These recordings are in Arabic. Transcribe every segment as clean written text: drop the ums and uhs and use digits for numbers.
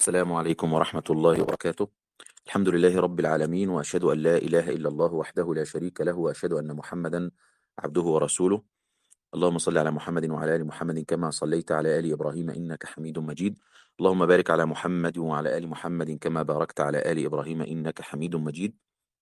السلام عليكم ورحمة الله وبركاته. الحمد لله رب العالمين، وأشهد أن لا إله إلا الله وحده لا شريك له، وأشهد أن محمدا عبده ورسوله. اللهم صل على محمد وعلى آل محمد كما صليت على آل إبراهيم إنك حميد مجيد. اللهم بارك على محمد وعلى آل محمد كما باركت على آل إبراهيم إنك حميد مجيد.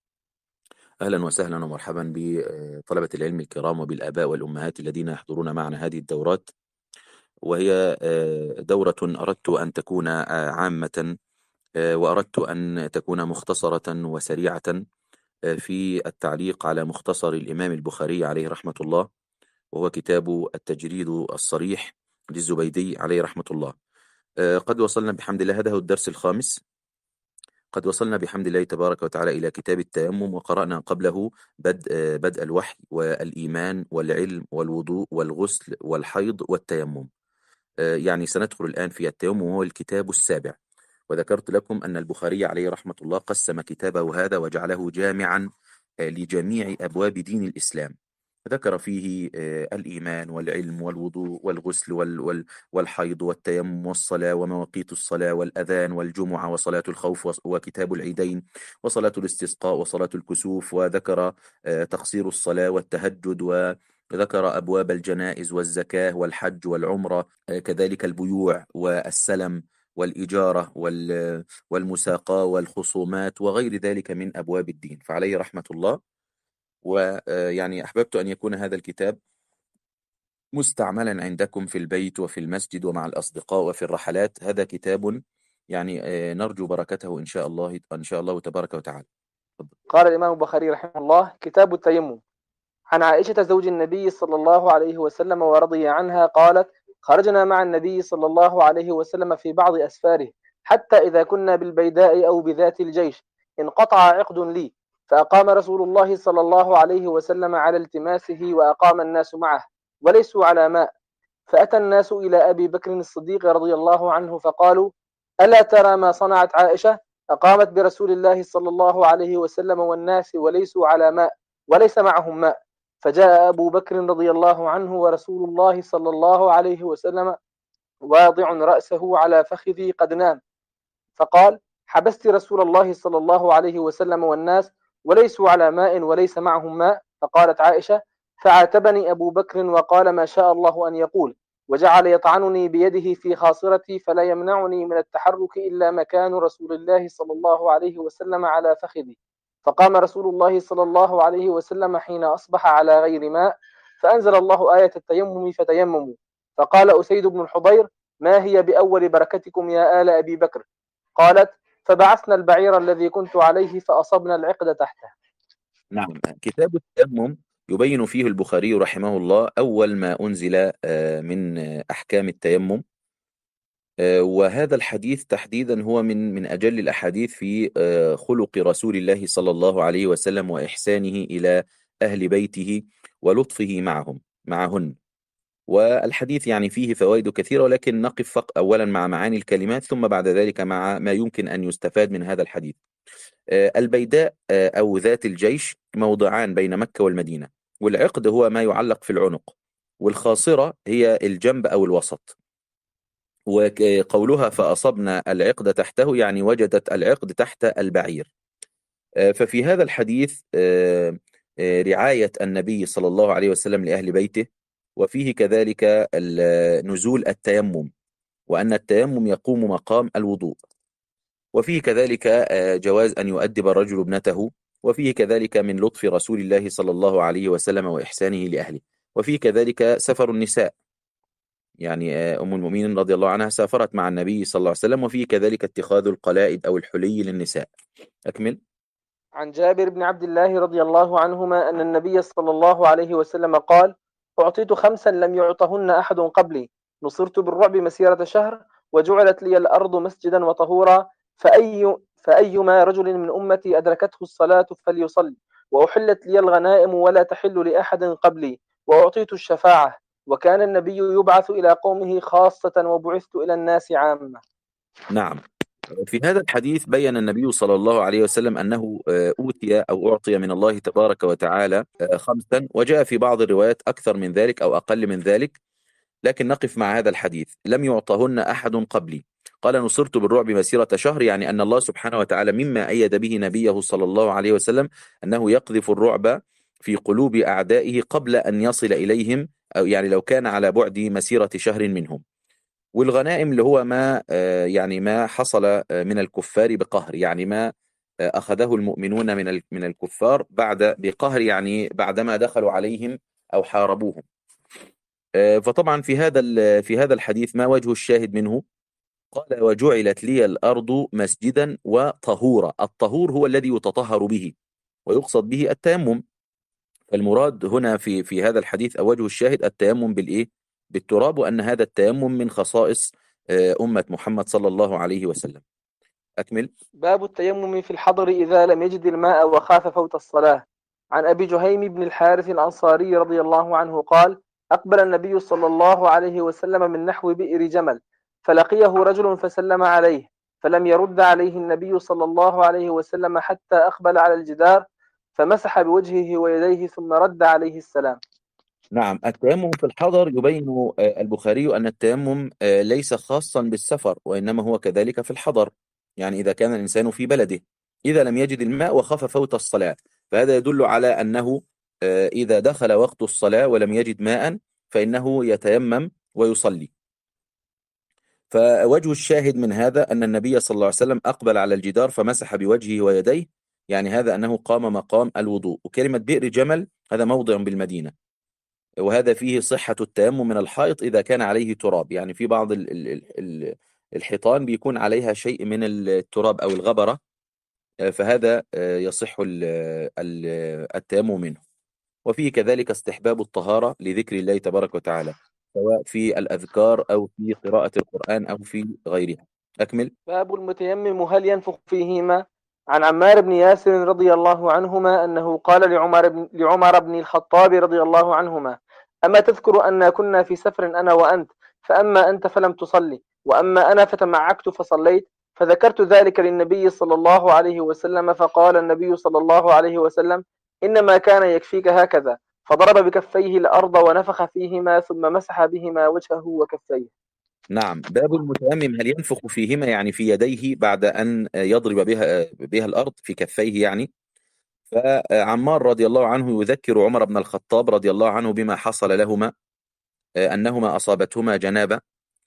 أهلا وسهلا ومرحبا بطلبة العلم الكرام وبالآباء والأمهات الذين يحضرون معنا هذه الدورات، وهي دورة أردت أن تكون عامة، وأردت أن تكون مختصرة وسريعة في التعليق على مختصر الإمام البخاري عليه رحمة الله، وهو كتاب التجريد الصريح للزبيدي عليه رحمة الله. قد وصلنا بحمد الله، هذا هو الدرس الخامس. قد وصلنا بحمد الله تبارك وتعالى إلى كتاب التيمم، وقرأنا قبله بدء الوحي والإيمان والعلم والوضوء والغسل والحيض والتيمم. يعني سندخل الآن في التيمم، وهو الكتاب السابع. وذكرت لكم أن البخاري عليه رحمة الله قسم كتابه هذا وجعله جامعا لجميع أبواب دين الإسلام. ذكر فيه الإيمان والعلم والوضوء والغسل والحيض والتيمم والصلاة ومواقيت الصلاة والأذان والجمعة وصلاة الخوف وكتاب العيدين وصلاة الاستسقاء وصلاة الكسوف، وذكر تقصير الصلاة والتهجد، وذكر أبواب الجنائز والزكاة والحج والعمرة، كذلك البيوع والسلم والإجارة والمساقاة والخصومات وغير ذلك من أبواب الدين، فعليه رحمة الله. ويعني أحببت أن يكون هذا الكتاب مستعملا عندكم في البيت وفي المسجد ومع الأصدقاء وفي الرحلات. هذا كتاب يعني نرجو بركته إن شاء الله تبارك وتعالى. قال الإمام البخاري رحمه الله: كتاب التيمم. عن عائشة زوج النبي صلى الله عليه وسلم ورضي عنها قالت: خرجنا مع النبي صلى الله عليه وسلم في بعض أسفاره، حتى إذا كنا بالبيداء أو بذات الجيش انقطع عقد لي، فأقام رسول الله صلى الله عليه وسلم على التماسه، وأقام الناس معه وليسوا على ماء. فأتى الناس إلى أبي بكر الصديق رضي الله عنه فقالوا: ألا ترى ما صنعت عائشة؟ أقامت برسول الله صلى الله عليه وسلم والناس وليسوا على ماء وليس معهم ماء. فجاء أبو بكر رضي الله عنه ورسول الله صلى الله عليه وسلم واضع رأسه على فخذي قد نام، فقال: حبست رسول الله صلى الله عليه وسلم والناس وليسوا على ماء وليس معهم ماء. فقالت عائشة: فعاتبني أبو بكر وقال ما شاء الله أن يقول، وجعل يطعنني بيده في خاصرتي، فلا يمنعني من التحرك إلا مكان رسول الله صلى الله عليه وسلم على فخذي. فقام رسول الله صلى الله عليه وسلم حين أصبح على غير ماء، فأنزل الله آية التيمم فتيمموا. فقال أسيد بن الحضير: ما هي بأول بركتكم يا آل أبي بكر؟ قالت: فبعثنا البعير الذي كنت عليه فأصبنا العقد تحته. نعم، كتاب التيمم يبين فيه البخاري رحمه الله أول ما أنزل من أحكام التيمم، وهذا الحديث تحديدا هو من أجل الأحاديث في خلق رسول الله صلى الله عليه وسلم وإحسانه إلى أهل بيته ولطفه معهن. والحديث يعني فيه فوائد كثيرة، ولكن نقف أولا مع معاني الكلمات، ثم بعد ذلك مع ما يمكن أن يستفاد من هذا الحديث. البيداء أو ذات الجيش موضعان بين مكة والمدينة، والعقد هو ما يعلق في العنق، والخاصرة هي الجنب أو الوسط. وقولها فأصبنا العقد تحته يعني وجدت العقد تحت البعير. ففي هذا الحديث رعاية النبي صلى الله عليه وسلم لأهل بيته، وفيه كذلك نزول التيمم، وأن التيمم يقوم مقام الوضوء، وفيه كذلك جواز أن يؤدب الرجل ابنته، وفيه كذلك من لطف رسول الله صلى الله عليه وسلم وإحسانه لأهله، وفيه كذلك سفر النساء، يعني أم المؤمنين رضي الله عنها سافرت مع النبي صلى الله عليه وسلم، وفيه كذلك اتخاذ القلائد أو الحلي للنساء. أكمل. عن جابر بن عبد الله رضي الله عنهما أن النبي صلى الله عليه وسلم قال: أعطيت 5 لم يعطهن أحد قبلي، نصرت بالرعب مسيرة شهر، وجعلت لي الأرض مسجدا وطهورا، فأيما رجل من أمتي أدركته الصلاة فليصلي، وأحلت لي الغنائم ولا تحل لأحد قبلي، وأعطيت الشفاعة، وكان النبي يبعث إلى قومه خاصة وبعثت إلى الناس عامة. نعم، في هذا الحديث بيّن النبي صلى الله عليه وسلم أنه أوتي أو أعطي من الله تبارك وتعالى 5، وجاء في بعض الروايات أكثر من ذلك أو أقل من ذلك، لكن نقف مع هذا الحديث: لم يعطهن أحد قبلي. قال نصرت بالرعب مسيرة شهر، يعني أن الله سبحانه وتعالى مما أيد به نبيه صلى الله عليه وسلم أنه يقذف الرعب في قلوب أعدائه قبل أن يصل إليهم، أو يعني لو كان على بعد مسيرة شهر منهم. والغنائم اللي هو ما يعني ما حصل من الكفار بقهر، يعني ما أخذه المؤمنون من الكفار بقهر، يعني بعدما دخلوا عليهم أو حاربوهم. فطبعا في هذا الحديث ما وجه الشاهد منه؟ قال وجعلت لي الأرض مسجدا وطهورا. الطهور هو الذي يتطهر به، ويقصد به التيمم. فالمراد هنا في هذا الحديث أو وجه الشاهد التيمم بالإيه؟ بالتراب، وأن هذا التيمم من خصائص أمة محمد صلى الله عليه وسلم. أكمل. باب التيمم في الحضر إذا لم يجد الماء وخاف فوت الصلاة. عن أبي جهيم بن الحارث الأنصاري رضي الله عنه قال: أقبل النبي صلى الله عليه وسلم من نحو بئر جمل، فلقيه رجل فسلم عليه، فلم يرد عليه النبي صلى الله عليه وسلم حتى أقبل على الجدار فمسح بوجهه ويديه ثم رد عليه السلام. نعم، التيمم في الحضر يبين البخاري أن التيمم ليس خاصا بالسفر، وإنما هو كذلك في الحضر. يعني إذا كان الإنسان في بلده إذا لم يجد الماء وخاف فوت الصلاة، فهذا يدل على أنه إذا دخل وقت الصلاة ولم يجد ماء فإنه يتيمم ويصلي. فوجه الشاهد من هذا أن النبي صلى الله عليه وسلم أقبل على الجدار فمسح بوجهه ويديه، يعني هذا أنه قام مقام الوضوء. وكلمة بئر جمل هذا موضع بالمدينة، وهذا فيه صحة التيمم من الحائط إذا كان عليه تراب. يعني في بعض الحيطان بيكون عليها شيء من التراب أو الغبرة، فهذا يصح التيمم منه. وفيه كذلك استحباب الطهارة لذكر الله تبارك وتعالى، سواء في الأذكار أو في قراءة القرآن أو في غيرها. أكمل. باب المتيمم هل ينفخ فيهما. عن عمار بن ياسر رضي الله عنهما أنه قال لعمر بن الخطاب رضي الله عنهما: أما تذكر أن كنا في سفر أنا وأنت، فأما أنت فلم تصلي، وأما أنا فتمعكت فصليت، فذكرت ذلك للنبي صلى الله عليه وسلم، فقال النبي صلى الله عليه وسلم: إنما كان يكفيك هكذا، فضرب بكفيه الأرض ونفخ فيهما ثم مسح بهما وجهه وكفيه. نعم، باب المتيمم هل ينفخ فيهما، يعني في يديه بعد أن يضرب بها الأرض في كفيه يعني. فعمار رضي الله عنه يذكر عمر بن الخطاب رضي الله عنه بما حصل لهما، أنهما أصابتهما جنابة،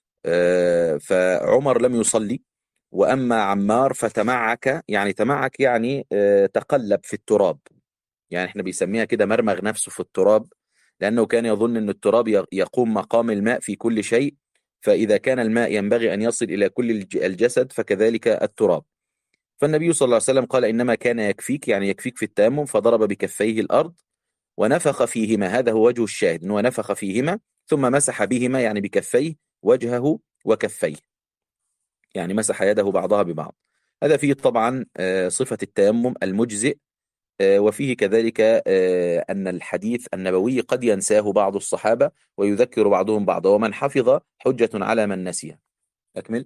فعمر لم يصلي، وأما عمار فتمعك، يعني تمعك يعني تقلب في التراب، يعني احنا بيسميها كده مرمغ نفسه في التراب، لأنه كان يظن أن التراب يقوم مقام الماء في كل شيء، فإذا كان الماء ينبغي أن يصل إلى كل الجسد فكذلك التراب. فالنبي صلى الله عليه وسلم قال إنما كان يكفيك، يعني يكفيك في التيمم، فضرب بكفيه الأرض ونفخ فيهما. هذا هو وجه الشاهد، أنه نفخ فيهما ثم مسح بهما، يعني بكفيه وجهه وكفيه، يعني مسح يده بعضها ببعض. هذا فيه طبعا صفة التيمم المجزئ، وفيه كذلك أن الحديث النبوي قد ينساه بعض الصحابة ويذكر بعضهم بعضا، ومن حفظ حجة على من نسيه. أكمل.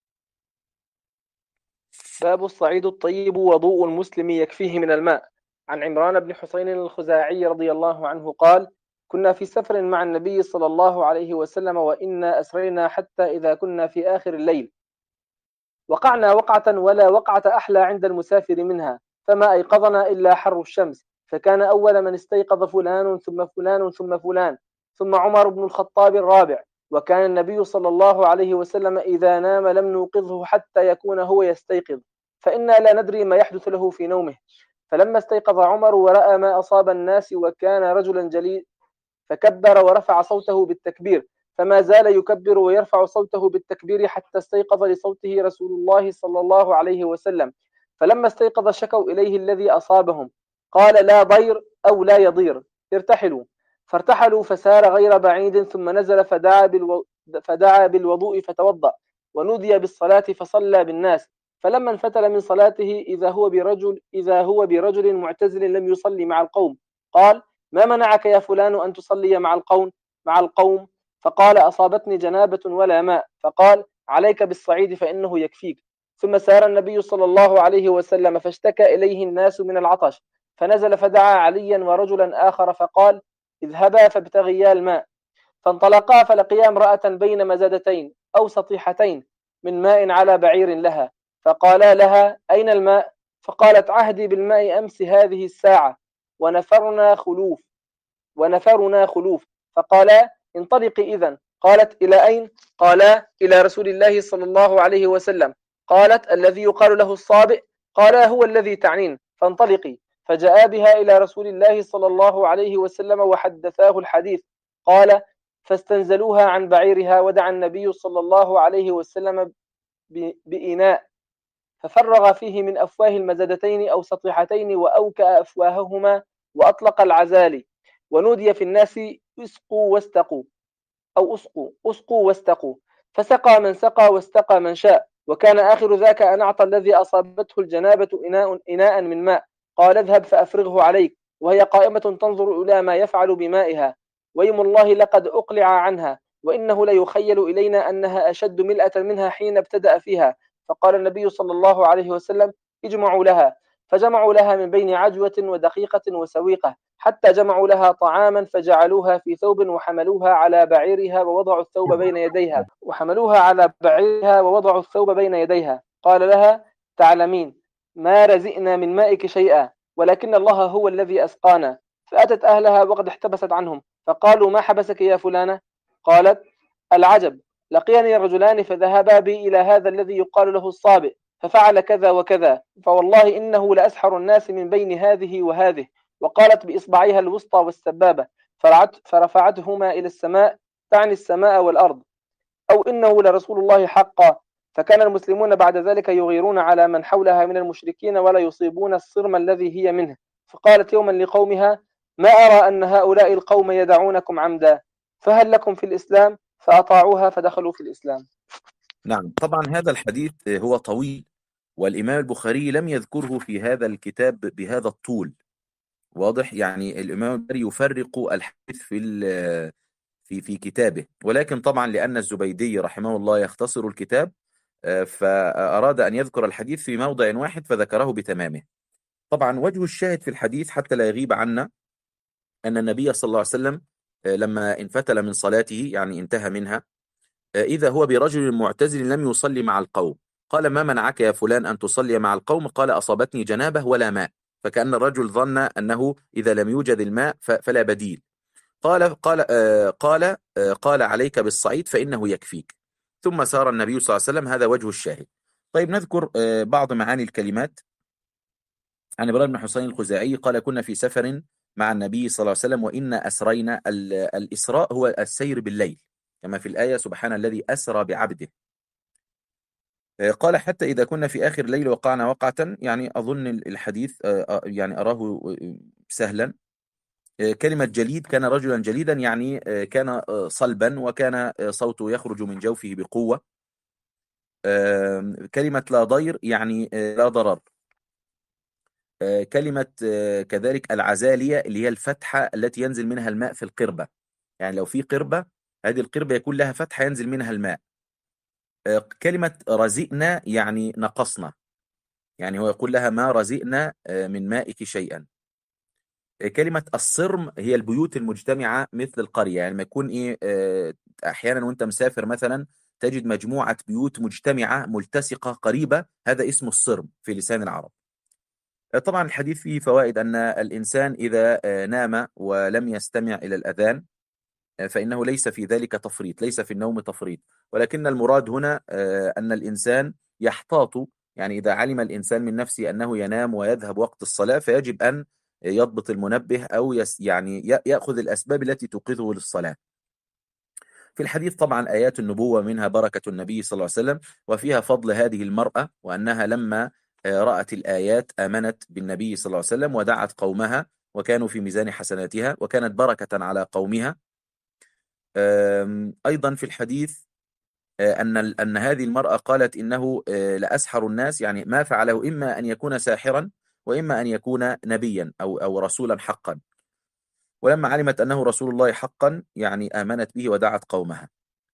باب الصعيد الطيب وضوء المسلم يكفيه من الماء. عن عمران بن حسين الخزاعي رضي الله عنه قال: كنا في سفر مع النبي صلى الله عليه وسلم، وإنا أسرينا حتى إذا كنا في آخر الليل وقعنا وقعة ولا وقعة أحلى عند المسافر منها، فما أيقظنا إلا حر الشمس، فكان أول من استيقظ فلان ثم فلان ثم فلان، ثم عمر بن الخطاب الرابع. وكان النبي صلى الله عليه وسلم إذا نام لم نوقظه حتى يكون هو يستيقظ، فإنا لا ندري ما يحدث له في نومه. فلما استيقظ عمر ورأى ما أصاب الناس وكان رجلا جليل، فكبر ورفع صوته بالتكبير، فما زال يكبر ويرفع صوته بالتكبير حتى استيقظ لصوته رسول الله صلى الله عليه وسلم. فلما استيقظ شكوا إليه الذي أصابهم، قال: لا ضير أو لا يضير، ارتحلوا. فارتحلوا فسار غير بعيد، ثم نزل فدعا بالوضوء فتوضأ، ونودي بالصلاة فصلى بالناس. فلما انفتل من صلاته إذا هو برجل معتزل لم يصلي مع القوم، قال: ما منعك يا فلان أن تصلي مع القوم؟ فقال: أصابتني جنابة ولا ماء. فقال: عليك بالصعيد فإنه يكفيك. ثم سار النبي صلى الله عليه وسلم فاشتكى إليه الناس من العطش، فنزل فدعا عليا ورجلا آخر فقال: اذهبا فابتغيا الماء. فانطلقا فلقيا امرأة بين مزادتين أو سطيحتين من ماء على بعير لها، فقالا لها: أين الماء؟ فقالت: عهدي بالماء أمس هذه الساعة، ونفرنا خلوف ونفرنا خلوف. فقالا: انطلقي إذن. قالت: إلى أين؟ قالا: إلى رسول الله صلى الله عليه وسلم. قالت: الذي يقال له الصابئ؟ قالا: هو الذي تعنين، فانطلقي. فجاء بها إلى رسول الله صلى الله عليه وسلم وحدثاه الحديث. قال: فاستنزلوها عن بعيرها، ودعا النبي صلى الله عليه وسلم بإناء، ففرغ فيه من أفواه المزدتين أو سطيحتين، وأوكأ أفواههما، وأطلق العزال، ونودي في الناس: اسقوا واستقوا، أو اسقوا واستقوا. فسقى من سقى واستقى من شاء. وكان آخر ذاك أن أعطى الذي أصابته الجنابة إناء من ماء. قال: اذهب فأفرغه عليك. وهي قائمة تنظر إلى ما يفعل بمائها: ويم الله لقد أقلع عنها، وإنه ليخيل إلينا أنها أشد ملأة منها حين ابتدأ فيها. فقال النبي صلى الله عليه وسلم: اجمعوا لها. فجمعوا لها من بين عجوة ودقيقة وسويقة، حتى جمعوا لها طعاما، فجعلوها في ثوب وحملوها على بعيرها ووضعوا الثوب بين يديها. قال لها: تعلمين ما رزئنا من مائك شيئا، ولكن الله هو الذي أسقانا. فأتت أهلها وقد احتبست عنهم، فقالوا: ما حبسك يا فلانة؟ قالت: العجب، لقيني رجلان فذهبا بي إلى هذا الذي يقال له الصابئ، ففعل كذا وكذا، فوالله إنه لأسحر الناس من بين هذه وهذه. وقالت بإصبعيها الوسطى والسبابة، فرفعتهما إلى السماء، تعني السماء والأرض، أو إنه لرسول الله حقا. فكان المسلمون بعد ذلك يغيرون على من حولها من المشركين، ولا يصيبون الصرم الذي هي منه. فقالت يوما لقومها: ما أرى أن هؤلاء القوم يدعونكم عمدا، فهل لكم في الإسلام؟ فأطاعوها فدخلوا في الإسلام. نعم، طبعا هذا الحديث هو طويل، والإمام البخاري لم يذكره في هذا الكتاب بهذا الطول. واضح، يعني الإمام البخاري يفرق الحديث في كتابه، ولكن طبعا لأن الزبيدي رحمه الله يختصر الكتاب، فأراد أن يذكر الحديث في موضع واحد فذكره بتمامه. طبعا وجه الشاهد في الحديث حتى لا يغيب عنا أن النبي صلى الله عليه وسلم لما انفتل من صلاته، يعني انتهى منها، إذا هو برجل معتزل لم يصلي مع القوم. قال: ما منعك يا فلان أن تصلي مع القوم؟ قال: أصابتني جنابة ولا ماء. فكأن الرجل ظن أنه إذا لم يوجد الماء فلا بديل. قال: عليك بالصعيد فإنه يكفيك. ثم سار النبي صلى الله عليه وسلم. هذا وجه الشاهد. طيب نذكر بعض معاني الكلمات. عن إبراهيم بن حسين الخزاعي قال: كنا في سفر مع النبي صلى الله عليه وسلم وإنا أسرينا. الإسراء هو السير بالليل، كما في الآية: سبحان الذي أسرى بعبده. قال: حتى إذا كنا في آخر الليل وقعنا وقعة. يعني أظن الحديث يعني أراه سهلا. كلمة جليد: كان رجلا جليدا، يعني كان صلبا، وكان صوته يخرج من جوفه بقوة. كلمة لا ضير يعني لا ضرر. كلمة كذلك العزالية، اللي هي الفتحة التي ينزل منها الماء في القربة، يعني لو في قربة، هذه القربة يكون لها فتحة ينزل منها الماء. كلمة رزئنا يعني نقصنا، يعني هو يقول لها: ما رزئنا من مائك شيئا. كلمة الصرم هي البيوت المجتمعة مثل القرية، يعني ما يكون أحيانا وانت مسافر مثلا تجد مجموعة بيوت مجتمعة ملتصقة قريبة، هذا اسمه الصرم في لسان العرب. طبعا الحديث فيه فوائد: أن الإنسان إذا نام ولم يستمع إلى الأذان فإنه ليس في ذلك تفريط، ليس في النوم تفريط، ولكن المراد هنا أن الإنسان يحتاط. يعني إذا علم الإنسان من نفسه أنه ينام ويذهب وقت الصلاة، فيجب أن يضبط المنبه، أو يعني يأخذ الأسباب التي توقظه للصلاة. في الحديث طبعا آيات النبوة، منها بركة النبي صلى الله عليه وسلم، وفيها فضل هذه المرأة، وأنها لما رأت الآيات آمنت بالنبي صلى الله عليه وسلم ودعت قومها، وكانوا في ميزان حسناتها، وكانت بركة على قومها. أيضا في الحديث أن هذه المرأة قالت: إنه لأسحر الناس، يعني ما فعله إما أن يكون ساحرا، وإما أن يكون نبيا أو رسولا حقا. ولما علمت أنه رسول الله حقا، يعني آمنت به ودعت قومها.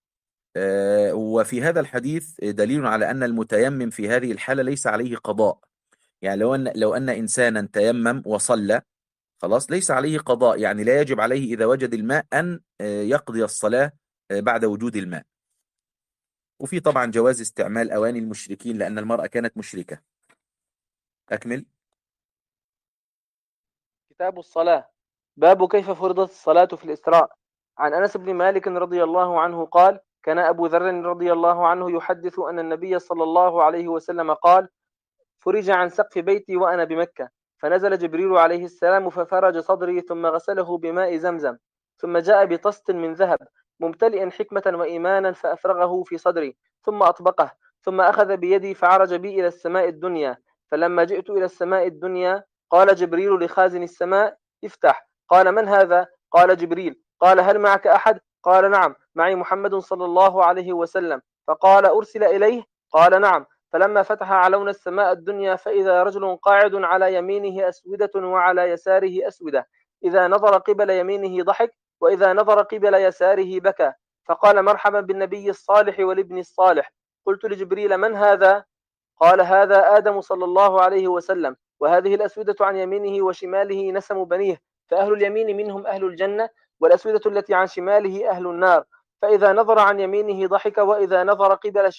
وفي هذا الحديث دليل على أن المتيمم في هذه الحالة ليس عليه قضاء. يعني لو أن إنسانا تيمم وصلى، خلاص ليس عليه قضاء، يعني لا يجب عليه إذا وجد الماء أن يقضي الصلاة بعد وجود الماء. وفي طبعا جواز استعمال أواني المشركين لأن المرأة كانت مشركة. أكمل. كتاب الصلاة. باب كيف فرضت الصلاة في الإسراء. عن أنس بن مالك رضي الله عنه قال: كان أبو ذر رضي الله عنه يحدث أن النبي صلى الله عليه وسلم قال: فرج عن سقف بيتي وأنا بمكة، فنزل جبريل عليه السلام ففرج صدري ثم غسله بماء زمزم، ثم جاء بطست من ذهب ممتلئ حكمة وإيمانا فأفرغه في صدري ثم أطبقه، ثم أخذ بيدي فعرج بي إلى السماء الدنيا. فلما جئت إلى السماء الدنيا قال جبريل لخازن السماء: افتح. قال: من هذا؟ قال: جبريل. قال: هل معك أحد؟ قال: نعم، معي محمد صلى الله عليه وسلم. فقال: أرسل إليه؟ قال: نعم. فلما فتح علونا السماء الدنيا فإذا رجل قاعد على يمينه أسودة وعلى يساره أسودة، إذا نظر قبل يمينه ضحك وإذا نظر قبل يساره بكى. فقال: مرحبا بالنبي الصالح والابن الصالح. قلت لجبريل: من هذا؟ قال: هذا آدم صلى الله عليه وسلم، وهذه الأسودة عن يمينه وشماله نسم بنيه، فأهل اليمين منهم أهل الجنة، والأسودة التي عن شماله أهل النار. فإذا نظر عن يمينه ضحك وإذا نظر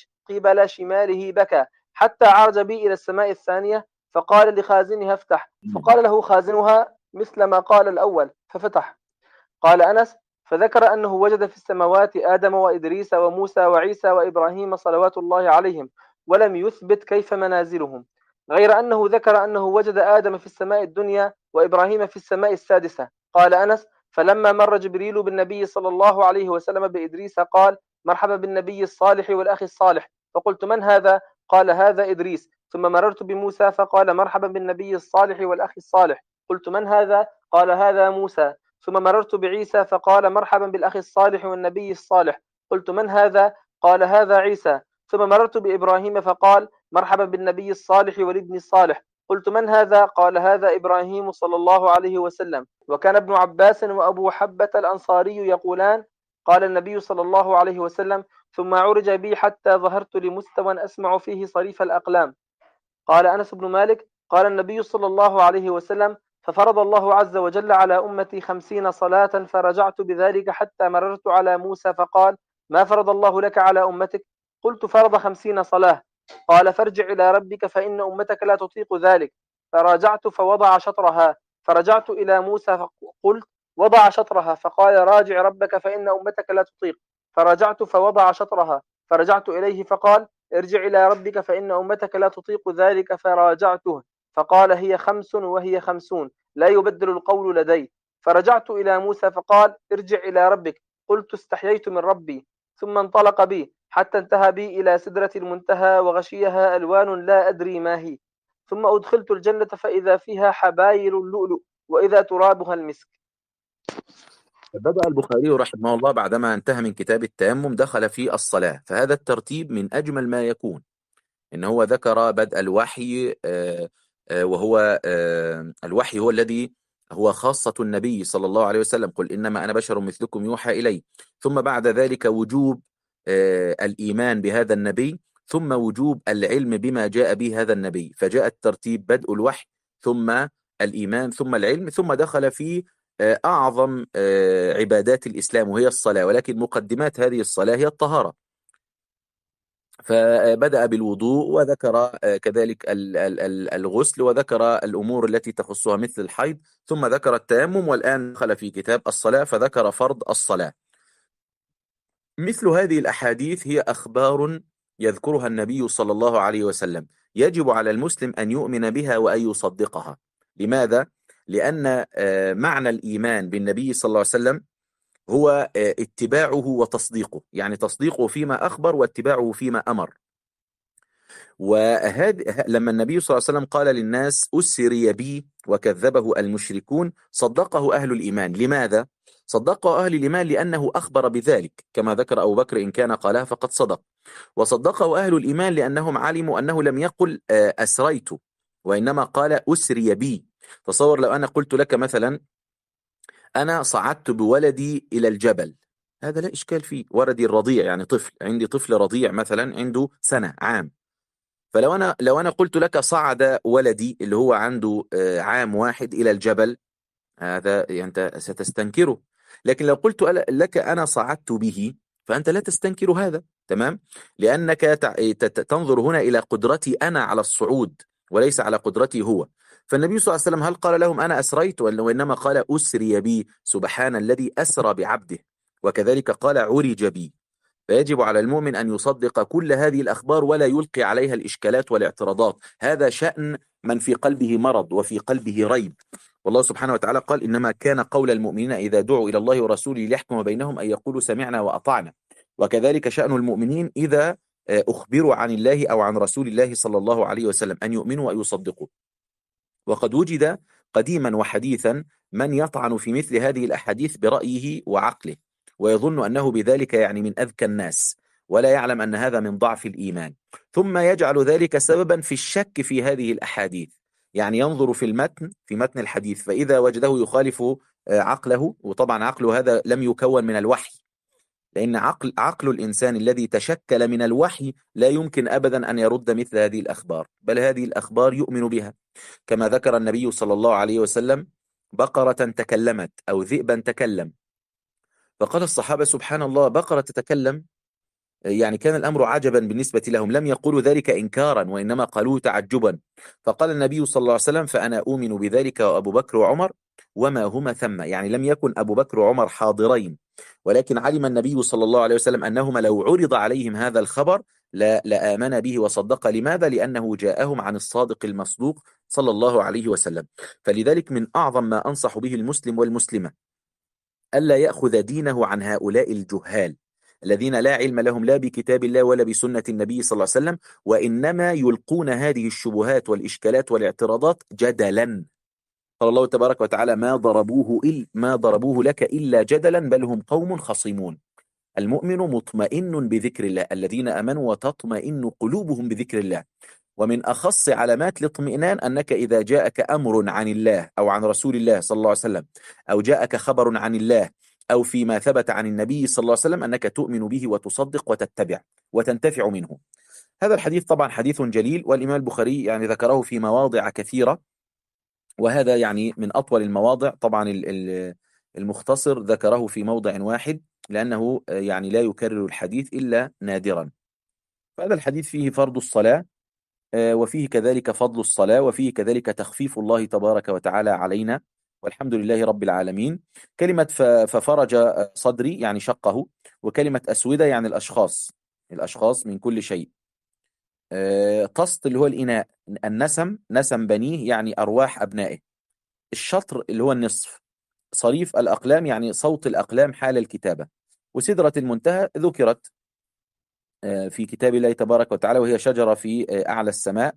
قبل شماله بكى، حتى عرج بي إلى السماء الثانية فقال لخازنها: افتح. فقال له خازنها مثل ما قال الأول ففتح. قال أنس: فذكر أنه وجد في السماوات آدم وإدريس وموسى وعيسى وإبراهيم صلوات الله عليهم، ولم يثبت كيف منازلهم، غير أنه ذكر أنه وجد آدم في السماء الدنيا وإبراهيم في السماء السادسة. قال أنس: فلما مر جبريل بالنبي صلى الله عليه وسلم بإدريس قال: مرحبا بالنبي الصالح والأخ الصالح. فقلت: من هذا؟ قال: هذا إدريس. ثم مررت بموسى فقال: مرحبا بالنبي الصالح والأخ الصالح. قلت: من هذا؟ قال: هذا موسى. ثم مررت بعيسى فقال: مرحبا بالأخ الصالح والنبي الصالح. قلت: من هذا؟ قال: هذا عيسى. ثم مررت بإبراهيم فقال: مرحبا بالنبي الصالح والابن الصالح. قلت: من هذا؟ قال: هذا إبراهيم صلى الله عليه وسلم. وكان ابن عباس وأبو حبة الأنصاري يقولان: قال النبي صلى الله عليه وسلم: ثم عرج بي حتى ظهرت لمستوى أسمع فيه صريف الأقلام. قال أنس بن مالك: قال النبي صلى الله عليه وسلم: ففرض الله عز وجل على أمتي 50 صلاة، فرجعت بذلك حتى مررت على موسى فقال: ما فرض الله لك على أمتك؟ قلت: فرض 50 صلاة. قال: فارجع إلى ربك فإن أمتك لا تطيق ذلك. فراجعت فوضع شطرها. فرجعت إلى موسى فقلت: وضع شطرها. فقال: راجع ربك فإن أمتك لا تطيق. فرجعت فوضع شطرها. فرجعت إليه فقال: ارجع إلى ربك فإن أمتك لا تطيق ذلك. فراجعته فقال: هي 5 وهي 50، لا يبدل القول لدي. فرجعت إلى موسى فقال: ارجع إلى ربك. قلت: استحييت من ربي. ثم انطلق بي حتى انتهى بي إلى سدرة المنتهى وغشيها ألوان لا أدري ما هي. ثم أدخلت الجنة فإذا فيها حبايل اللؤلؤ وإذا ترابها المسك. بدأ البخاري رحمه الله بعدما انتهى من كتاب التيمم دخل في الصلاة، فهذا الترتيب من أجمل ما يكون. إن هو ذكر بدء الوحي، وهو الوحي هو الذي هو خاصة النبي صلى الله عليه وسلم، قل إنما أنا بشر مثلكم يوحى إلي. ثم بعد ذلك وجوب الإيمان بهذا النبي، ثم وجوب العلم بما جاء به هذا النبي، فجاء الترتيب بدء الوحي ثم الإيمان ثم العلم، ثم دخل في أعظم عبادات الإسلام وهي الصلاة، ولكن مقدمات هذه الصلاة هي الطهارة. فبدأ بالوضوء وذكر كذلك الغسل، وذكر الأمور التي تخصها مثل الحيض، ثم ذكر التيمم، والآن دخل في كتاب الصلاة فذكر فرض الصلاة. مثل هذه الأحاديث هي أخبار يذكرها النبي صلى الله عليه وسلم، يجب على المسلم أن يؤمن بها وأن يصدقها. لماذا؟ لأن معنى الإيمان بالنبي صلى الله عليه وسلم هو اتباعه وتصديقه، يعني تصديقه فيما أخبر واتباعه فيما أمر. وهذا لما النبي صلى الله عليه وسلم قال للناس أسري بي وكذبه المشركون، صدقه أهل الإيمان. لماذا؟ صدقه أهل الإيمان لأنه أخبر بذلك، كما ذكر أبو بكر: إن كان قالها فقد صدق. وصدقه أهل الإيمان لأنهم علموا أنه لم يقل أسريت، وإنما قال أسري بي. تصور لو أنا قلت لك مثلا: أنا صعدت بولدي إلى الجبل، هذا لا إشكال فيه، ولدي الرضيع يعني طفل، عندي طفل رضيع مثلا عنده سنة عام. فلو أنا قلت لك صعد ولدي اللي هو عنده عام واحد إلى الجبل، هذا أنت ستستنكره. لكن لو قلت لك أنا صعدت به، فأنت لا تستنكر هذا، تمام؟ لأنك تنظر هنا إلى قدرتي أنا على الصعود وليس على قدرتي هو. فالنبي صلى الله عليه وسلم هل قال لهم أنا أسريت، وإنما قال أسري بي، سبحان الذي أسرى بعبده، وكذلك قال عرج بي. فيجب على المؤمن أن يصدق كل هذه الأخبار ولا يلقي عليها الإشكالات والاعتراضات. هذا شأن من في قلبه مرض وفي قلبه ريب. والله سبحانه وتعالى قال إنما كان قول المؤمنين إذا دعوا إلى الله ورسوله ليحكم بينهم أن يقولوا سمعنا وأطعنا. وكذلك شأن المؤمنين إذا أخبروا عن الله أو عن رسول الله صلى الله عليه وسلم أن يؤمنوا ويصدقوا. وقد وجد قديما وحديثا من يطعن في مثل هذه الأحاديث برأيه وعقله، ويظن أنه بذلك يعني من أذكى الناس، ولا يعلم أن هذا من ضعف الإيمان، ثم يجعل ذلك سببا في الشك في هذه الأحاديث. يعني ينظر في متن الحديث، فإذا وجده يخالف عقله، وطبعا عقله هذا لم يكون من الوحي، لأن عقل الإنسان الذي تشكل من الوحي لا يمكن أبدا أن يرد مثل هذه الأخبار، بل هذه الأخبار يؤمن بها. كما ذكر النبي صلى الله عليه وسلم: بقرة تكلمت أو ذئبا تكلم. فقال الصحابة: سبحان الله، بقرة تتكلم؟ يعني كان الأمر عجبا بالنسبة لهم، لم يقولوا ذلك إنكارا وإنما قالوه تعجبا. فقال النبي صلى الله عليه وسلم: فأنا أؤمن بذلك وأبو بكر وعمر وما هما ثم. يعني لم يكن أبو بكر وعمر حاضرين، ولكن علم النبي صلى الله عليه وسلم أنهما لو عرض عليهم هذا الخبر لآمن به وصدق. لماذا؟ لأنه جاءهم عن الصادق المصدوق صلى الله عليه وسلم. فلذلك من أعظم ما أنصح به المسلم والمسلمة ألا يأخذ دينه عن هؤلاء الجهال الذين لا علم لهم لا بكتاب الله ولا بسنة النبي صلى الله عليه وسلم، وإنما يلقون هذه الشبهات والإشكالات والاعتراضات جدلا. قال الله تبارك وتعالى: ما ضربوه لك إلا جدلا بل هم قوم خصمون. المؤمن مطمئن بذكر الله، الذين أمنوا وتطمئن قلوبهم بذكر الله. ومن أخص علامات الاطمئنان أنك إذا جاءك أمر عن الله أو عن رسول الله صلى الله عليه وسلم، أو جاءك خبر عن الله أو فيما ثبت عن النبي صلى الله عليه وسلم، أنك تؤمن به وتصدق وتتبع وتنتفع منه. هذا الحديث طبعا حديث جليل، والإمام البخاري يعني ذكره في مواضع كثيرة، وهذا يعني من أطول المواضع. طبعا المختصر ذكره في موضع واحد لأنه يعني لا يكرر الحديث إلا نادرا. فهذا الحديث فيه فرض الصلاة، وفيه كذلك فضل الصلاة، وفيه كذلك تخفيف الله تبارك وتعالى علينا، والحمد لله رب العالمين. كلمة ففرج صدري يعني شقه، وكلمة أسودة يعني الأشخاص من كل شيء. طست اللي هو الإناء، النسم نسم بنيه يعني أرواح أبنائه. الشطر اللي هو النصف. صريف الأقلام يعني صوت الأقلام حال الكتابة. وسدرة المنتهى ذكرت في كتاب الله تبارك وتعالى، وهي شجرة في أعلى السماء.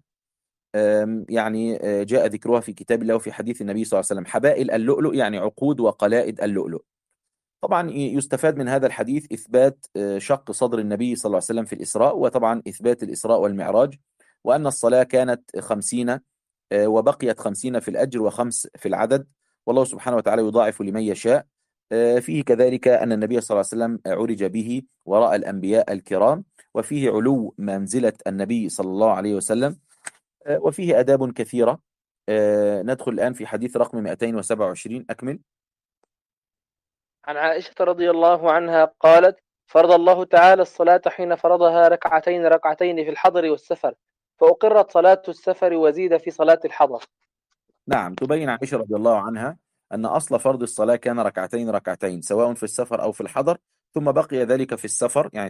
يعني جاء ذكرها في كتاب الله وفي حديث النبي صلى الله عليه وسلم. حبائل اللؤلؤ يعني عقود وقلائد اللؤلؤ. طبعا يستفاد من هذا الحديث إثبات شق صدر النبي صلى الله عليه وسلم في الإسراء، وطبعا إثبات الإسراء والمعراج، وأن الصلاة كانت 50 وبقيت 50 في الأجر و5 في العدد، والله سبحانه وتعالى يضاعف لمن يشاء. فيه كذلك أن النبي صلى الله عليه وسلم عرج به وراء الأنبياء الكرام، وفيه علو منزلة النبي صلى الله عليه وسلم، وفيه آداب كثيرة. ندخل الآن في حديث رقم 227. أكمل. عن عائشة رضي الله عنها قالت: فرض الله تعالى الصلاة حين فرضها ركعتين ركعتين في الحضر والسفر، فأقرت صلاة السفر وزيد في صلاة الحضر. نعم، تبين عائشة رضي الله عنها أن أصل فرض الصلاة كان ركعتين ركعتين سواء في السفر أو في الحضر، ثم بقي ذلك في السفر، يعني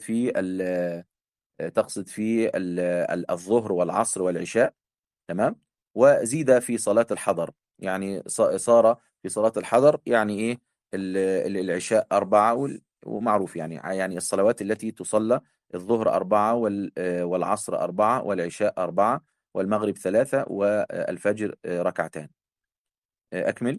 تقصد في الظهر والعصر والعشاء، تمام. وزيد في صلاة الحضر، يعني صار في صلاة الحضر يعني إيه العشاء 4 ومعروف يعني الصلوات التي تصلى: الظهر 4 والعصر 4 والعشاء 4 والمغرب 3 والفجر ركعتان. أكمل.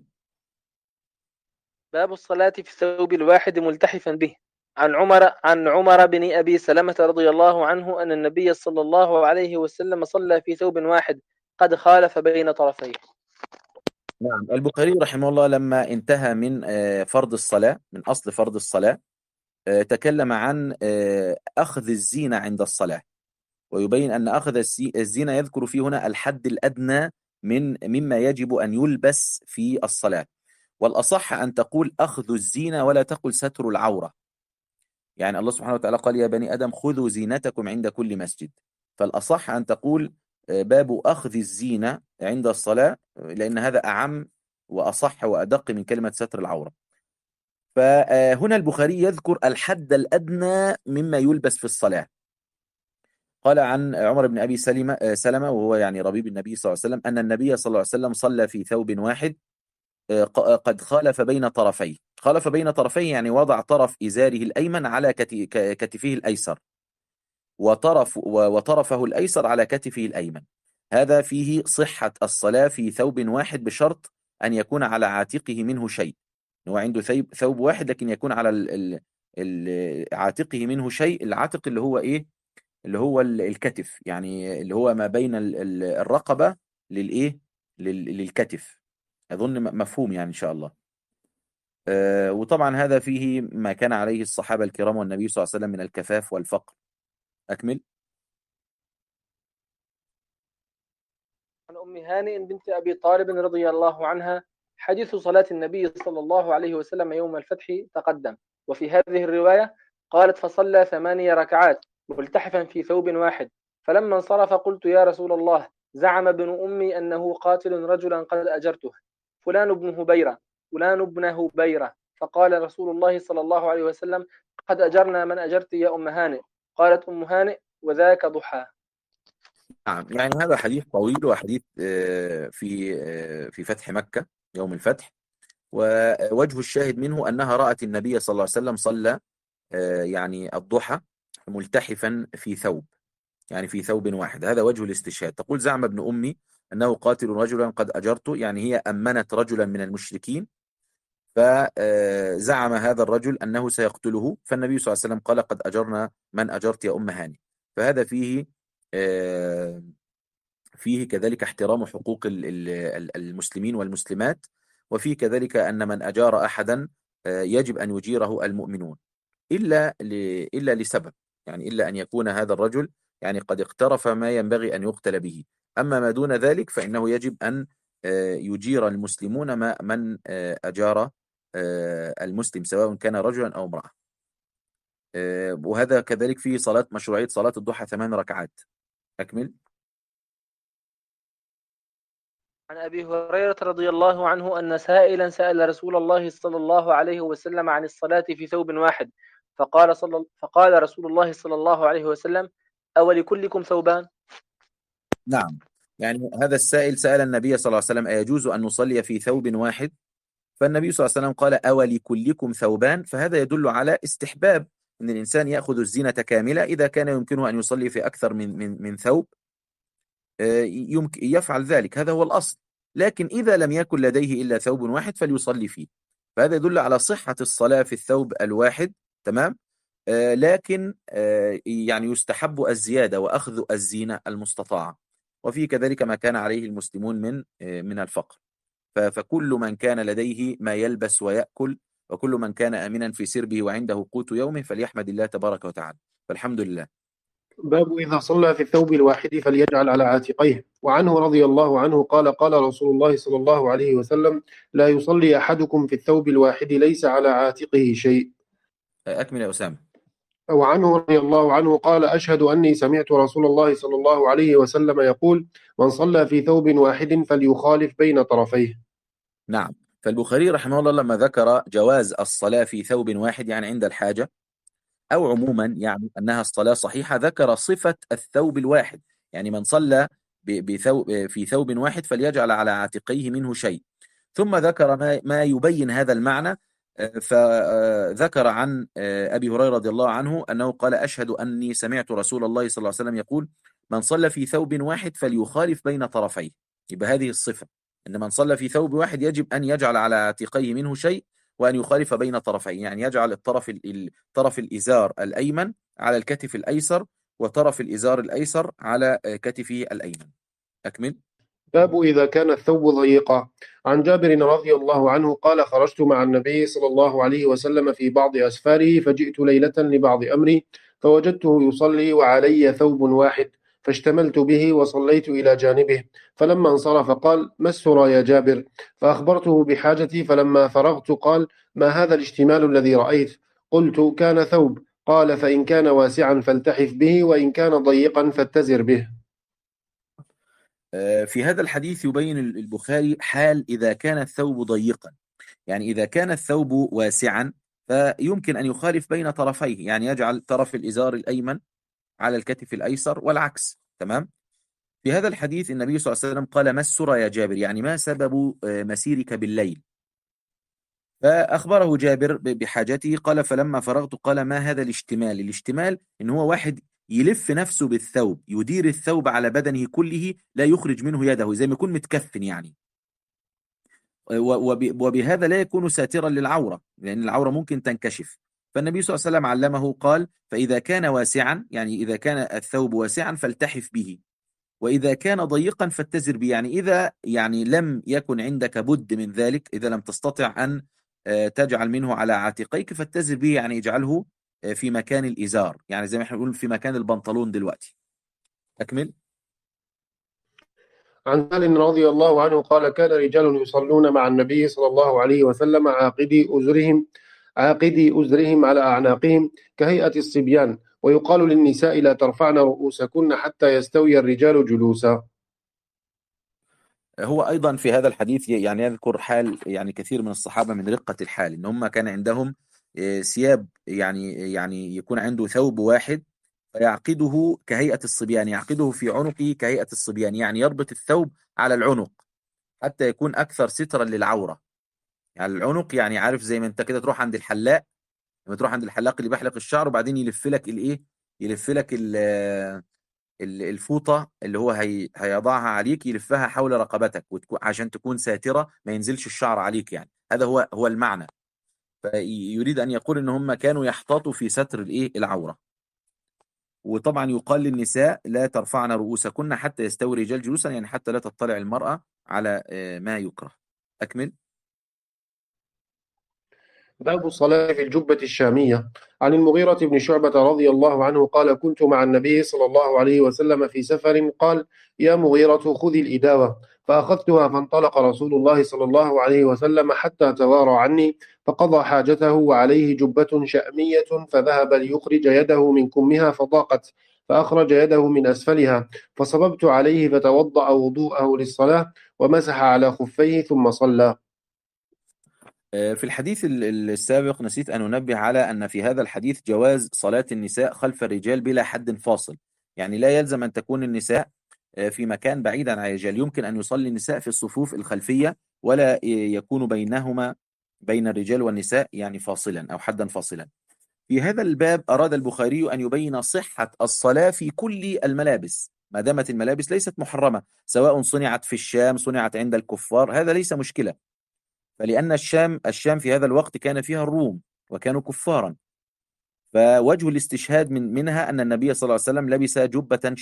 باب الصلاة في الثوب الواحد ملتحفا به. عن عمر بن أبي سلمة رضي الله عنه أن النبي صلى الله عليه وسلم صلى في ثوب واحد قد خالف بين طرفيه. نعم، البخاري رحمه الله لما انتهى من فرض الصلاة، من أصل فرض الصلاة، تكلم عن أخذ الزينة عند الصلاة، ويبين أن أخذ الزينة يذكر فيه هنا الحد الأدنى مما يجب أن يلبس في الصلاة. والأصح أن تقول أخذ الزينة ولا تقل ستر العورة، يعني الله سبحانه وتعالى قال يا بني آدم خذوا زينتكم عند كل مسجد. فالأصح أن تقول باب أخذ الزينة عند الصلاة، لأن هذا أعم وأصح وأدق من كلمة ستر العورة. فهنا البخاري يذكر الحد الأدنى مما يلبس في الصلاة. قال عن عمر بن أبي سلمة وهو يعني ربيب النبي صلى الله عليه وسلم أن النبي صلى الله عليه وسلم صلى في ثوب واحد قد خالف بين طرفيه. خالف بين طرفيه يعني وضع طرف إزاره الأيمن على كتفه الأيسر، وطرفه الأيسر على كتفه الأيمن. هذا فيه صحة الصلاة في ثوب واحد بشرط أن يكون على عاتقه منه شيء. هو عنده ثوب واحد لكن يكون على عاتقه منه شيء. العاتق اللي هو إيه؟ اللي هو الكتف، يعني اللي هو ما بين الرقبة للإيه؟ للكتف. أظن مفهوم يعني إن شاء الله. وطبعا هذا فيه ما كان عليه الصحابة الكرام والنبي صلى الله عليه وسلم من الكفاف والفقر. أكمل. عن أم هانئ بنت أبي طالب رضي الله عنها حديث صلاة النبي صلى الله عليه وسلم يوم الفتح تقدم، وفي هذه الرواية قالت فصلى 8 ركعات ملتحفا في ثوب واحد، فلما انصرف قلت يا رسول الله زعم ابن أمي أنه قاتل رجلا قد أجرته، فلان ابن هبيرة، فقال رسول الله صلى الله عليه وسلم قد أجرنا من أجرت يا أم هانئ. قالت أم هانئ وذاك ضحى. نعم، يعني هذا حديث طويل، وحديث في فتح مكة يوم الفتح. ووجه الشاهد منه أنها رأت النبي صلى الله عليه وسلم صلى يعني الضحى ملتحفا في ثوب، يعني في ثوب واحد. هذا وجه الاستشهاد. تقول زعم ابن أمي أنه قاتل رجلا قد أجرته، يعني هي أمنت رجلا من المشركين، فزعم هذا الرجل أنه سيقتله، فالنبي صلى الله عليه وسلم قال قد أجرنا من أجرت يا أم هاني. فهذا فيه كذلك احترام حقوق المسلمين والمسلمات، وفيه كذلك أن من أجار أحدا يجب أن يجيره المؤمنون إلا لسبب، يعني إلا أن يكون هذا الرجل يعني قد اقترف ما ينبغي أن يقتل به. أما ما دون ذلك فإنه يجب أن يجير المسلمون من أجار المسلم سواء كان رجلا أو امرأة. وهذا كذلك فيه مشروعية صلاة الضحى 8 ركعات. أكمل. عن أبي هريرة رضي الله عنه أن سائلا سأل رسول الله صلى الله عليه وسلم عن الصلاة في ثوب واحد، فقال رسول الله صلى الله عليه وسلم أولكلكم ثوبان؟ نعم، يعني هذا السائل سأل النبي صلى الله عليه وسلم أيجوز أن نصلي في ثوب واحد؟ فالنبي صلى الله عليه وسلم قال أولكلكم ثوبان. فهذا يدل على استحباب أن الإنسان يأخذ الزينة كاملة. إذا كان يمكنه أن يصلي في أكثر من ثوب يمكن يفعل ذلك، هذا هو الأصل. لكن إذا لم يكن لديه إلا ثوب واحد فليصلي فيه. فهذا يدل على صحة الصلاة في الثوب الواحد. تمام. لكن يعني يستحب الزيادة وأخذ الزينة المستطاعة. وفي كذلك ما كان عليه المسلمون من الفقر. فكل من كان لديه ما يلبس ويأكل، وكل من كان آمنا في سربه وعنده قوت يومه، فليحمد الله تبارك وتعالى. فالحمد لله. باب إذا صلى في الثوب الواحد فليجعل على عاتقيه. وعنه رضي الله عنه قال قال رسول الله صلى الله عليه وسلم لا يصلي أحدكم في الثوب الواحد ليس على عاتقه شيء. أكمل يا أسامة. وعنه رضي الله عنه قال أشهد أني سمعت رسول الله صلى الله عليه وسلم يقول من صلى في ثوب واحد فليخالف بين طرفيه. نعم، فالبخاري رحمه الله لما ذكر جواز الصلاة في ثوب واحد يعني عند الحاجة، أو عموما يعني أنها الصلاة صحيحة، ذكر صفة الثوب الواحد. يعني من صلى في ثوب واحد فليجعل على عاتقيه منه شيء. ثم ذكر ما يبين هذا المعنى. فذكر عن أبي هريرة رضي الله عنه أنه قال أشهد أني سمعت رسول الله صلى الله عليه وسلم يقول من صلى في ثوب واحد فليخالف بين طرفيه. يبقى هذه الصفة، أن من صلى في ثوب واحد يجب أن يجعل على عاتقيه منه شيء، وأن يخالف بين طرفيه، يعني يجعل طرف الإزار الأيمن على الكتف الأيسر، وطرف الإزار الأيسر على كتفه الأيمن. أكمل. باب إذا كان الثوب ضيقا. عن جابر رضي الله عنه قال خرجت مع النبي صلى الله عليه وسلم في بعض أسفاره فجئت ليلة لبعض أمري فوجدته يصلي وعلي ثوب واحد فاشتملت به وصليت إلى جانبه، فلما انصرف قال ما السرى يا جابر؟ فأخبرته بحاجتي، فلما فرغت قال ما هذا الاشتمال الذي رأيت؟ قلت كان ثوب. قال فإن كان واسعا فالتحف به وإن كان ضيقا فاتزر به. في هذا الحديث يبين البخاري حال إذا كان الثوب ضيقا. يعني إذا كان الثوب واسعا فيمكن أن يخالف بين طرفيه، يعني يجعل طرف الإزار الأيمن على الكتف الأيسر والعكس. تمام. في هذا الحديث النبي صلى الله عليه وسلم قال: ما السرى يا جابر؟ يعني ما سبب مسيرك بالليل؟ فأخبره جابر بحاجته. قال: فلما فرغت. قال: ما هذا الاشتمال؟ الاشتمال إن هو واحد يلف نفسه بالثوب، يدير الثوب على بدنه كله، لا يخرج منه يده، زي ما يكون متكفن يعني. وبهذا لا يكون ساترا للعورة، لأن العورة ممكن تنكشف. فالنبي صلى الله عليه وسلم علمه، قال: فإذا كان واسعا، يعني إذا كان الثوب واسعا فالتحف به، وإذا كان ضيقا فاتزر به. يعني إذا يعني لم يكن عندك بد من ذلك، إذا لم تستطع أن تجعل منه على عاتقيك، فاتزر به، يعني اجعله في مكان الإزار، يعني زي ما احنا بنقول في مكان البنطلون دلوقتي. أكمل. عن سالم رضي الله عنه قال كان رجال يصلون مع النبي صلى الله عليه وسلم عاقدي أزرهم على أعناقهم كهيئة الصبيان، ويقال للنساء لا ترفعن رؤوسكن حتى يستوي الرجال جلوسا. هو أيضا في هذا الحديث يعني يذكر حال يعني كثير من الصحابة من رقة الحال، إن هم كان عندهم ثياب، يعني يكون عنده ثوب واحد فيعقده كهيئة الصبيان، يعقده في عنقه كهيئة الصبيان، يعني يربط الثوب على العنق حتى يكون أكثر سترا للعورة. يعني العنق، يعني عارف زي ما أنت كده تروح عند الحلاق، لما تروح عند الحلاق اللي بيحلق الشعر وبعدين يلف لك الإيه، يلف لك الفوطة اللي هو هيضعها عليك، يلفها حول رقبتك عشان تكون ساترة، ما ينزلش الشعر عليك. يعني هذا هو المعنى. فيريد أن يقول إن هم كانوا يحتاطوا في ستر الإيه، العورة. وطبعا يقال للنساء لا ترفعن رؤوسكن حتى يستوي الرجال جلوسا، يعني حتى لا تطلع المرأة على ما يكره. أكمل. باب الصلاة في الجبة الشامية. عن المغيرة بن شعبة رضي الله عنه قال كنت مع النبي صلى الله عليه وسلم في سفر قال يا مغيرة خذي الإداوة، فأخذتها فانطلق رسول الله صلى الله عليه وسلم حتى توارى عني، فقضى حاجته وعليه جبة شأمية، فذهب ليخرج يده من كمها فضاقت، فأخرج يده من أسفلها، فصببت عليه فتوضأ وضوءه للصلاة ومسح على خفيه ثم صلى. في الحديث السابق نسيت أن أنبه على أن في هذا الحديث جواز صلاة النساء خلف الرجال بلا حد فاصل. يعني لا يلزم أن تكون النساء في مكان بعيدا عن الرجال، يمكن أن يصلي النساء في الصفوف الخلفية ولا يكون بينهما، بين الرجال والنساء، يعني فاصلا أو حدا فاصلا. في هذا الباب أراد البخاري أن يبين صحة الصلاة في كل الملابس، ما دامت الملابس ليست محرمة، سواء صنعت في الشام، صنعت عند الكفار، هذا ليس مشكلة. فلأن الشام في هذا الوقت كان فيها الروم وكانوا كفارا. فوجه الاستشهاد منها أن النبي صلى الله عليه وسلم لبس جبة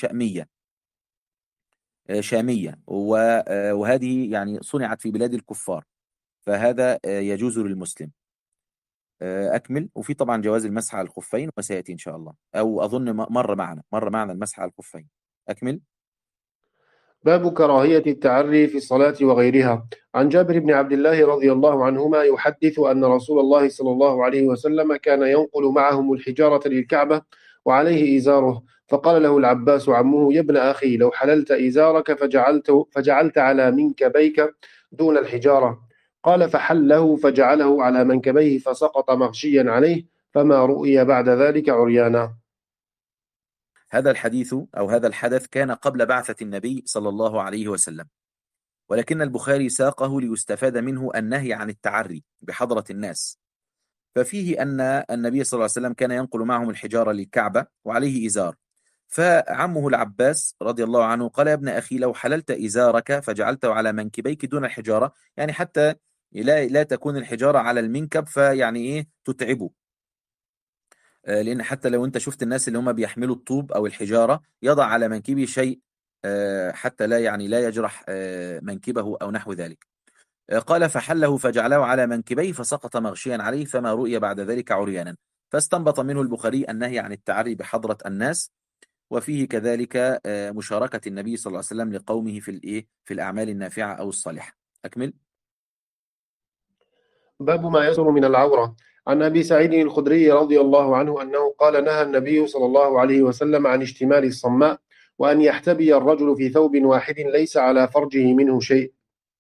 شامية، وهذه يعني صنعت في بلاد الكفار، فهذا يجوز للمسلم. أكمل. وفي طبعا جواز المسح على الخفين وسيأتي إن شاء الله، أو أظن مر معنا المسح على الخفين. أكمل. باب كراهية التعري في الصلاة وغيرها. عن جابر بن عبد الله رضي الله عنهما يحدث أن رسول الله صلى الله عليه وسلم كان ينقل معهم الحجارة للكعبة وعليه إزاره، فقال له العباس عمه يا ابن أخي لو حللت إزارك فجعلت على منكبيك دون الحجارة. قال فحله فجعله على منكبيه فسقط مغشيا عليه، فما رؤي بعد ذلك عريانا. هذا الحديث أو هذا الحدث كان قبل بعثة النبي صلى الله عليه وسلم، ولكن البخاري ساقه ليستفاد منه النهي عن التعري بحضرة الناس. ففيه أن النبي صلى الله عليه وسلم كان ينقل معهم الحجارة للكعبة وعليه إزار، فعمه العباس رضي الله عنه قال يا ابن أخي لو حللت إزارك فجعلته على منكبيك دون الحجارة، يعني حتى لا تكون الحجارة على المنكب، فيعني إيه تتعبه. لأن حتى لو أنت شفت الناس اللي هم بيحملوا الطوب أو الحجارة يضع على منكبه شيء حتى لا يجرح منكبه أو نحو ذلك. قال فحله فجعله على منكبيه فسقط مغشيا عليه، فما رؤي بعد ذلك عريانا. فاستنبط منه البخاري النهي عن التعري بحضرة الناس، وفيه كذلك مشاركة النبي صلى الله عليه وسلم لقومه في الأعمال النافعة أو الصالحة. أكمل. باب ما يستر من العورة. عن أبي سعيد الخدري رضي الله عنه أنه قال نهى النبي صلى الله عليه وسلم عن اشتمال الصماء وأن يحتبي الرجل في ثوب واحد ليس على فرجه منه شيء.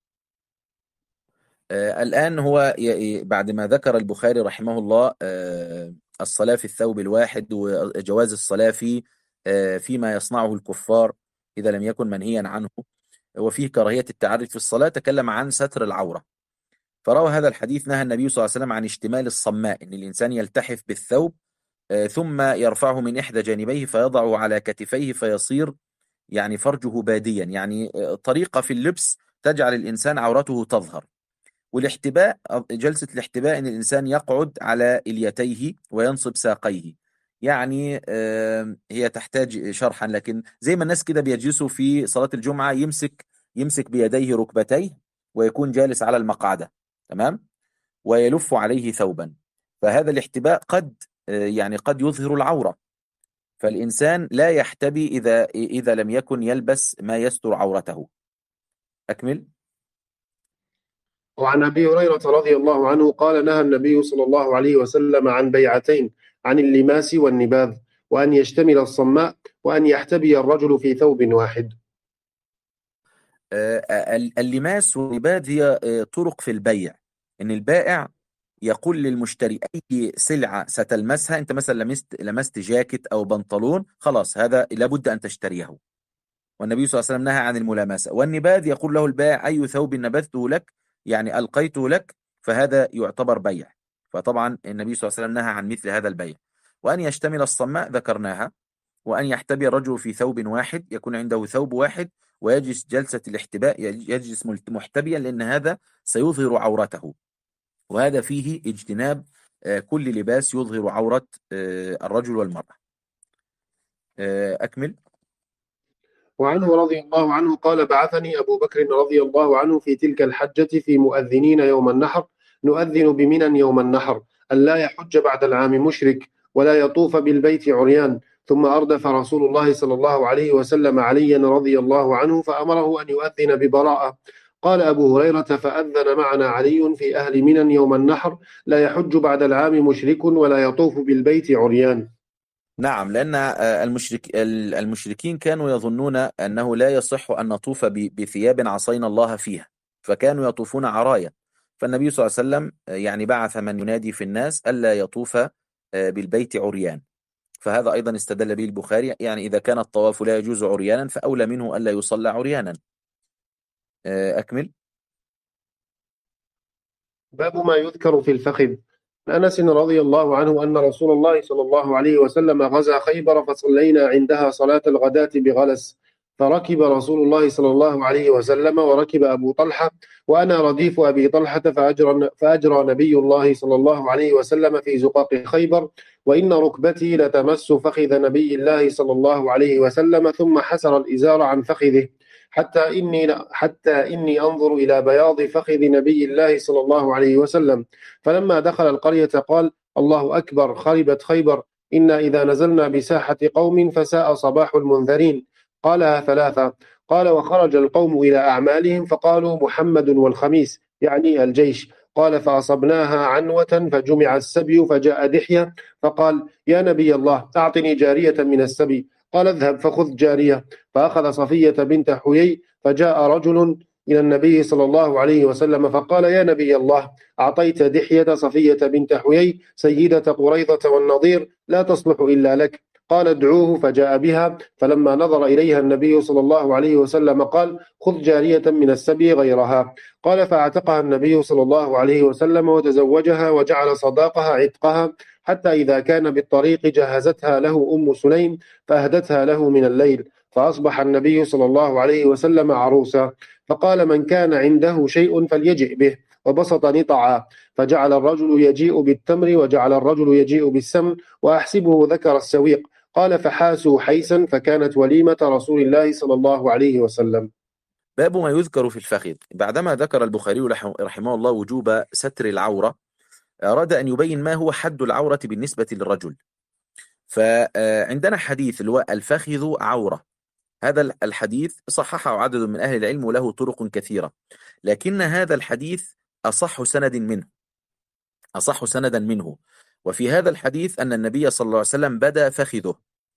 الآن هو بعد ما ذكر البخاري رحمه الله الصلاة في الثوب الواحد وجواز الصلاة فيما يصنعه الكفار إذا لم يكن منهيا عنه، وفيه كراهية التعري في الصلاة، تكلم عن ستر العورة. فروى هذا الحديث نهى النبي صلى الله عليه وسلم عن اشتمال الصماء، إن الإنسان يلتحف بالثوب ثم يرفعه من إحدى جانبيه فيضعه على كتفيه فيصير يعني فرجه باديا، يعني طريقة في اللبس تجعل الإنسان عورته تظهر. والاحتباء، جلسة الاحتباء إن الإنسان يقعد على إليتيه وينصب ساقيه، يعني هي تحتاج شرحا، لكن زي ما الناس كده بيجلسوا في صلاة الجمعة يمسك بيديه ركبتيه ويكون جالس على المقعدة، تمام، ويلف عليه ثوبا. فهذا الاحتباء يعني قد يظهر العورة، فالإنسان لا يحتبي إذا لم يكن يلبس ما يستر عورته. أكمل. وعن أبي هريرة رضي الله عنه قال نهى النبي صلى الله عليه وسلم عن بيعتين، عن اللماس والنباذ، وأن يشتمل الصماء، وأن يحتبي الرجل في ثوب واحد. اللماس والنباذ هي طرق في البيع، ان البائع يقول للمشتري اي سلعة ستلمسها، انت مثلا لمست جاكيت او بنطلون، خلاص هذا لابد ان تشتريه، والنبي صلى الله عليه وسلم نهى عن الملامسة. والنباذ يقول له البائع اي ثوب نبذته لك، يعني القيته لك، فهذا يعتبر بيع، فطبعا النبي صلى الله عليه وسلم نهى عن مثل هذا البيع. وان يشتمل الصماء ذكرناها، وأن يحتبي الرجل في ثوب واحد، يكون عنده ثوب واحد ويجلس جلسة الاحتباء، يجلس محتبيا، لأن هذا سيظهر عورته، وهذا فيه اجتناب كل لباس يظهر عورة الرجل والمرأة. أكمل. وعنه رضي الله عنه قال بعثني أبو بكر رضي الله عنه في تلك الحجة في مؤذنين يوم النحر، نؤذن بمنى يوم النحر، أن لا يحج بعد العام مشرك، ولا يطوف بالبيت عريان. ثم أردف رسول الله صلى الله عليه وسلم عليا رضي الله عنه فأمره أن يؤذن ببراءة. قال أبو هريرة فأذن معنا علي في أهل منى يوم النحر، لا يحج بعد العام مشرك ولا يطوف بالبيت عريان. نعم، لأن المشركين كانوا يظنون أنه لا يصح أن نطوف بثياب عصينا الله فيها، فكانوا يطوفون عرايا، فالنبي صلى الله عليه وسلم يعني بعث من ينادي في الناس ألا يطوف بالبيت عريان. فهذا أيضا استدل به البخاري، يعني إذا كان الطواف لا يجوز عريانا فأولى منه ألا يصلى عريانا. أكمل. باب ما يذكر في الفخذ. عن أنس رضي الله عنه أن رسول الله صلى الله عليه وسلم غزا خيبر فصلينا عندها صلاة الغداة بغلس، فركب رسول الله صلى الله عليه وسلم وركب أبو طلحة وأنا رديف أبي طلحة، فأجرى نبي الله صلى الله عليه وسلم في زقاق خيبر، وإن ركبتي لتمس فخذ نبي الله صلى الله عليه وسلم، ثم حسر الإزار عن فخذه حتى إني أنظر إلى بياض فخذ نبي الله صلى الله عليه وسلم. فلما دخل القرية قال: الله أكبر، خربت خيبر، إنا إذا نزلنا بساحة قوم فساء صباح المنذرين. قالها ثلاثة. قال: وخرج القوم إلى أعمالهم فقالوا محمد والخميس، يعني الجيش. قال: فأصبناها عنوة فجمع السبي، فجاء دحية فقال: يا نبي الله أعطني جارية من السبي. قال: اذهب فخذ جارية. فأخذ صفية بنت حيي، فجاء رجل إلى النبي صلى الله عليه وسلم فقال: يا نبي الله أعطيت دحية صفية بنت حيي سيدة قريظة والنضير، لا تصلح إلا لك. قال: ادعوه. فجاء بها، فلما نظر إليها النبي صلى الله عليه وسلم قال: خذ جارية من السبي غيرها. قال: فاعتقها النبي صلى الله عليه وسلم وتزوجها وجعل صداقها عتقها، حتى إذا كان بالطريق جهزتها له أم سليم فأهدتها له من الليل، فأصبح النبي صلى الله عليه وسلم عروسا. فقال: من كان عنده شيء فليجئ به، وبسط نطعا، فجعل الرجل يجيء بالتمر وجعل الرجل يجيء بالسمن، وأحسبه ذكر السويق. قال: فحاسوا حيسا، فكانت وليمة رسول الله صلى الله عليه وسلم. باب ما يذكر في الفخذ. بعدما ذكر البخاري رحمه الله وجوب ستر العورة، أراد أن يبين ما هو حد العورة بالنسبة للرجل. فعندنا حديث الفخذ عورة، هذا الحديث صححه عدد من أهل العلم وله طرق كثيرة، لكن هذا الحديث أصح سند منه، أصح سندا منه. وفي هذا الحديث أن النبي صلى الله عليه وسلم بدا فخذه،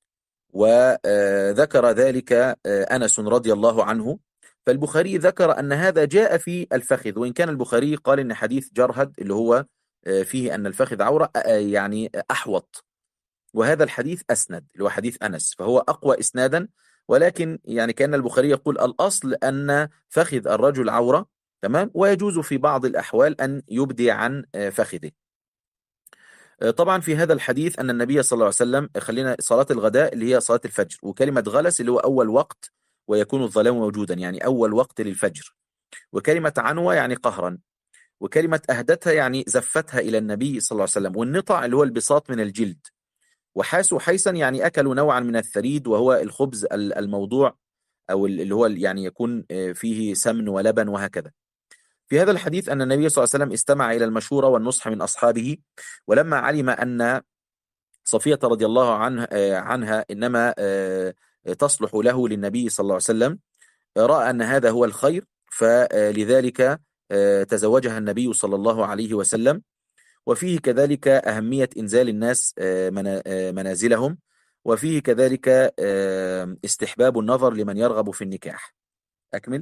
وذكر ذلك أنس رضي الله عنه. فالبخاري ذكر أن هذا جاء في الفخذ، وإن كان البخاري قال إن حديث جرهد اللي هو فيه أن الفخذ عورة يعني أحوط، وهذا الحديث أسند اللي هو حديث أنس، فهو أقوى إسنادا. ولكن يعني كان البخاري يقول الأصل أن فخذ الرجل عورة، تمام، ويجوز في بعض الأحوال أن يبدي عن فخذه. طبعا في هذا الحديث أن النبي صلى الله عليه وسلم، خلينا صلاة الغداء اللي هي صلاة الفجر، وكلمة غلس اللي هو أول وقت ويكون الظلام موجودا، يعني أول وقت للفجر، وكلمة عنوة يعني قهرا، وكلمة أهدتها يعني زفتها إلى النبي صلى الله عليه وسلم، والنطع اللي هو البساط من الجلد، وحاسوا حيسا يعني أكلوا نوعا من الثريد وهو الخبز الموضوع، أو اللي هو يعني يكون فيه سمن ولبن وهكذا. في هذا الحديث أن النبي صلى الله عليه وسلم استمع إلى المشورة والنصح من أصحابه، ولما علم أن صفية رضي الله عنها إنما تصلح له للنبي صلى الله عليه وسلم، رأى أن هذا هو الخير، فلذلك تزوجها النبي صلى الله عليه وسلم. وفيه كذلك أهمية إنزال الناس منازلهم، وفيه كذلك استحباب النظر لمن يرغب في النكاح. أكمل.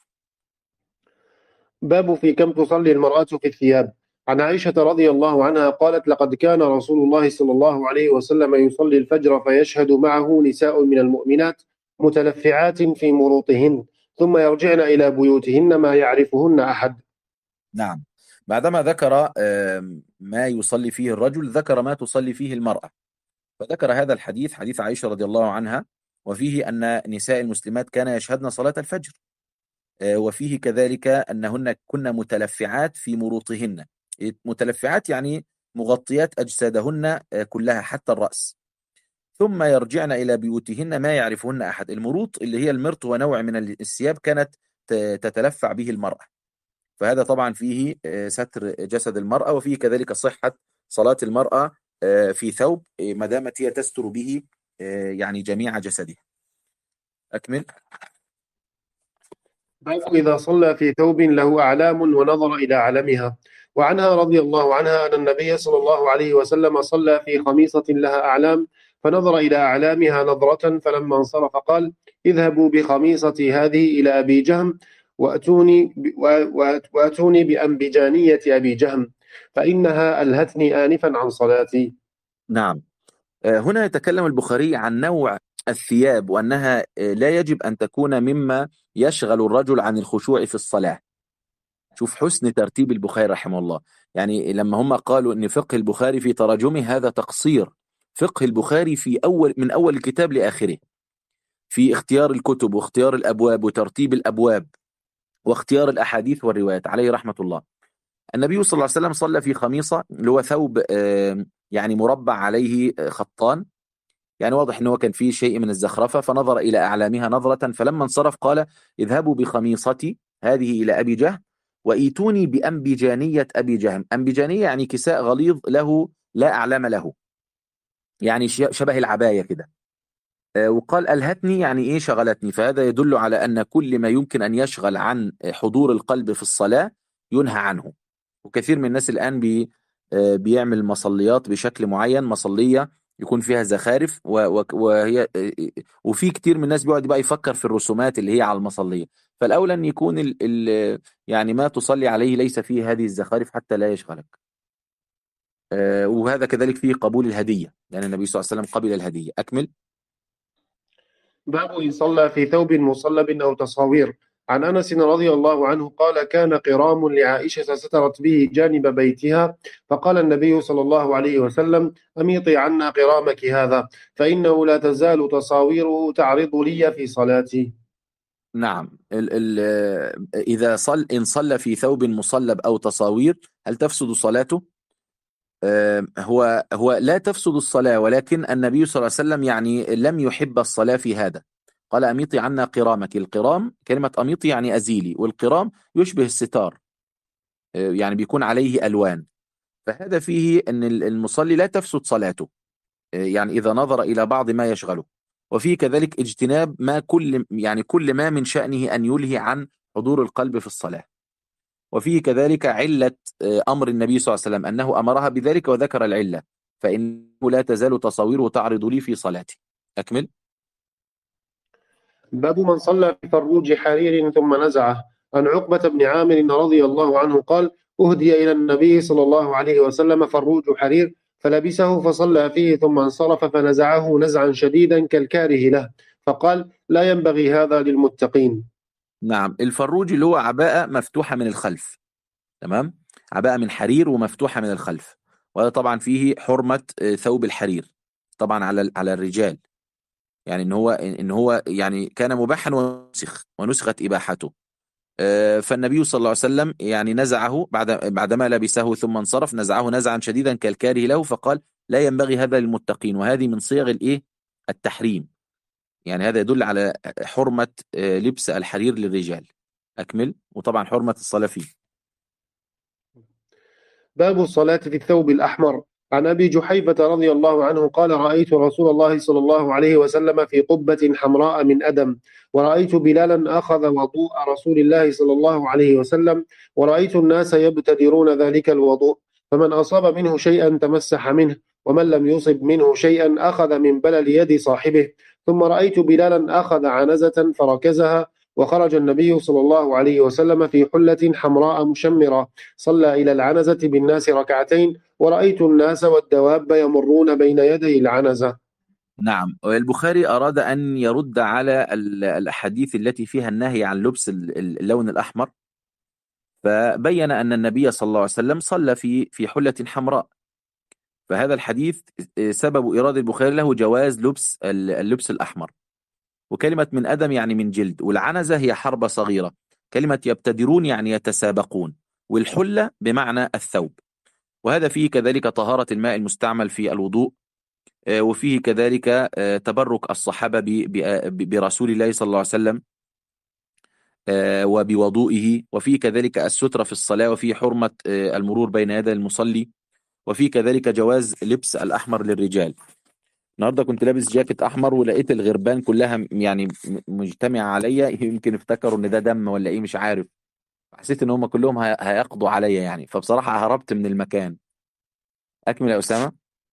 باب في كم تصلي المرأة في الثياب. عن عائشة رضي الله عنها قالت: لقد كان رسول الله صلى الله عليه وسلم يصلي الفجر فيشهد معه نساء من المؤمنات متلفعات في مروطهن، ثم يرجعن إلى بيوتهن ما يعرفهن أحد. نعم، بعدما ذكر ما يصلي فيه الرجل، ذكر ما تصلي فيه المرأة، فذكر هذا الحديث، حديث عائشة رضي الله عنها، وفيه أن نساء المسلمات كان يشهدن صلاة الفجر، وفيه كذلك أنهن كن متلفعات في مروطهن. متلفعات يعني مغطيات أجسادهن كلها حتى الرأس، ثم يرجعن إلى بيوتهن ما يعرفهن أحد. المروط اللي هي المرط ونوع من الثياب كانت تتلفع به المرأة، فهذا طبعا فيه ستر جسد المرأة، وفيه كذلك صحة صلاة المرأة في ثوب ما دامت هي تستر به يعني جميع جسدها. أكمل. باب إذا صلى في ثوب له أعلام ونظر إلى علمها. وعنها رضي الله عنها أن النبي صلى الله عليه وسلم صلى في خميصة لها أعلام، فنظر إلى أعلامها نظرة، فلما انصرف قال: اذهبوا بخميصتي هذه إلى أبي جهم وأتوني بأنبجانية أبي جهم، فإنها ألهتني آنفا عن صلاتي. نعم، هنا يتكلم البخاري عن نوع الثياب، وأنها لا يجب أن تكون مما يشغل الرجل عن الخشوع في الصلاة. شوف حسن ترتيب البخاري رحمه الله، يعني لما هم قالوا أن فقه البخاري في تراجمه هذا تقصير. فقه البخاري في من أول الكتاب لآخره، في اختيار الكتب واختيار الأبواب وترتيب الأبواب واختيار الأحاديث والروايات، عليه رحمة الله. النبي صلى الله عليه وسلم صلى في خميصة اللي هو ثوب يعني مربع عليه خطان، يعني واضح أنه كان فيه شيء من الزخرفة، فنظر إلى أعلامها نظرة، فلما انصرف قال: اذهبوا بخميصتي هذه إلى أبي جهم وإيتوني بأنبجانية أبي جهم. أنبجانية يعني كساء غليظ له لا أعلام له، يعني شبه العباية كده. وقال ألهتني يعني إيه؟ شغلتني. فهذا يدل على أن كل ما يمكن أن يشغل عن حضور القلب في الصلاة ينهى عنه. وكثير من الناس الآن بيعمل مصليات بشكل معين، مصلية يكون فيها زخارف وهي وفي كتير من الناس بيقعد بقى يفكر في الرسومات اللي هي على المصلية. فالأولى أن يكون يعني ما تصلي عليه ليس فيه هذه الزخارف حتى لا يشغلك. وهذا كذلك فيه قبول الهدية، لأن النبي صلى الله عليه وسلم قبل الهدية. أكمل. باب إن صلى في ثوب مصلب أو تصاوير. عن أنس رضي الله عنه قال: كان قرام لعائشة سترت به جانب بيتها، فقال النبي صلى الله عليه وسلم: أميطي عنا قرامك هذا، فإنه لا تزال تصاويره تعرض لي في صلاتي. نعم، إذا إن صلى في ثوب مصلب أو تصاوير هل تفسد صلاته؟ هو لا تفسد الصلاة، ولكن النبي صلى الله عليه وسلم يعني لم يحب الصلاة في هذا. قال: أميطي عنا قرامك. القرام كلمة أميطي يعني أزيلي، والقرام يشبه الستار، يعني بيكون عليه ألوان، فهذا فيه أن المصلي لا تفسد صلاته، يعني إذا نظر إلى بعض ما يشغله. وفيه كذلك اجتناب كل ما من شأنه أن يلهي عن حضور القلب في الصلاة. وفيه كذلك علة أمر النبي صلى الله عليه وسلم أنه أمرها بذلك وذكر العلة، فإنه لا تزال تصاويره تعرض لي في صلاتي. أكمل. باب من صلى في فروج حرير ثم نزعه. عن عقبة بن عامر رضي الله عنه قال: أهدي إلى النبي صلى الله عليه وسلم فروج حرير فلبسه فصلى فيه ثم انصرف فنزعه نزعا شديدا كالكاره له، فقال: لا ينبغي هذا للمتقين. نعم، الفروج اللي هو عباءة مفتوحة من الخلف، تمام، عباءة من حرير ومفتوحة من الخلف، وهذا طبعا فيه حرمة ثوب الحرير طبعا على الرجال، يعني ان هو يعني كان مباحا ونسخت إباحته. فالنبي صلى الله عليه وسلم يعني نزعه بعدما لبسه ثم انصرف، نزعه نزعا شديدا كالكاره له، فقال: لا ينبغي هذا للمتقين. وهذه من صيغ التحريم، يعني هذا يدل على حرمة لبس الحرير للرجال. أكمل. وطبعا حرمة الصلاة فيه. باب الصلاة في الثوب الأحمر. عن أبي جحيفة رضي الله عنه قال: رأيت رسول الله صلى الله عليه وسلم في قبة حمراء من أدم، ورأيت بلالا أخذ وضوء رسول الله صلى الله عليه وسلم، ورأيت الناس يبتدرون ذلك الوضوء، فمن أصاب منه شيئا تمسح منه، ومن لم يصب منه شيئا أخذ من بلل يد صاحبه. ثم رأيت بلالا أخذ عنزة فركزها، وخرج النبي صلى الله عليه وسلم في حلة حمراء مشمرة، صلى إلى العنزة بالناس ركعتين، ورأيت الناس والدواب يمرون بين يدي العنزة. نعم، البخاري أراد أن يرد على الأحاديث التي فيها النهي عن لبس اللون الأحمر، فبين أن النبي صلى الله عليه وسلم صلى في حلة حمراء، فهذا الحديث سبب إرادة البخاري له جواز لبس اللبس الأحمر. وكلمة من أدم يعني من جلد، والعنزة هي حربة صغيرة. كلمة يبتدرون يعني يتسابقون، والحلة بمعنى الثوب. وهذا فيه كذلك طهارة الماء المستعمل في الوضوء، وفيه كذلك تبرك الصحابة برسول الله صلى الله عليه وسلم وبوضوئه، وفيه كذلك السترة في الصلاة، وفيه حرمة المرور بين يدي المصلي، وفيه كذلك جواز لبس الأحمر للرجال. النهارده كنت لابس جاكيت أحمر ولقيت الغربان كلها يعني مجتمعة عليا، يمكن افتكروا إن ده دم ولا إيه مش عارف، حسيت إن هم كلهم هيقضوا عليا يعني، فبصراحة هربت من المكان. أكمل يا أسامة.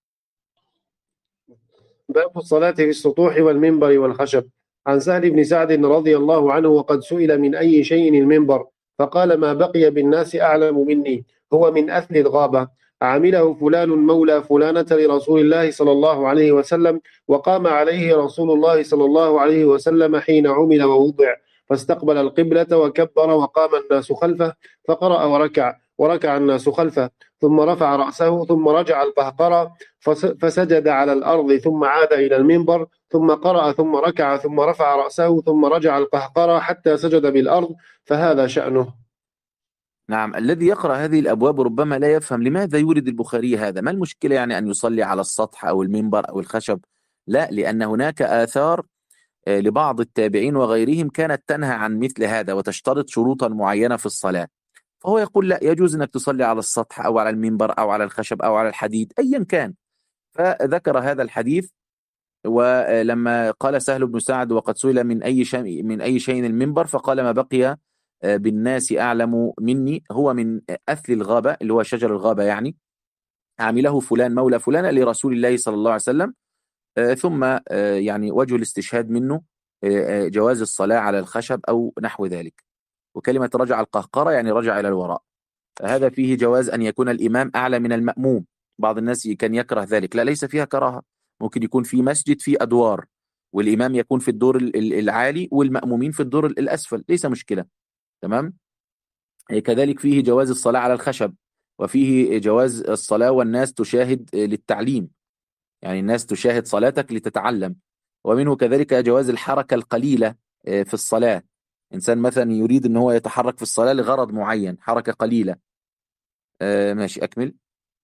باب الصلاة في السطوح والمنبر والخشب. عن سهل بن سعد رضي الله عنه وقد سئل من أي شيء المنبر، فقال: ما بقي بالناس أعلم مني، هو من أثل الغابة، عمله فلان مولى فلانة لرسول الله صلى الله عليه وسلم، وقام عليه رسول الله صلى الله عليه وسلم حين عمل ووضع، فاستقبل القبلة وكبر وقام الناس خلفه، فقرأ وركع الناس خلفه، ثم رفع رأسه ثم رجع القهقرة، فسجد على الأرض ثم عاد إلى المنبر، ثم قرأ ثم ركع ثم رفع رأسه ثم رجع القهقرة حتى سجد بالأرض، فهذا شأنه. نعم، الذي يقرأ هذه الأبواب ربما لا يفهم لماذا يورد البخاري هذا. ما المشكلة يعني أن يصلي على السطح أو المنبر أو الخشب؟ لا، لأن هناك آثار لبعض التابعين وغيرهم كانت تنهى عن مثل هذا وتشترط شروطا معينة في الصلاة، فهو يقول لا، يجوز أنك تصلي على السطح أو على المنبر أو على الخشب أو على الحديد أيا كان. فذكر هذا الحديث، ولما قال سهل بن سعد وقد سئل من أي شيء المنبر، فقال: ما بقي بالناس أعلم مني، هو من أثل الغابة اللي هو شجر الغابة يعني، عامله فلان مولى فلان لرسول الله صلى الله عليه وسلم. ثم يعني وجه الاستشهاد منه جواز الصلاة على الخشب أو نحو ذلك. وكلمة رجع القهقرة يعني رجع إلى الوراء، فهذا فيه جواز أن يكون الإمام أعلى من المأموم. بعض الناس كان يكره ذلك، لا، ليس فيها كراهة. ممكن يكون في مسجد فيه أدوار، والإمام يكون في الدور العالي والمأمومين في الدور الأسفل، ليس مشكلة. تمام. كذلك فيه جواز الصلاة على الخشب، وفيه جواز الصلاة والناس تشاهد للتعليم، يعني الناس تشاهد صلاتك لتتعلم. ومنه كذلك جواز الحركة القليلة في الصلاة، إنسان مثلا يريد أن هو يتحرك في الصلاة لغرض معين، حركة قليلة. ماشي، أكمل.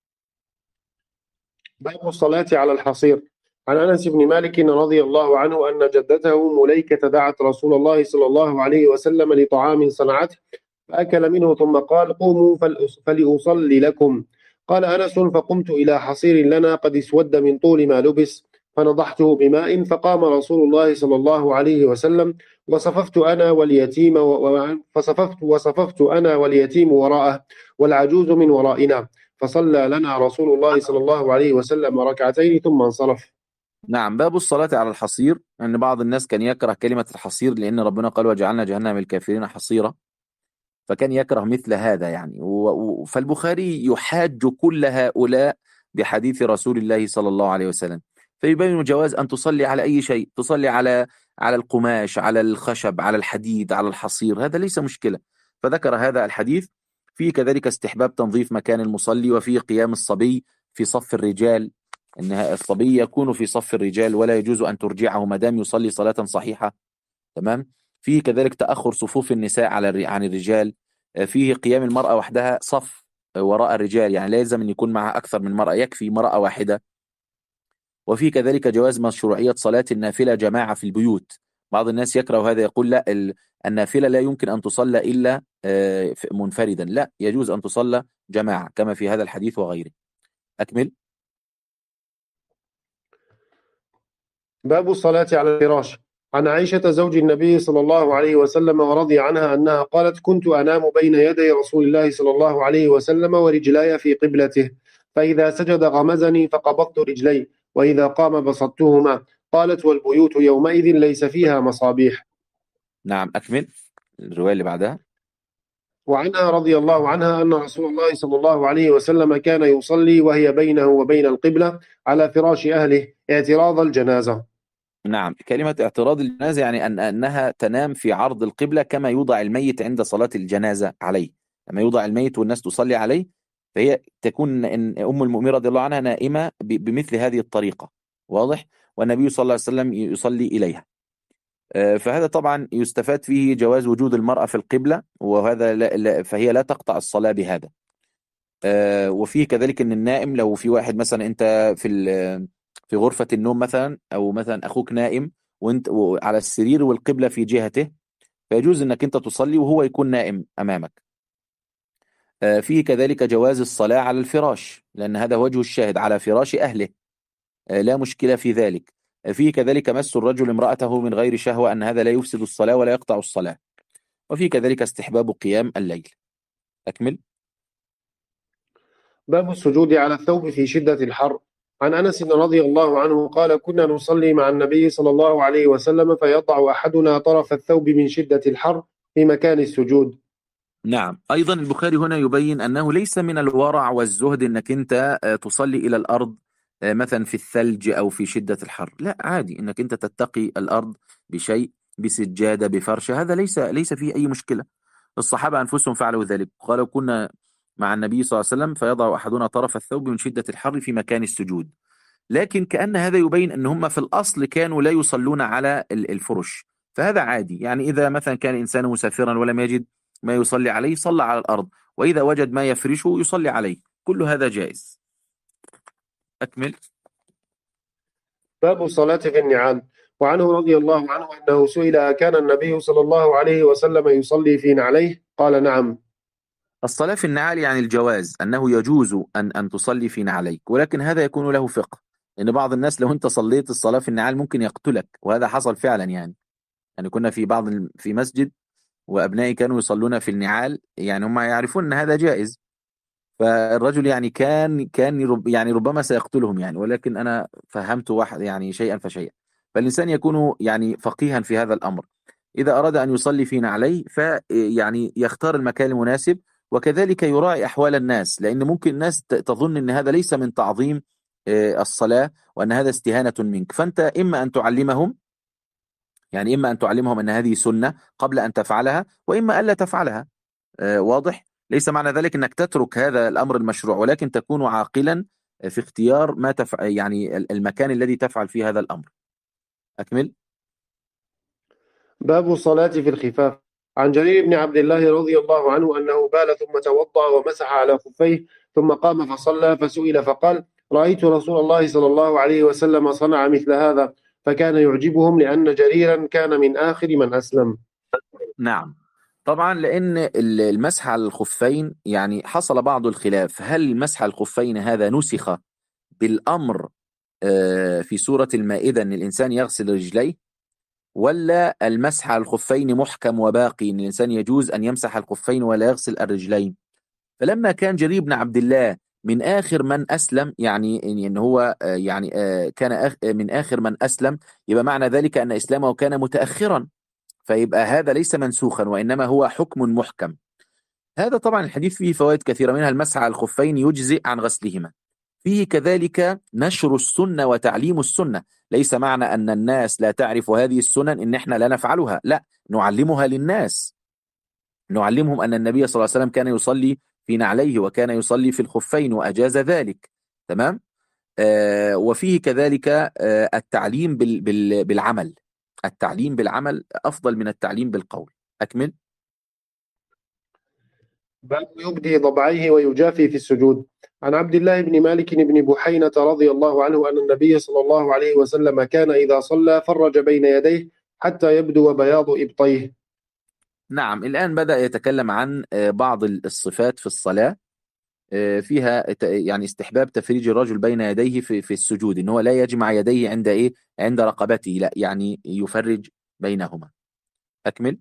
باب الصلاة على الحصير. عن أنس بن مالك رضي الله عنه أن جدته مليكة دعت رسول الله صلى الله عليه وسلم لطعام صنعته، فأكل منه ثم قال: قوموا فلأصلي لكم. قال أنس: فقمت إلى حصير لنا قد اسود من طول ما لبس، فنضحته بماء، فقام رسول الله صلى الله عليه وسلم وصففت أنا واليتيم وراءه والعجوز من ورائنا، فصلى لنا رسول الله صلى الله عليه وسلم ركعتين ثم انصرف. نعم. باب الصلاة على الحصير، أن بعض الناس كان يكره كلمة الحصير لأن ربنا قال وجعلنا جهنم للكافرين حصيرا، فكان يكره مثل هذا يعني. فالبخاري يحاج كل هؤلاء بحديث رسول الله صلى الله عليه وسلم، فيبين جواز أن تصلي على أي شيء، تصلي على القماش، على الخشب، على الحديد، على الحصير، هذا ليس مشكلة. فذكر هذا الحديث. فيه كذلك استحباب تنظيف مكان المصلي، وفيه قيام الصبي في صف الرجال، أن الصبي يكون في صف الرجال ولا يجوز أن ترجعه ما دام يصلي صلاة صحيحة. تمام. فيه كذلك تأخر صفوف النساء عن الرجال. فيه قيام المرأة وحدها صف وراء الرجال، يعني لا يلزم أن يكون معها أكثر من مرأة، يكفي مرأة واحدة. وفيه كذلك جواز مشروعية صلاة النافلة جماعة في البيوت. بعض الناس يكره هذا، يقول لا، النافلة لا يمكن أن تصلى إلا منفردا، لا، يجوز أن تصلى جماعة كما في هذا الحديث وغيره. أكمل. باب الصلاة على الفراش. عن عائشة زوج النبي صلى الله عليه وسلم ورضي عنها أنها قالت: كنت أنام بين يدي رسول الله صلى الله عليه وسلم ورجلاي في قبلته، فإذا سجد غمزني فقبضت رجلي، وإذا قام بسطتهما. قالت: والبيوت يومئذ ليس فيها مصابيح. نعم. أكمل الرواية اللي بعدها. وعنها رضي الله عنها أن رسول الله صلى الله عليه وسلم كان يصلي وهي بينه وبين القبلة على فراش أهله اعتراض الجنازة. نعم. كلمة اعتراض الجنازة يعني أنها تنام في عرض القبلة كما يوضع الميت عند صلاة الجنازة عليه، لما يوضع الميت والناس تصلي عليه، فهي تكون إن أم المؤمنين رضي الله عنها نائمة بمثل هذه الطريقة. واضح. والنبي صلى الله عليه وسلم يصلي إليها. فهذا طبعا يستفاد فيه جواز وجود المرأة في القبلة، وهذا فهي لا تقطع الصلاة بهذا. وفيه كذلك ان النائم، لو في واحد مثلا انت في غرفة النوم مثلا، او مثلا اخوك نائم وانت على السرير والقبلة في جهته، فيجوز انك انت تصلي وهو يكون نائم امامك. فيه كذلك جواز الصلاة على الفراش، لان هذا وجه الشاهد على فراش اهله، لا مشكلة في ذلك. فيه كذلك مس الرجل امرأته من غير شهوة، ان هذا لا يفسد الصلاة ولا يقطع الصلاة. وفيه كذلك استحباب قيام الليل. أكمل. باب السجود على الثوب في شدة الحر. عن أنس رضي الله عنه قال: كنا نصلي مع النبي صلى الله عليه وسلم فيضع أحدنا طرف الثوب من شدة الحر في مكان السجود. نعم. أيضا البخاري هنا يبين أنه ليس من الورع والزهد أنك أنت تصلي إلى الأرض مثلا في الثلج أو في شدة الحر، لا، عادي أنك أنت تتقي الأرض بشيء، بسجادة، بفرشة، هذا ليس فيه أي مشكلة. الصحابة أنفسهم فعلوا ذلك، قالوا كنا مع النبي صلى الله عليه وسلم فيضع أحدنا طرف الثوب من شدة الحر في مكان السجود. لكن كأن هذا يبين أن هم في الأصل كانوا لا يصلون على الفرش، فهذا عادي. يعني إذا مثلا كان الإنسان مسافرا ولم يجد ما يصلي عليه صلى على الأرض، وإذا وجد ما يفرشه يصلي عليه، كل هذا جائز. أكمل. باب الصلاة في النعال. وعنه رضي الله عنه أنه سئل: أكان النبي صلى الله عليه وسلم يصلي في نعليه؟ قال: نعم. الصلاة في النعال يعني الجواز، أنه يجوز أن تصلي في نعليك، ولكن هذا يكون له فقه، لأن بعض الناس لو أنت صليت الصلاة في النعال ممكن يقتلك، وهذا حصل فعلا يعني كنا في مسجد وأبنائي كانوا يصلون في النعال، يعني هم يعرفون أن هذا جائز، فالرجل يعني يعني ربما سيقتلهم يعني، ولكن أنا فهمت واحد يعني شيئا فشيئا. فالإنسان يكون يعني فقيها في هذا الأمر، إذا أراد أن يصلي في نعليه فيعني يختار المكان المناسب، وكذلك يراعي أحوال الناس، لأن ممكن الناس تظن أن هذا ليس من تعظيم الصلاة، وأن هذا استهانة منك، فأنت إما أن تعلمهم، يعني إما أن تعلمهم أن هذه سنة قبل أن تفعلها، وإما ألا تفعلها. واضح. ليس معنى ذلك أنك تترك هذا الأمر المشروع، ولكن تكون عاقلا في اختيار ما يعني المكان الذي تفعل فيه هذا الأمر. أكمل. باب الصلاة في الخفاف. عن جرير بن عبد الله رضي الله عنه أنه بال ثم توضأ ومسح على خفيه ثم قام فصلى، فسئل فقال: رأيت رسول الله صلى الله عليه وسلم صنع مثل هذا، فكان يعجبهم لأن جريرا كان من آخر من أسلم. نعم. طبعا لأن المسح على الخفين يعني حصل بعض الخلاف، هل مسح الخفين هذا نسخ بالأمر في سورة المائدة أن الإنسان يغسل رجليه، ولا المسح على الخفين محكم وباقي، ان الانسان يجوز ان يمسح الخفين ولا يغسل الرجلين؟ فلما كان جرير بن عبد الله من آخر من أسلم، يعني إن هو كان من آخر من أسلم، يبقى معنى ذلك أن إسلامه كان متأخرا، فيبقى هذا ليس منسوخا وإنما هو حكم محكم. هذا طبعا الحديث فيه فوائد كثيرة، منها المسح على الخفين يجزئ عن غسلهما. فيه كذلك نشر السنة وتعليم السنة. ليس معنى أن الناس لا تعرف هذه السنن إن إحنا لا نفعلها، لا، نعلمها للناس، نعلمهم أن النبي صلى الله عليه وسلم كان يصلي في نعليه وكان يصلي في الخفين وأجاز ذلك. تمام. وفيه كذلك التعليم بالعمل. التعليم بالعمل أفضل من التعليم بالقول. أكمل. باب يبدي ضبعيه ويجافي في السجود. عن عبد الله بن مالك بن بحينة رضي الله عنه أن النبي صلى الله عليه وسلم كان إذا صلى فرج بين يديه حتى يبدو بياض إبطيه. نعم، الآن بدأ يتكلم عن بعض الصفات في الصلاة، فيها يعني استحباب تفريج الرجل بين يديه في السجود، إن هو لا يجمع يديه عند إيه، عند رقبته، لا، يعني يفرج بينهما. أكمل.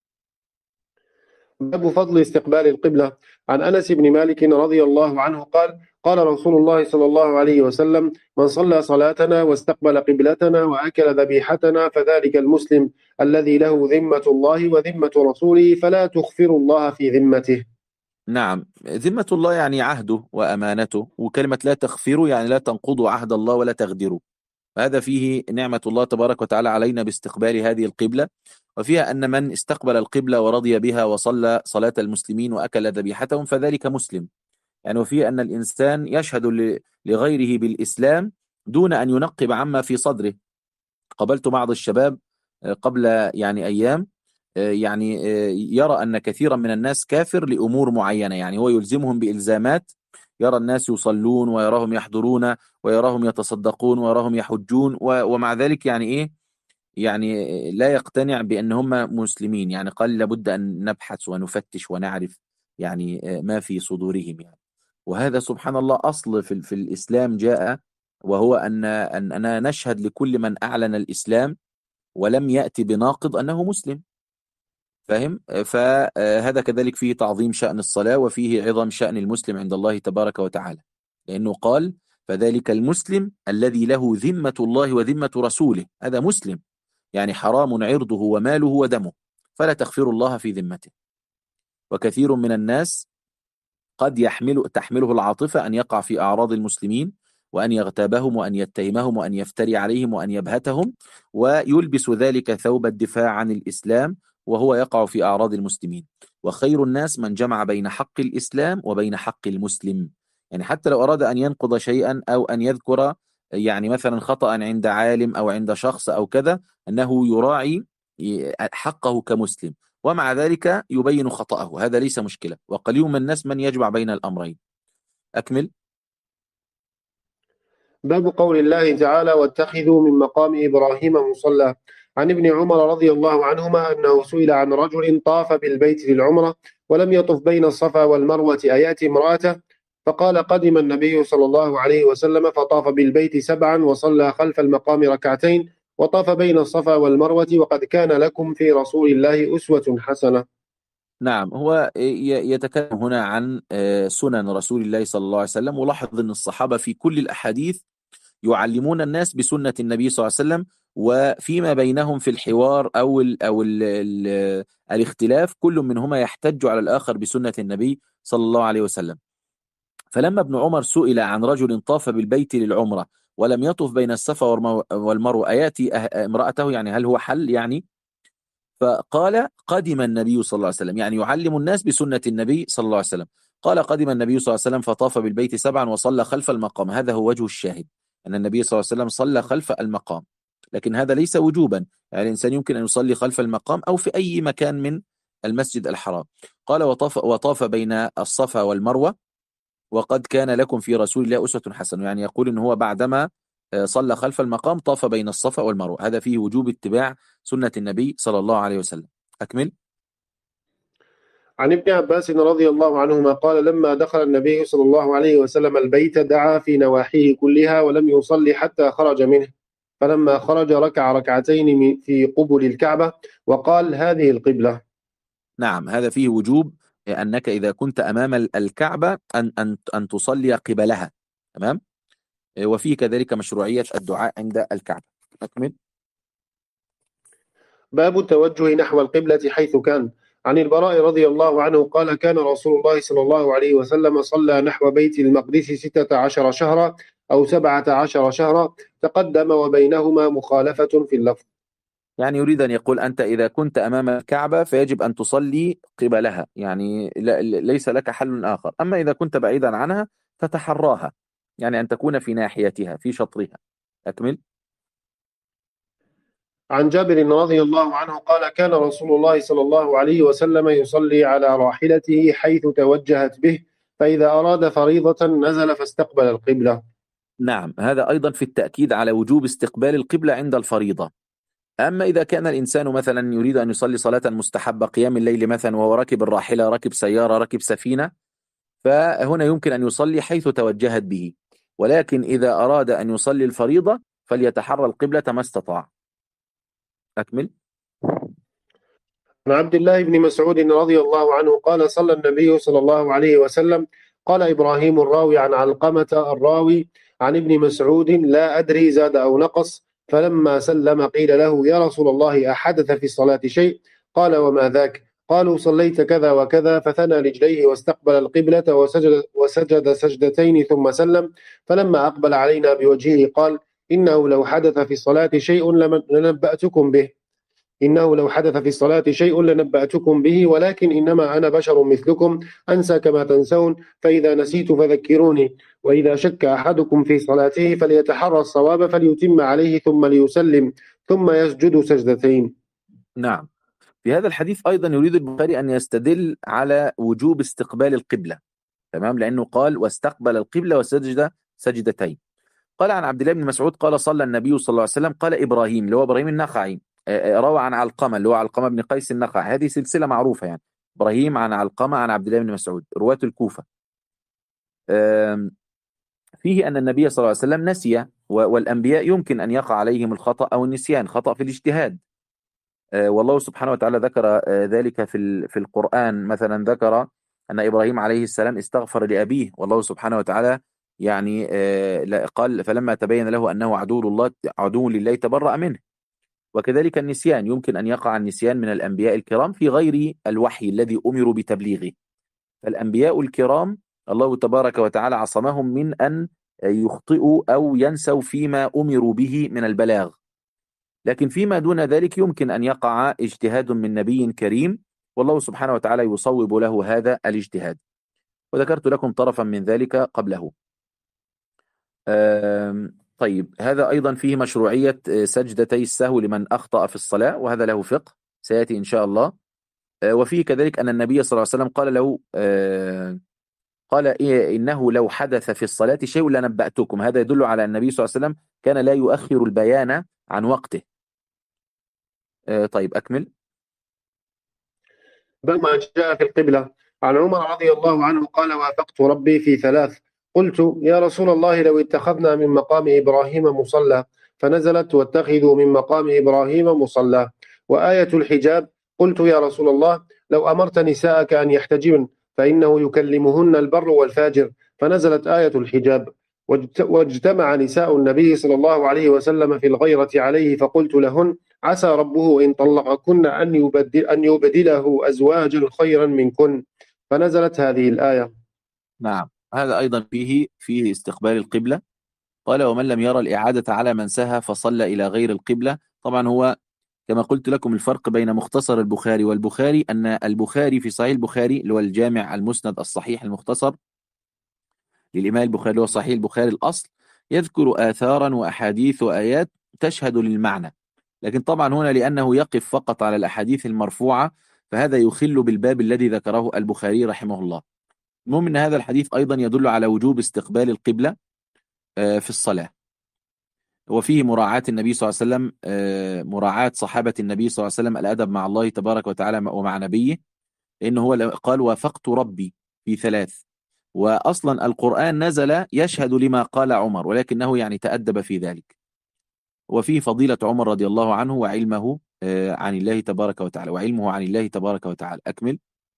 باب فضل استقبال القبلة. عن أنس بن مالك رضي الله عنه قال قال رسول الله صلى الله عليه وسلم من صلى صلاتنا واستقبل قبلتنا وأكل ذبيحتنا فذلك المسلم الذي له ذمة الله وذمة رسوله فلا تخفر الله في ذمته. نعم، ذمة الله يعني عهده وأمانته، وكلمة لا تغفروا يعني لا تنقضوا عهد الله ولا تغدروا. هذا فيه نعمة الله تبارك وتعالى علينا باستقبال هذه القبلة، وفيها أن من استقبل القبلة ورضي بها وصلى صلاة المسلمين وأكل ذبيحتهم فذلك مسلم. يعني وفيه أن الإنسان يشهد لغيره بالإسلام دون أن ينقب عما في صدره. قابلت بعض الشباب قبل يعني أيام، يرى أن كثيرا من الناس كافر لأمور معينة، يعني هو يلزمهم بإلزامات، يرى الناس يصلون ويراهم يحضرون ويراهم يتصدقون ويراهم يحجون، ومع ذلك يعني إيه، يعني لا يقتنع بأن هم مسلمين. يعني قال لابد أن نبحث ونفتش ونعرف يعني ما في صدورهم يعني. وهذا سبحان الله أصل في الإسلام جاء، وهو أننا نشهد لكل من أعلن الإسلام ولم يأتي بناقض أنه مسلم. فاهم؟ فهذا كذلك فيه تعظيم شأن الصلاة، وفيه عظم شأن المسلم عند الله تبارك وتعالى، لأنه قال فذلك المسلم الذي له ذمة الله وذمة رسوله. هذا مسلم، يعني حرام عرضه وماله ودمه، فلا تغفر الله في ذمته. وكثير من الناس قد تحمله العاطفة أن يقع في أعراض المسلمين، وأن يغتابهم وأن يتهمهم وأن يفتري عليهم وأن يبهتهم، ويلبس ذلك ثوب الدفاع عن الإسلام وهو يقع في أعراض المسلمين. وخير الناس من جمع بين حق الإسلام وبين حق المسلم. يعني حتى لو أراد أن ينقض شيئا أو أن يذكر يعني مثلا خطأ عند عالم أو عند شخص أو كذا، أنه يراعي حقه كمسلم، ومع ذلك يبين خطأه، هذا ليس مشكلة. وقليل من الناس من يجمع بين الأمرين. أكمل. باب قول الله تعالى واتخذوا من مقام إبراهيم مصلى. عن ابن عمر رضي الله عنهما أنه سئل عن رجل طاف بالبيت للعمرة ولم يطف بين الصفا والمروة أيأتي امرأته، فقال قدم النبي صلى الله عليه وسلم فطاف بالبيت 7 وصلى خلف المقام ركعتين وطاف بين الصفا والمروة وقد كان لكم في رسول الله أسوة حسنة. نعم، هو يتكلم هنا عن سنن رسول الله صلى الله عليه وسلم. ولاحظ أن الصحابة في كل الأحاديث يعلمون الناس بسنة النبي صلى الله عليه وسلم، وفيما بينهم في الحوار أو الاختلاف كل منهما يحتج على الآخر بسنة النبي صلى الله عليه وسلم. فلما ابن عمر سئل عن رجل طاف بالبيت للعمرة ولم يطف بين الصفا والمروة أياتي امرأته، يعني هل هو حل يعني؟ فقال قدم النبي صلى الله عليه وسلم، يعني يعلم الناس بسنة النبي صلى الله عليه وسلم. قال قدم النبي صلى الله عليه وسلم فطاف بالبيت 7 وصلى خلف المقام. هذا هو وجه الشاهد، أن النبي صلى الله عليه وسلم صلى خلف المقام، لكن هذا ليس وجوبا، يعني الإنسان يمكن أن يصلي خلف المقام أو في أي مكان من المسجد الحرام. قال وطاف بين الصفا والمروة وقد كان لكم في رسول الله أسوة حسنة، يعني يقول إن هو بعدما صلى خلف المقام طاف بين الصفا والمروة. هذا فيه وجوب اتباع سنة النبي صلى الله عليه وسلم. أكمل. عن ابن عباس رضي الله عنهما قال لما دخل النبي صلى الله عليه وسلم البيت دعا في نواحيه كلها ولم يصلي حتى خرج منه، فلما خرج ركع ركعتين في قبل الكعبة وقال هذه القبلة. نعم، هذا فيه وجوب أنك إذا كنت أمام الكعبة أن تصلي قبلها. تمام. وفيه كذلك مشروعية الدعاء عند الكعبة. أكمل. باب التوجه نحو القبلة حيث كان. عن البراء رضي الله عنه قال كان رسول الله صلى الله عليه وسلم صلى نحو بيت المقدس 16 شهرا أو 17 شهرا، تقدم وبينهما مخالفة في اللفظ. يعني يريد أن يقول أنت إذا كنت أمام الكعبة فيجب أن تصلي قبلها، يعني ليس لك حل آخر. أما إذا كنت بعيدا عنها فتحراها، يعني أن تكون في ناحيتها في شطرها. أكمل. عن جابر رضي الله عنه قال كان رسول الله صلى الله عليه وسلم يصلي على راحلته حيث توجهت به، فإذا أراد فريضة نزل فاستقبل القبلة. نعم، هذا أيضا في التأكيد على وجوب استقبال القبلة عند الفريضة. أما إذا كان الإنسان مثلا يريد أن يصلي صلاة مستحبة قيام الليل مثلا، وهو راكب الراحلة، راكب سيارة، راكب سفينة، فهنا يمكن أن يصلي حيث توجهت به. ولكن إذا أراد أن يصلي الفريضة فليتحرى القبلة ما استطاع. أكمل. عن عبد الله بن مسعود رضي الله عنه قال صلى النبي صلى الله عليه وسلم. قال إبراهيم الراوي عن علقمة الراوي عن ابن مسعود لا أدري زاد أو نقص، فلما سلم قيل له يا رسول الله أحدث في الصلاة شيء؟ قال وما ذاك؟ قالوا صليت كذا وكذا، فثنى رجليه واستقبل القبلة وسجد سجدتين ثم سلم، فلما أقبل علينا بوجهه قال إنه لو حدث في الصلاة شيء لنبأتكم به. إنه لو حدث في الصلاة شيء لنبأتكم به، ولكن إنما أنا بشر مثلكم أنسى كما تنسون، فإذا نسيت فذكروني، وإذا شك أحدكم في صلاته فليتحرى الصواب فليتم عليه ثم ليسلم ثم يسجد سجدتين. نعم، في هذا الحديث أيضا يريد البخاري أن يستدل على وجوب استقبال القبلة. تمام، لأنه قال واستقبل القبلة وسجد سجدتين. قال عن عبد الله بن مسعود قال صلى النبي صلى الله عليه وسلم. قال إبراهيم اللي هو إبراهيم النخعي روى عن علقمة اللي هو علقمة بن قيس النخعي، هذه سلسلة معروفة يعني. إبراهيم عن علقمة عن عبد الله بن مسعود، رواة الكوفة. فيه أن النبي صلى الله عليه وسلم نسي، والأنبياء يمكن أن يقع عليهم الخطأ أو النسيان، خطأ في الاجتهاد. والله سبحانه وتعالى ذكر ذلك في القرآن. مثلا ذكر أن إبراهيم عليه السلام استغفر لأبيه، والله سبحانه وتعالى يعني قال فلما تبين له أنه عدو لله تبرأ منه. وكذلك النسيان، يمكن أن يقع النسيان من الأنبياء الكرام في غير الوحي الذي أمروا بتبليغه. فالأنبياء الكرام الله تبارك وتعالى عصمهم من أن يخطئوا أو ينسوا فيما أمروا به من البلاغ. لكن فيما دون ذلك يمكن أن يقع اجتهاد من نبي كريم، والله سبحانه وتعالى يصوب له هذا الاجتهاد، وذكرت لكم طرفا من ذلك قبله. طيب، هذا أيضا فيه مشروعية سجدتي السهو لمن أخطأ في الصلاة، وهذا له فقه سيأتي إن شاء الله. وفيه كذلك أن النبي صلى الله عليه وسلم قال له قال إنه لو حدث في الصلاة شيء لنبأتكم. هذا يدل على أن النبي صلى الله عليه وسلم كان لا يؤخر البيان عن وقته. طيب أكمل. بما جاء في القبلة. عن عمر رضي الله عنه قال وافقت ربي في ثلاث، قلت يا رسول الله لو اتخذنا من مقام إبراهيم مصلى، فنزلت واتخذوا من مقام إبراهيم مصلى. وآية الحجاب، قلت يا رسول الله لو أمرت نساءك أن يحتجبن فإنه يكلمهن البر والفاجر، فنزلت آية الحجاب. واجتمع نساء النبي صلى الله عليه وسلم في الغيرة عليه، فقلت لهن عسى ربه إن طلقكن أن يبدله أزواجا خيرا منكن، فنزلت هذه الآية. نعم، هذا أيضا فيه استقبال القبلة. قال ومن لم يرى الإعادة على من سهى فصلى إلى غير القبلة. طبعا هو كما قلت لكم الفرق بين مختصر البخاري والبخاري أن البخاري في صحيح البخاري اللي هو الجامع المسند الصحيح المختصر للإمام البخاري اللي هو صحيح البخاري الأصل، يذكر آثارا وأحاديث وآيات تشهد للمعنى. لكن طبعا هنا لأنه يقف فقط على الأحاديث المرفوعة فهذا يخل بالباب الذي ذكره البخاري رحمه الله. المهم أن هذا الحديث أيضا يدل على وجوب استقبال القبلة في الصلاة، وفيه مراعاة النبي صلى الله عليه وسلم، مراعاة صحابة النبي صلى الله عليه وسلم الأدب مع الله تبارك وتعالى ومع نبيه، لأنه هو قال وافقت ربي في ثلاث. وأصلا القرآن نزل يشهد لما قال عمر، ولكنه يعني تأدب في ذلك. وفيه فضيلة عمر رضي الله عنه وعلمه عن الله تبارك وتعالى، وعلمه عن الله تبارك وتعالى. أكمل.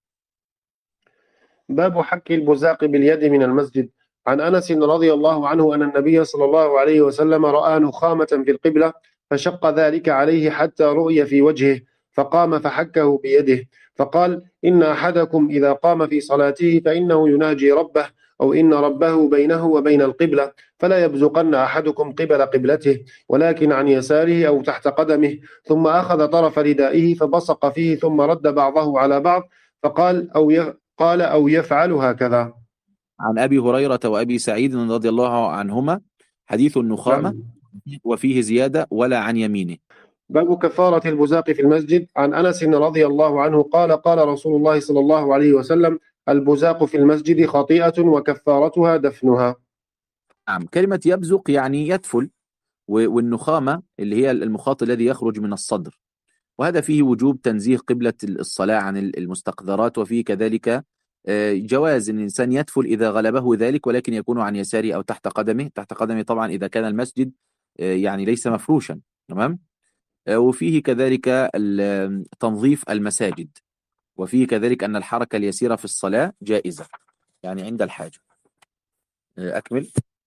باب حك البزاق باليد من المسجد. عن أنس رضي الله عنه أن النبي صلى الله عليه وسلم رأى نخامة في القبلة فشق ذلك عليه حتى رؤي في وجهه، فقام فحكه بيده، فقال: إن أحدكم إذا قام في صلاته فإنه يناجي ربه، أو إن ربه بينه وبين القبلة، فلا يبزقن أحدكم قبل قبلته، ولكن عن يساره أو تحت قدمه. ثم أخذ طرف ردائه فبصق فيه، ثم رد بعضه على بعض، فقال: قال أو يفعل هكذا. عن أبي هريرة وأبي سعيد رضي الله عنهما حديث النخامة، نعم. وفيه زيادة: ولا عن يمينه. باب كفارة البزاق في المسجد. عن أنس رضي الله عنه قال: قال رسول الله صلى الله عليه وسلم: البزاق في المسجد خطيئة وكفارتها دفنها. نعم، كلمة يبزق يعني يدفل، والنخامة اللي هي المخاط الذي يخرج من الصدر، وهذا فيه وجوب تنزيه قبلة الصلاة عن المستقذرات، وفيه كذلك جواز أن الإنسان يدفل إذا غلبه ذلك، ولكن يكون عن يساره أو تحت قدمه. تحت قدمه طبعا إذا كان المسجد يعني ليس مفروشا. تمام. وفيه كذلك تنظيف المساجد، وفيه كذلك أن الحركة اليسيرة في الصلاة جائزة يعني عند الحاجة. أكمل.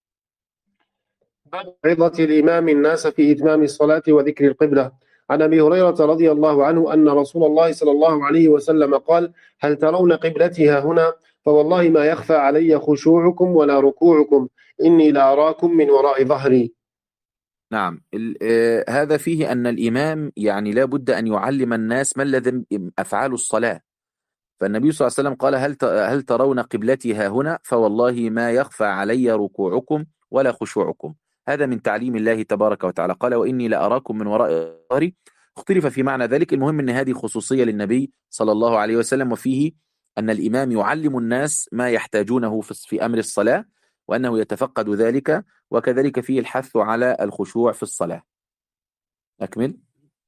باب عظة الإمام الناس في إتمام الصلاة وذكر القبلة. عن أبي هريرة رضي الله عنه أن رسول الله صلى الله عليه وسلم قال: هل ترون قبلتي ها هنا؟ فوالله ما يخفى علي خشوعكم ولا ركوعكم، إني لأراكم من وراء ظهري. نعم. هذا فيه أن الإمام يعني لا بد أن يعلم الناس ما الذي أفعال الصلاة. فالنبي صلى الله عليه وسلم قال: هل ترون قبلتي ها هنا؟ فوالله ما يخفى علي ركوعكم ولا خشوعكم. هذا من تعليم الله تبارك وتعالى. قال: وإني لأراكم من وراء ظهري. اختلف في معنى ذلك. المهم أن هذه خصوصية للنبي صلى الله عليه وسلم، وفيه أن الإمام يعلم الناس ما يحتاجونه في أمر الصلاة، وأنه يتفقد ذلك، وكذلك فيه الحث على الخشوع في الصلاة. أكمل.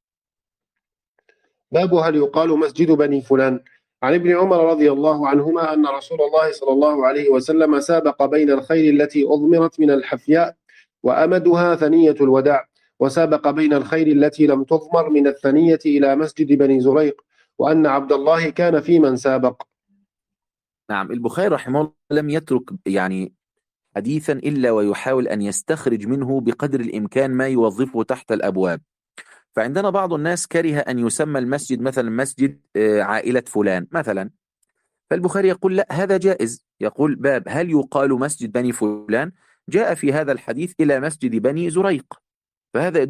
باب هل يقال مسجد بني فلان. عن ابن عمر رضي الله عنهما أن رسول الله صلى الله عليه وسلم سابق بين الخيل التي أضمرت من الحفياء وأمدها ثنية الوداع، وسابق بين الخيل التي لم تضمر من الثنية إلى مسجد بني زريق، وأن عبد الله كان في من سابق. نعم. البخاري رحمه الله لم يترك يعني حديثا إلا ويحاول أن يستخرج منه بقدر الإمكان ما يوظفه تحت الأبواب. فعندنا بعض الناس كره أن يسمى المسجد مثلا مسجد عائلة فلان مثلا، فالبخاري يقول لا، هذا جائز. يقول: باب هل يقال مسجد بني فلان، جاء في هذا الحديث إلى مسجد بني زريق، فهذا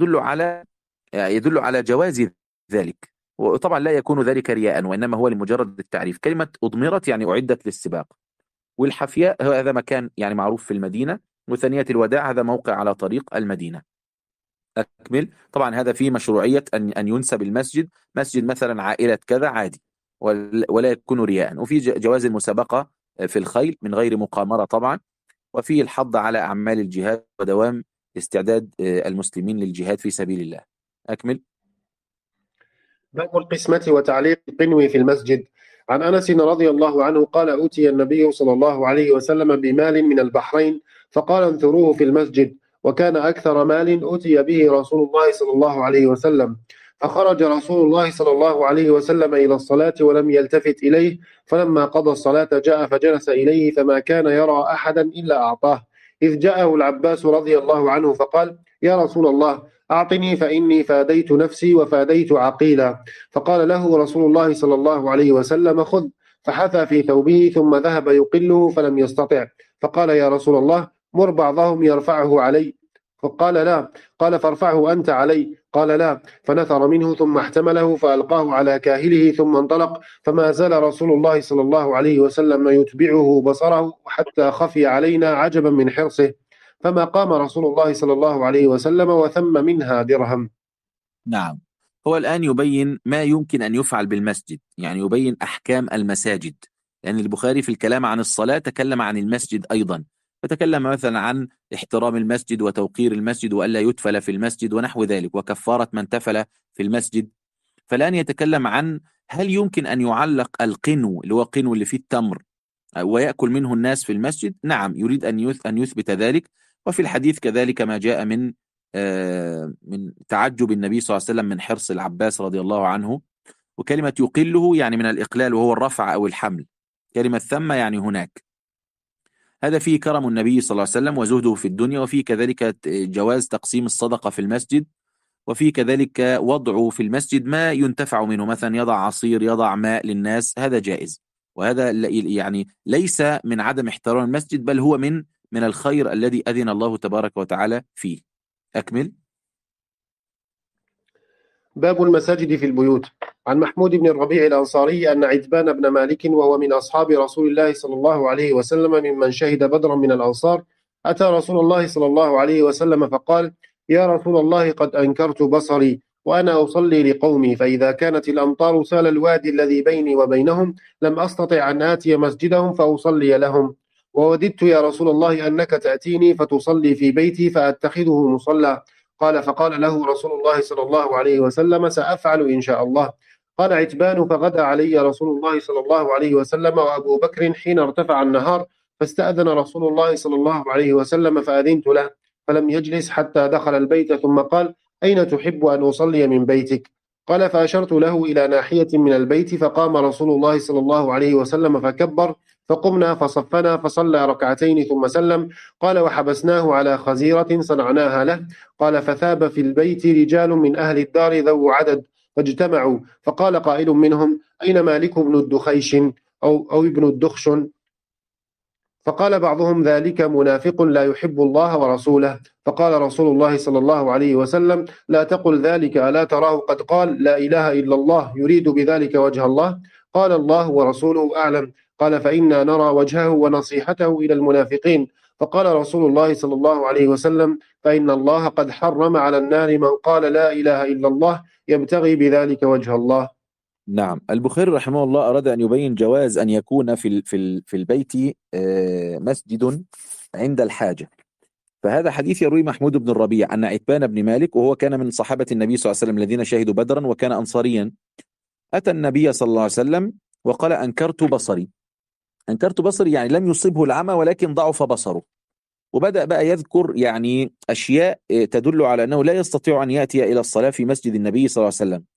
يدل على جواز ذلك. وطبعا لا يكون ذلك رياء، وإنما هو لمجرد التعريف. كلمة أضمرت يعني أعدت للسباق، والحفياء هذا مكان يعني معروف في المدينة، وثنية الوداع هذا موقع على طريق المدينة. أكمل. طبعا هذا فيه مشروعية أن ينسب المسجد مسجد مثلا عائلة كذا عادي، ولا يكون رياء. وفي جواز المسابقة في الخيل من غير مقامرة طبعا، وفيه الحض على أعمال الجهاد ودوام استعداد المسلمين للجهاد في سبيل الله. أكمل. باب القسمة وتعليق القنو في المسجد. عن أنس رضي الله عنه قال: أوتي النبي صلى الله عليه وسلم بمال من البحرين، فقال: انثروه في المسجد. وكان أكثر مال أوتي به رسول الله صلى الله عليه وسلم. فخرج رسول الله صلى الله عليه وسلم إلى الصلاة ولم يلتفت إليه، فلما قضى الصلاة جاء فجلس إليه، فما كان يرى أحدا إلا أعطاه، إذ جاءه العباس رضي الله عنه فقال: يا رسول الله، أعطني فإني فاديت نفسي وفاديت عقيلا. فقال له رسول الله صلى الله عليه وسلم: خذ. فحثى في ثوبه ثم ذهب يقله فلم يستطع، فقال: يا رسول الله، مر بعضهم يرفعه علي. فقال: لا. قال: فارفعه أنت علي. قال: لا. فنثر منه ثم احتمله فألقاه على كاهله ثم انطلق، فما زال رسول الله صلى الله عليه وسلم يتبعه بصره حتى خفي علينا عجبا من حرصه، فما قام رسول الله صلى الله عليه وسلم وثم منها درهم. نعم. هو الآن يبين ما يمكن أن يفعل بالمسجد، يعني يبين أحكام المساجد، لأن البخاري في الكلام عن الصلاة تكلم عن المسجد أيضا، فتكلم مثلا عن احترام المسجد وتوقير المسجد وألا يتفل في المسجد ونحو ذلك، وكفارة من تفل في المسجد. فالآن يتكلم عن هل يمكن أن يعلق القنو اللي هو قنو اللي فيه التمر ويأكل منه الناس في المسجد. نعم، يريد أن يثبت ذلك. وفي الحديث كذلك ما جاء من من تعجب النبي صلى الله عليه وسلم من حرص العباس رضي الله عنه. وكلمة يقله يعني من الإقلال وهو الرفع أو الحمل. كلمة ثم يعني هناك. هذا فيه كرم النبي صلى الله عليه وسلم وزهده في الدنيا، وفيه كذلك جواز تقسيم الصدقة في المسجد، وفيه كذلك وضعه في المسجد ما ينتفع منه، مثلا يضع عصير، يضع ماء للناس، هذا جائز. وهذا يعني ليس من عدم احترام المسجد، بل هو من الخير الذي أذن الله تبارك وتعالى فيه. أكمل. باب المساجد في البيوت. عن محمود بن الربيع الأنصاري أن عتبان بن مالك وهو من أصحاب رسول الله صلى الله عليه وسلم ممن شهد بدرا من الأنصار أتى رسول الله صلى الله عليه وسلم فقال: يا رسول الله، قد أنكرت بصري وأنا أصلي لقومي، فإذا كانت الأمطار سال الوادي الذي بيني وبينهم لم أستطع أن آتي مسجدهم فأصلي لهم، ووددت يا رسول الله أنك تأتيني فتصلي في بيتي فأتخذه مصلى. قال: فقال له رسول الله صلى الله عليه وسلم: سأفعل إن شاء الله. قال عتبان: فغدا علي رسول الله صلى الله عليه وسلم وأبو بكر حين ارتفع النهار، فاستأذن رسول الله صلى الله عليه وسلم فأذنت له، فلم يجلس حتى دخل البيت، ثم قال: أين تحب أن أصلي من بيتك؟ قال: فأشرت له إلى ناحية من البيت، فقام رسول الله صلى الله عليه وسلم فكبر، فقمنا فصفنا فصلى ركعتين ثم سلم. قال: وحبسناه على خزيرة صنعناها له. قال: فثاب في البيت رجال من أهل الدار ذو عدد فاجتمعوا، فقال قائل منهم: أين مالك بن الدخيش أو ابن الدخشن؟ فقال بعضهم: ذلك منافق لا يحب الله ورسوله. فقال رسول الله صلى الله عليه وسلم: لا تقل ذلك، ألا تراه قد قال لا إله إلا الله يريد بذلك وجه الله؟ قال: الله ورسوله أعلم. قال: فإنا نرى وجهه ونصيحته إلى المنافقين. فقال رسول الله صلى الله عليه وسلم: فإن الله قد حرم على النار من قال لا إله إلا الله يبتغي بذلك وجه الله. نعم. البخاري رحمه الله أراد أن يبين جواز أن يكون في البيت مسجد عند الحاجة. فهذا حديث يروي محمود بن الربيع أن عتبان بن مالك، وهو كان من صحابة النبي صلى الله عليه وسلم الذين شهدوا بدرا وكان أنصاريا، أتى النبي صلى الله عليه وسلم وقال: أنكرت بصري. أنكرت بصري يعني لم يصبه العمى ولكن ضعف بصره. وبدأ بقى يذكر يعني أشياء تدل على أنه لا يستطيع أن يأتي إلى الصلاة في مسجد النبي صلى الله عليه وسلم.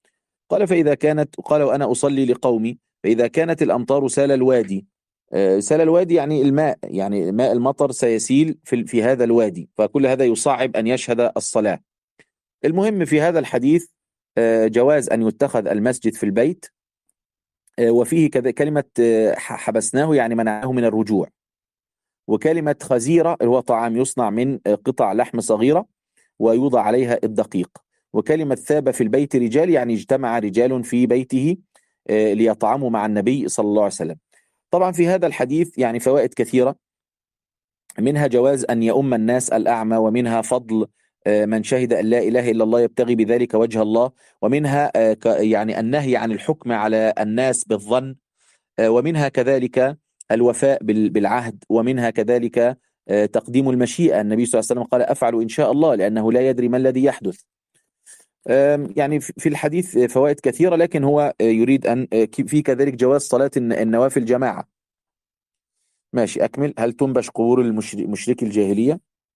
قال: وأنا أصلي لقومي، فإذا كانت الأمطار سال الوادي. سال الوادي يعني الماء، يعني ماء المطر سيسيل في هذا الوادي، فكل هذا يصعب أن يشهد الصلاة. المهم في هذا الحديث جواز أن يتخذ المسجد في البيت. وفيه كلمة حبسناه يعني منعه من الرجوع. وكلمة خزيرة اللي هو طعام يصنع من قطع لحم صغيرة ويوضع عليها الدقيق. وكلمة ثاب في البيت رجال يعني اجتمع رجال في بيته ليطعموا مع النبي صلى الله عليه وسلم. طبعا في هذا الحديث يعني فوائد كثيرة، منها جواز أن يؤم الناس الأعمى، ومنها فضل من شهد أن لا إله إلا الله يبتغي بذلك وجه الله، ومنها يعني النهي عن الحكم على الناس بالظن، ومنها كذلك الوفاء بالعهد، ومنها كذلك تقديم المشيئة. النبي صلى الله عليه وسلم قال: أفعل إن شاء الله، لأنه لا يدري ما الذي يحدث. يعني في الحديث فوائد كثيرة، لكن هو يريد أن في كذلك جواز صلاة النوافل جماعة. ماشي، أكمل. هل تنبش قبور مشركي الجاهلية؟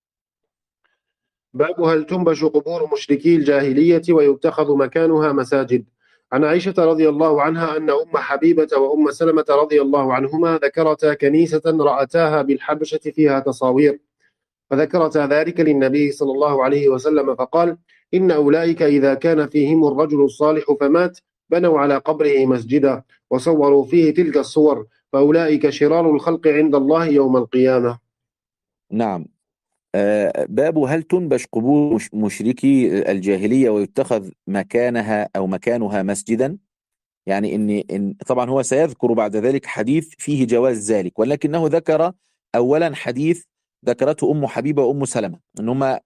باب هل تنبش قبور مشركي الجاهلية ويتخذ مكانها مساجد. عن عائشة رضي الله عنها أن أم حبيبة وأم سلمة رضي الله عنهما ذكرتا كنيسة رأتاها بالحبشة فيها تصاوير، فذكرتا ذلك للنبي صلى الله عليه وسلم فقال: إن أولئك إذا كان فيهم الرجل الصالح فمات بنوا على قبره مسجدا وصوروا فيه تلك الصور، فأولئك شرار الخلق عند الله يوم القيامة. نعم. باب هل تنبش قبور مشركي الجاهلية ويتخذ مكانها أو مكانها مسجدا. يعني إن طبعا هو سيذكر بعد ذلك حديث فيه جواز ذلك، ولكنه ذكر أولا حديث ذكرته أم حبيبة وأم سلمة، أنهما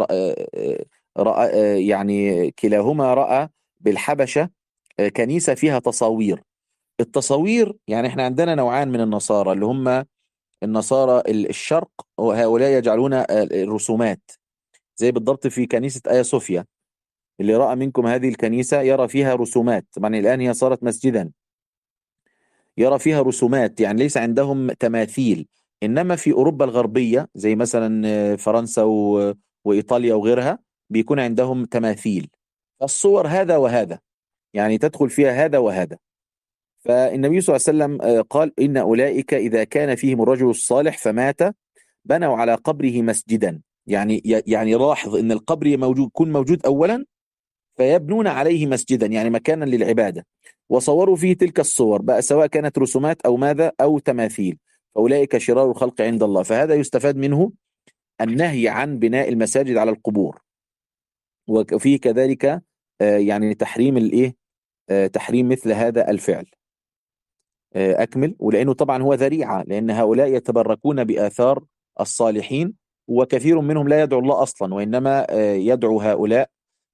يعني كلاهما رأى بالحبشة كنيسة فيها تصاوير. التصاوير يعني احنا عندنا نوعان من النصارى، اللي هم النصارى الشرق، وهؤلاء يجعلون الرسومات زي بالضبط في كنيسة آيا صوفيا. اللي رأى منكم هذه الكنيسة يرى فيها رسومات، طبعا الآن هي صارت مسجدا، يرى فيها رسومات، يعني ليس عندهم تماثيل. إنما في أوروبا الغربية زي مثلا فرنسا وإيطاليا وغيرها بيكون عندهم تماثيل. الصور هذا وهذا، يعني تدخل فيها هذا وهذا. فالنبي صلى الله عليه وسلم قال إن أولئك إذا كان فيهم الرجل الصالح فمات بنوا على قبره مسجدا. يعني لاحظ ان القبر يكون موجود اولا، فيبنون عليه مسجدا يعني مكانا للعبادة، وصوروا فيه تلك الصور بقى سواء كانت رسومات او ماذا او تماثيل، فاولئك شرار الخلق عند الله. فهذا يستفاد منه النهي عن بناء المساجد على القبور، وفيه كذلك يعني تحريم الايه، تحريم مثل هذا الفعل. أكمل. ولأنه طبعا هو ذريعة، لأن هؤلاء يتبركون بآثار الصالحين، وكثير منهم لا يدعو الله أصلا، وإنما يدعو هؤلاء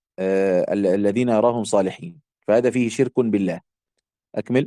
الذين يراهم صالحين، فهذا فيه شرك بالله. أكمل.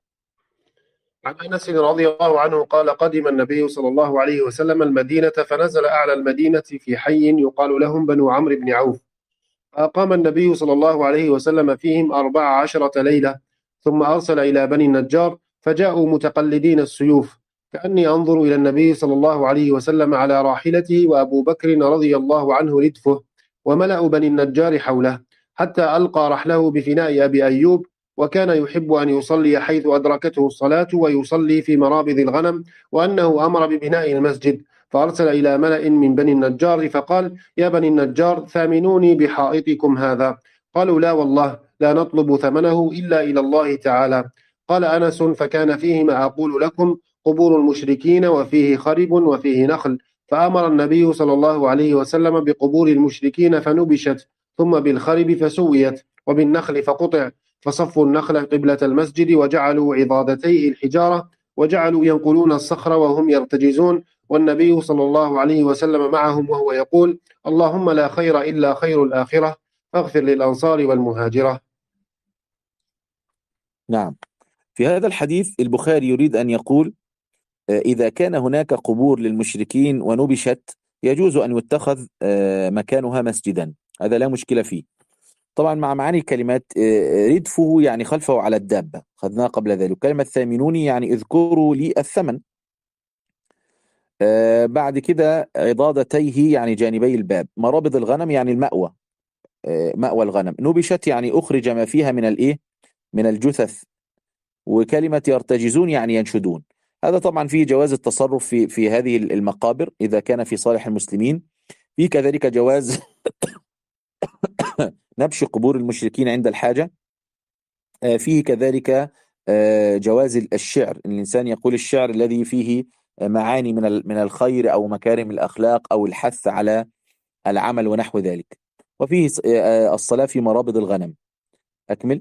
عن أنس رضي الله عنه قال قدم النبي صلى الله عليه وسلم المدينة فنزل أعلى المدينة في حي يقال لهم بنو عمرو بن عوف، فأقام النبي صلى الله عليه وسلم فيهم 14 ليلة، ثم أرسل إلى بني النجار فجاءوا متقلدين السيوف، كأني أنظر إلى النبي صلى الله عليه وسلم على راحلته وأبو بكر رضي الله عنه ردفه وملأ بني النجار حوله، حتى ألقى رحله بفناء أبي أيوب، وكان يحب أن يصلي حيث أدركته الصلاة ويصلي في مرابض الغنم، وأنه أمر ببناء المسجد، فأرسل إلى ملأ من بني النجار فقال يا بني النجار ثامنوني بحائطكم هذا. قالوا لا والله لا نطلب ثمنه إلا إلى الله تعالى. قال أنس فكان فيه ما أقول لكم قبور المشركين وفيه خرب وفيه نخل، فأمر النبي صلى الله عليه وسلم بقبور المشركين فنبشت، ثم بالخرب فسويت، وبالنخل فقطع، فصفوا النخل قبلة المسجد وجعلوا عضادتيه الحجارة، وجعلوا ينقلون الصخر وهم يرتجزون، والنبي صلى الله عليه وسلم معهم وهو يقول اللهم لا خير إلا خير الآخرة فاغفر للأنصار والمهاجرة. نعم. في هذا الحديث البخاري يريد أن يقول إذا كان هناك قبور للمشركين ونبشت يجوز أن يتخذ مكانها مسجدا، هذا لا مشكلة فيه. طبعا مع معاني الكلمات، ردفه يعني خلفه على الدابة، خذناه قبل ذلك. كلمة ثامنوني يعني اذكروا لي الثمن. بعد كده عضادتيه يعني جانبي الباب، مرابض الغنم يعني المأوى، مأوى الغنم. نبشت يعني أخرج ما فيها من الإيه، من الجثث. وكلمة يرتجزون يعني ينشدون. هذا طبعا فيه جواز التصرف في هذه المقابر إذا كان في صالح المسلمين. فيه كذلك جواز نبش قبور المشركين عند الحاجة. فيه كذلك جواز الشعر، الإنسان يقول الشعر الذي فيه معاني من الخير أو مكارم الأخلاق أو الحث على العمل ونحو ذلك. وفيه الصلاة في مرابض الغنم. أكمل.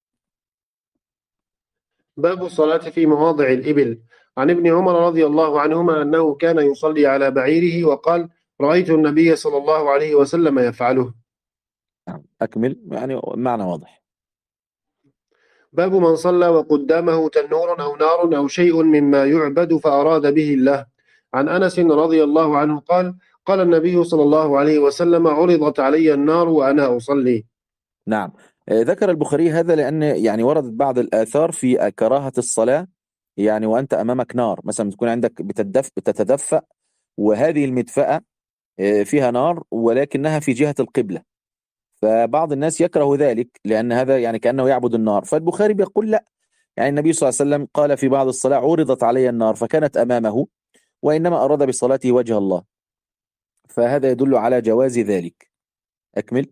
باب الصلاة في مواضع الإبل. عن ابن عمر رضي الله عنهما أنه كان يصلي على بعيره وقال رأيت النبي صلى الله عليه وسلم يفعله. أكمل، يعني معنى واضح. باب من صلى وقدامه تنور أو نار أو شيء مما يعبد فأراد به الله. عن أنس رضي الله عنه قال قال النبي صلى الله عليه وسلم عرضت علي النار وأنا أصلي. نعم. ذكر البخاري هذا لأن يعني وردت بعض الآثار في كراهة الصلاة، يعني وأنت أمامك نار، مثلا تكون عندك بتتدفأ، وهذه المدفأة فيها نار ولكنها في جهة القبلة، فبعض الناس يكره ذلك لأن هذا يعني كأنه يعبد النار. فالبخاري بيقول لا، يعني النبي صلى الله عليه وسلم قال في بعض الصلاة عرضت علي النار فكانت أمامه، وإنما أراد بصلاته وجه الله، فهذا يدل على جواز ذلك. أكمل.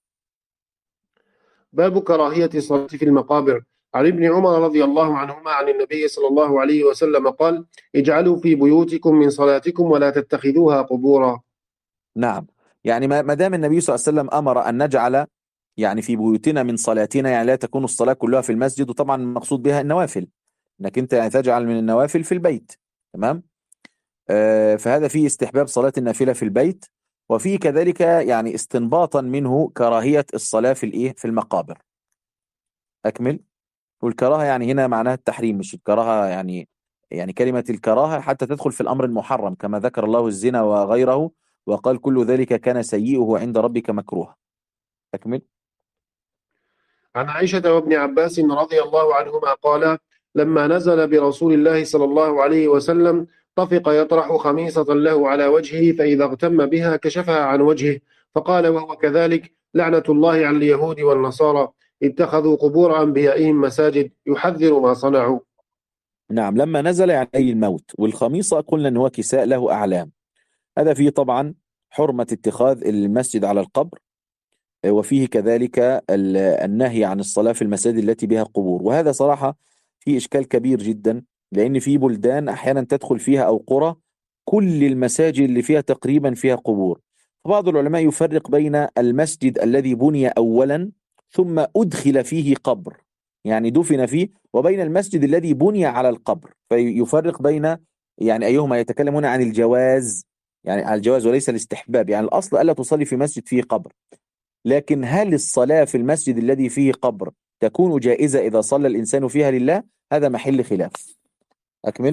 باب كراهية الصلاة في المقابر. عن ابن عمر رضي الله عنهما عن النبي صلى الله عليه وسلم قال اجعلوا في بيوتكم من صلاتكم ولا تتخذوها قبورا. نعم. يعني ما دام النبي صلى الله عليه وسلم أمر أن نجعل يعني في بيوتنا من صلاتنا، يعني لا تكون الصلاة كلها في المسجد، وطبعا المقصود بها النوافل، انك انت يعني تجعل من النوافل في البيت. تمام. فهذا فيه استحباب صلاة النافلة في البيت، وفيه كذلك يعني استنباطا منه كراهية الصلاة في الايه، في المقابر. اكمل. والكراهة يعني هنا معناها التحريم، مش الكراهة يعني كلمة الكراهة حتى تدخل في الأمر المحرم، كما ذكر الله الزنا وغيره وقال كل ذلك كان سيئه عند ربك مكروه. أكمل. عن عائشة وابن عباس رضي الله عنهما قال لما نزل برسول الله صلى الله عليه وسلم طفق يطرح خميصة له على وجهه، فإذا اغتم بها كشفها عن وجهه، فقال وهو كذلك لعنة الله على اليهود والنصارى اتخذوا قبور أنبيائهم مساجد يحذر ما صنعوا. نعم، لما نزل يعني أي الموت. والخميصة قلنا أنه هو كساء له أعلام. هذا فيه طبعا حرمة اتخاذ المسجد على القبر، وفيه كذلك النهي عن الصلاة في المساجد التي بها قبور. وهذا صراحة فيه إشكال كبير جدا، لأن في بلدان أحيانا تدخل فيها أو قرى كل المساجد اللي فيها تقريبا فيها قبور. فبعض العلماء يفرق بين المسجد الذي بني أولا ثم أدخل فيه قبر، يعني دفن فيه، وبين المسجد الذي بني على القبر. فيفرق بين يعني أيهما. يتكلم هنا عن الجواز، يعني على الجواز وليس الاستحباب. يعني الأصل ألا تصلي في مسجد فيه قبر، لكن هل الصلاة في المسجد الذي فيه قبر تكون جائزة إذا صلى الإنسان فيها لله؟ هذا محل خلاف. أكمل.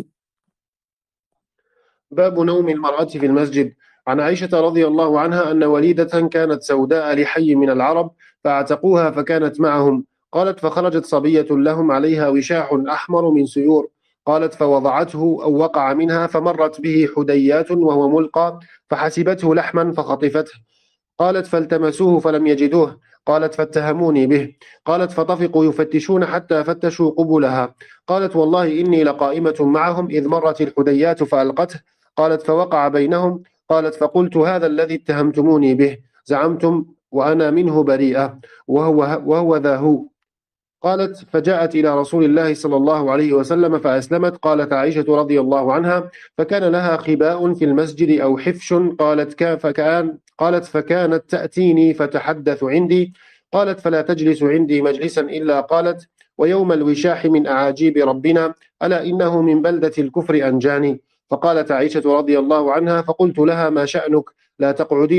باب نوم المرأة في المسجد. عن عائشة رضي الله عنها أن وليدة كانت سوداء لحي من العرب فاعتقوها فكانت معهم. قالت فخرجت صبية لهم عليها وشاح أحمر من سيور. قالت فوضعته أو وقع منها فمرت به حديات وهو ملقى فحسبته لحما فخطفته. قالت فالتمسوه فلم يجدوه. قالت فاتهموني به. قالت فطفقوا يفتشون حتى فتشوا قبلها. قالت والله إني لقائمة معهم إذ مرت الحديات فألقته. قالت فوقع بينهم. قالت فقلت هذا الذي اتهمتموني به زعمتم وأنا منه بريئة وهو ذا هو. قالت فجاءت إلى رسول الله صلى الله عليه وسلم فأسلمت. قالت عائشة رضي الله عنها فكان لها خباء في المسجد أو حفش. قالت فكانت تأتيني فتحدث عندي. قالت فلا تجلس عندي مجلسا إلا قالت ويوم الوشاح من أعاجيب ربنا ألا إنه من بلدة الكفر أنجاني. فقالت عائشة رضي الله عنها فقلت لها ما شأنك لا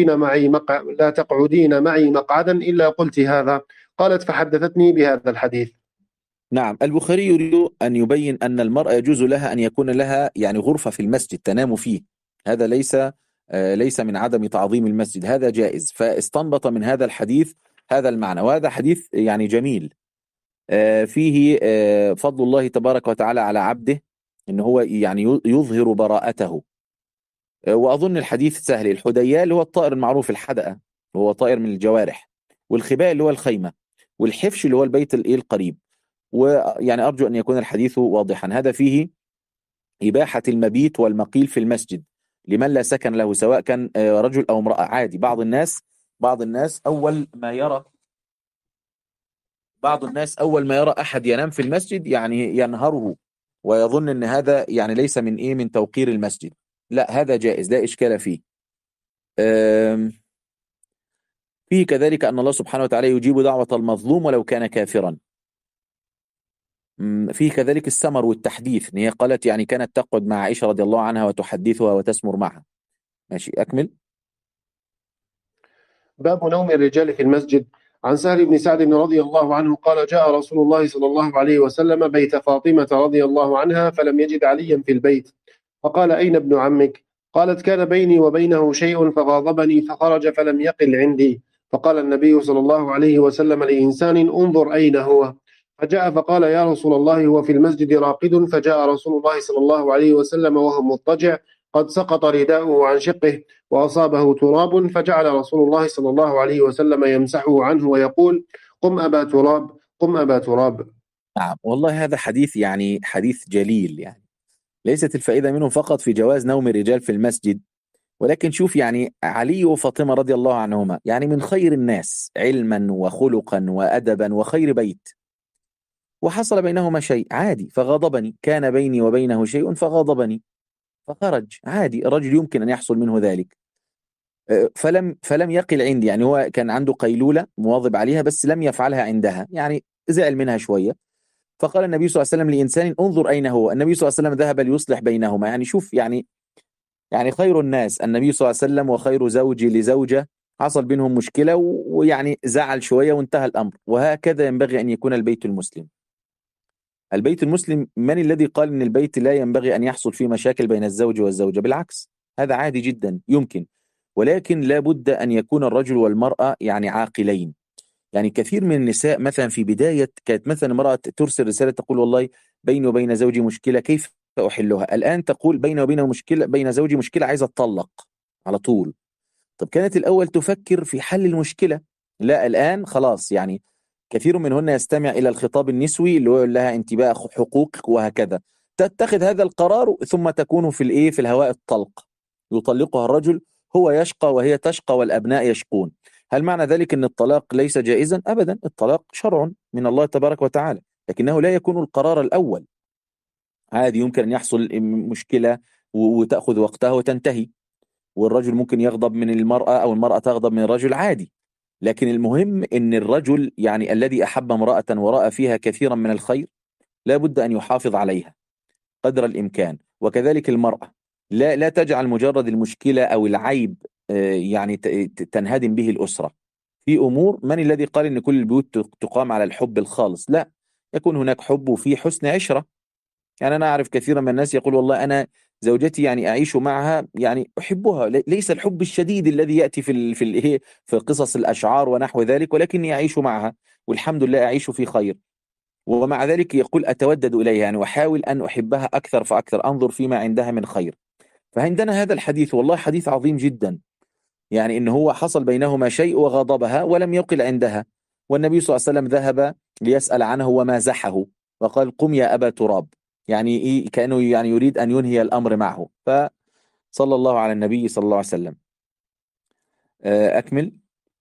تقعدين معي مقعدا إلا قلت هذا. قالت فحدثتني بهذا الحديث. نعم، البخاري يريد أن يبين أن المرأة يجوز لها أن يكون لها يعني غرفة في المسجد تنام فيه. هذا ليس من عدم تعظيم المسجد، هذا جائز. فاستنبط من هذا الحديث هذا المعنى. وهذا حديث يعني جميل، فيه فضل الله تبارك وتعالى على عبده، إن هو يعني يظهر براءته. وأظن الحديث سهل. الحدياء اللي هو الطائر المعروف، الحدقة هو طائر من الجوارح، والخباء اللي هو الخيمة، والحفش اللي هو البيت القريب. ويعني أرجو أن يكون الحديث واضحا. هذا فيه إباحة المبيت والمقيل في المسجد لمن لا سكن له، سواء كان رجل أو امرأة. عادي. بعض الناس أول ما يرى أحد ينام في المسجد يعني ينهره، ويظن أن هذا يعني ليس من توقير المسجد. لا، هذا جائز، لا إشكال فيه. فيه كذلك أن الله سبحانه وتعالى يجيب دعوة المظلوم ولو كان كافرا. فيه كذلك السمر والتحديث، ان هي قالت يعني كانت تقعد مع عائشة رضي الله عنها وتحدثها وتسمر معها. ماشي، أكمل. باب نوم الرجال في المسجد. عن سهل بن سعد رضي الله عنه قال جاء رسول الله صلى الله عليه وسلم بيت فاطمة رضي الله عنها فلم يجد عليا في البيت فقال أين ابن عمك؟ قالت كان بيني وبينه شيء فغاضبني فخرج فلم يقل عندي. فقال النبي صلى الله عليه وسلم لإنسان انظر أين هو. فجاء فقال يا رسول الله هو في المسجد راقد. فجاء رسول الله صلى الله عليه وسلم وهو مضطجع قد سقط رداؤه عن شقه وأصابه تراب. فجعل رسول الله صلى الله عليه وسلم يمسحه عنه ويقول قم أبا تراب قم أبا تراب. نعم، والله هذا حديث يعني حديث جليل. يعني ليست الفائدة منه فقط في جواز نوم الرجال في المسجد، ولكن شوف يعني علي وفاطمة رضي الله عنهما يعني من خير الناس علما وخلقا وأدبا وخير بيت، وحصل بينهما شيء عادي فغضبني، كان بيني وبينه شيء فغضبني فخرج. عادي، الرجل يمكن أن يحصل منه ذلك. فلم يقل عندي، يعني هو كان عنده قيلولة مواظب عليها بس لم يفعلها عندها، يعني زعل منها شوية. فقال النبي صلى الله عليه وسلم لإنسان انظر أين هو. النبي صلى الله عليه وسلم ذهب ليصلح بينهما. يعني شوف يعني خير الناس النبي صلى الله عليه وسلم، وخير زوج لزوجة حصل بينهم مشكلة ويعني زعل شوية وانتهى الأمر. وهكذا ينبغي أن يكون البيت المسلم. البيت المسلم، من الذي قال ان البيت لا ينبغي ان يحصل فيه مشاكل بين الزوج والزوجة؟ بالعكس، هذا عادي جدا يمكن، ولكن لا بد ان يكون الرجل والمرأة يعني عاقلين. يعني كثير من النساء مثلا في بداية كانت مثلا امرأة ترسل رسالة تقول والله بيني وبين زوجي مشكلة كيف أحلها، الآن تقول بيني وبين زوجي مشكلة عايزة أتطلق على طول. طب كانت الأول تفكر في حل المشكلة، لا الآن خلاص يعني كثير منهن يستمع إلى الخطاب النسوي اللي هو يقول لها أنت بقى حقوقك وهكذا، تتخذ هذا القرار ثم تكون في الإيه في الهواء الطلق، يطلقها الرجل، هو يشقى وهي تشقى والأبناء يشقون. هل معنى ذلك أن الطلاق ليس جائزا؟ أبدا، الطلاق شرع من الله تبارك وتعالى، لكنه لا يكون القرار الأول. عادي يمكن أن يحصل مشكلة وتأخذ وقتها وتنتهي، والرجل ممكن يغضب من المرأة أو المرأة تغضب من الرجل، عادي. لكن المهم أن الرجل يعني الذي أحب امرأة ورأى فيها كثيرا من الخير لا بد أن يحافظ عليها قدر الإمكان، وكذلك المرأة لا تجعل مجرد المشكلة أو العيب يعني تنهدم به الأسرة. في أمور، من الذي قال أن كل البيوت تقام على الحب الخالص؟ لا، يكون هناك حب وفي حسن عشرة. يعني أنا أعرف كثيرا من الناس يقول والله أنا زوجتي يعني أعيش معها يعني أحبها، ليس الحب الشديد الذي يأتي في قصص الأشعار ونحو ذلك، ولكني أعيش معها والحمد لله أعيش في خير. ومع ذلك يقول أتودد إليها يعني وأحاول أن أحبها أكثر فأكثر، أنظر فيما عندها من خير. فعندنا هذا الحديث والله حديث عظيم جدا، يعني إن هو حصل بينهما شيء وغضبها ولم يقل عندها، والنبي صلى الله عليه وسلم ذهب ليسأل عنه ومازحه وقال قم يا أبا تراب، يعني إيه، كأنه يعني يريد أن ينهي الأمر معه. فصلى الله على النبي صلى الله عليه وسلم. أكمل.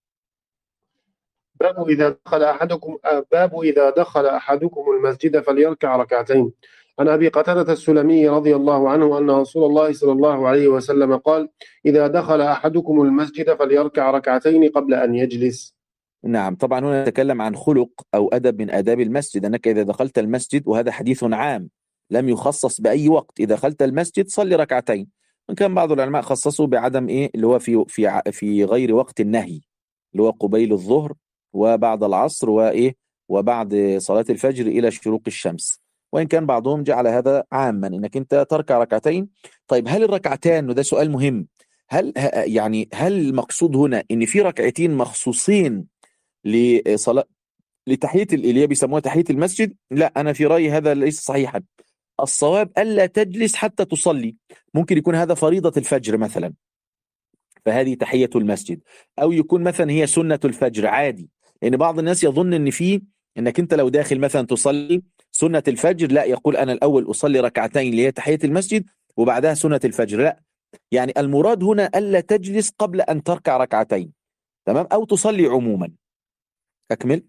باب إذا دخل أحدكم المسجد فليركع ركعتين. عن أبي قتادة السلمي رضي الله عنه أن رسول الله صلى الله عليه وسلم قال: إذا دخل أحدكم المسجد فليركع ركعتين قبل أن يجلس. نعم، طبعا هنا نتكلم عن خلق أو أدب من آداب المسجد، أنك إذا دخلت المسجد، وهذا حديث عام لم يخصص بأي وقت، إذا دخلت المسجد صلي ركعتين. وإن كان بعض العلماء خصصوا بعدم إيه اللي هو في غير وقت النهي، اللي هو قبيل الظهر وبعد العصر وإيه وبعد صلاة الفجر إلى شروق الشمس. وإن كان بعضهم جعل هذا عاما إنك أنت تركع ركعتين. طيب هل الركعتان، وده سؤال مهم، هل المقصود هنا إن في ركعتين مخصوصين لصلاة لتحية اللي هي بيسموها تحية المسجد؟ لا، أنا في رأيي هذا ليس صحيحا. الصواب ألا تجلس حتى تصلي. ممكن يكون هذا فريضة الفجر مثلا، فهذه تحية المسجد، أو يكون مثلا هي سنة الفجر عادي. لأن بعض الناس يظن إن إنك أنت لو داخل مثلا تصلي سنة الفجر، لا، يقول أنا الأول أصلي ركعتين اللي هي تحية المسجد وبعدها سنة الفجر. لا، يعني المراد هنا ألا تجلس قبل أن تركع ركعتين، تمام، أو تصلي عموما. أكمل.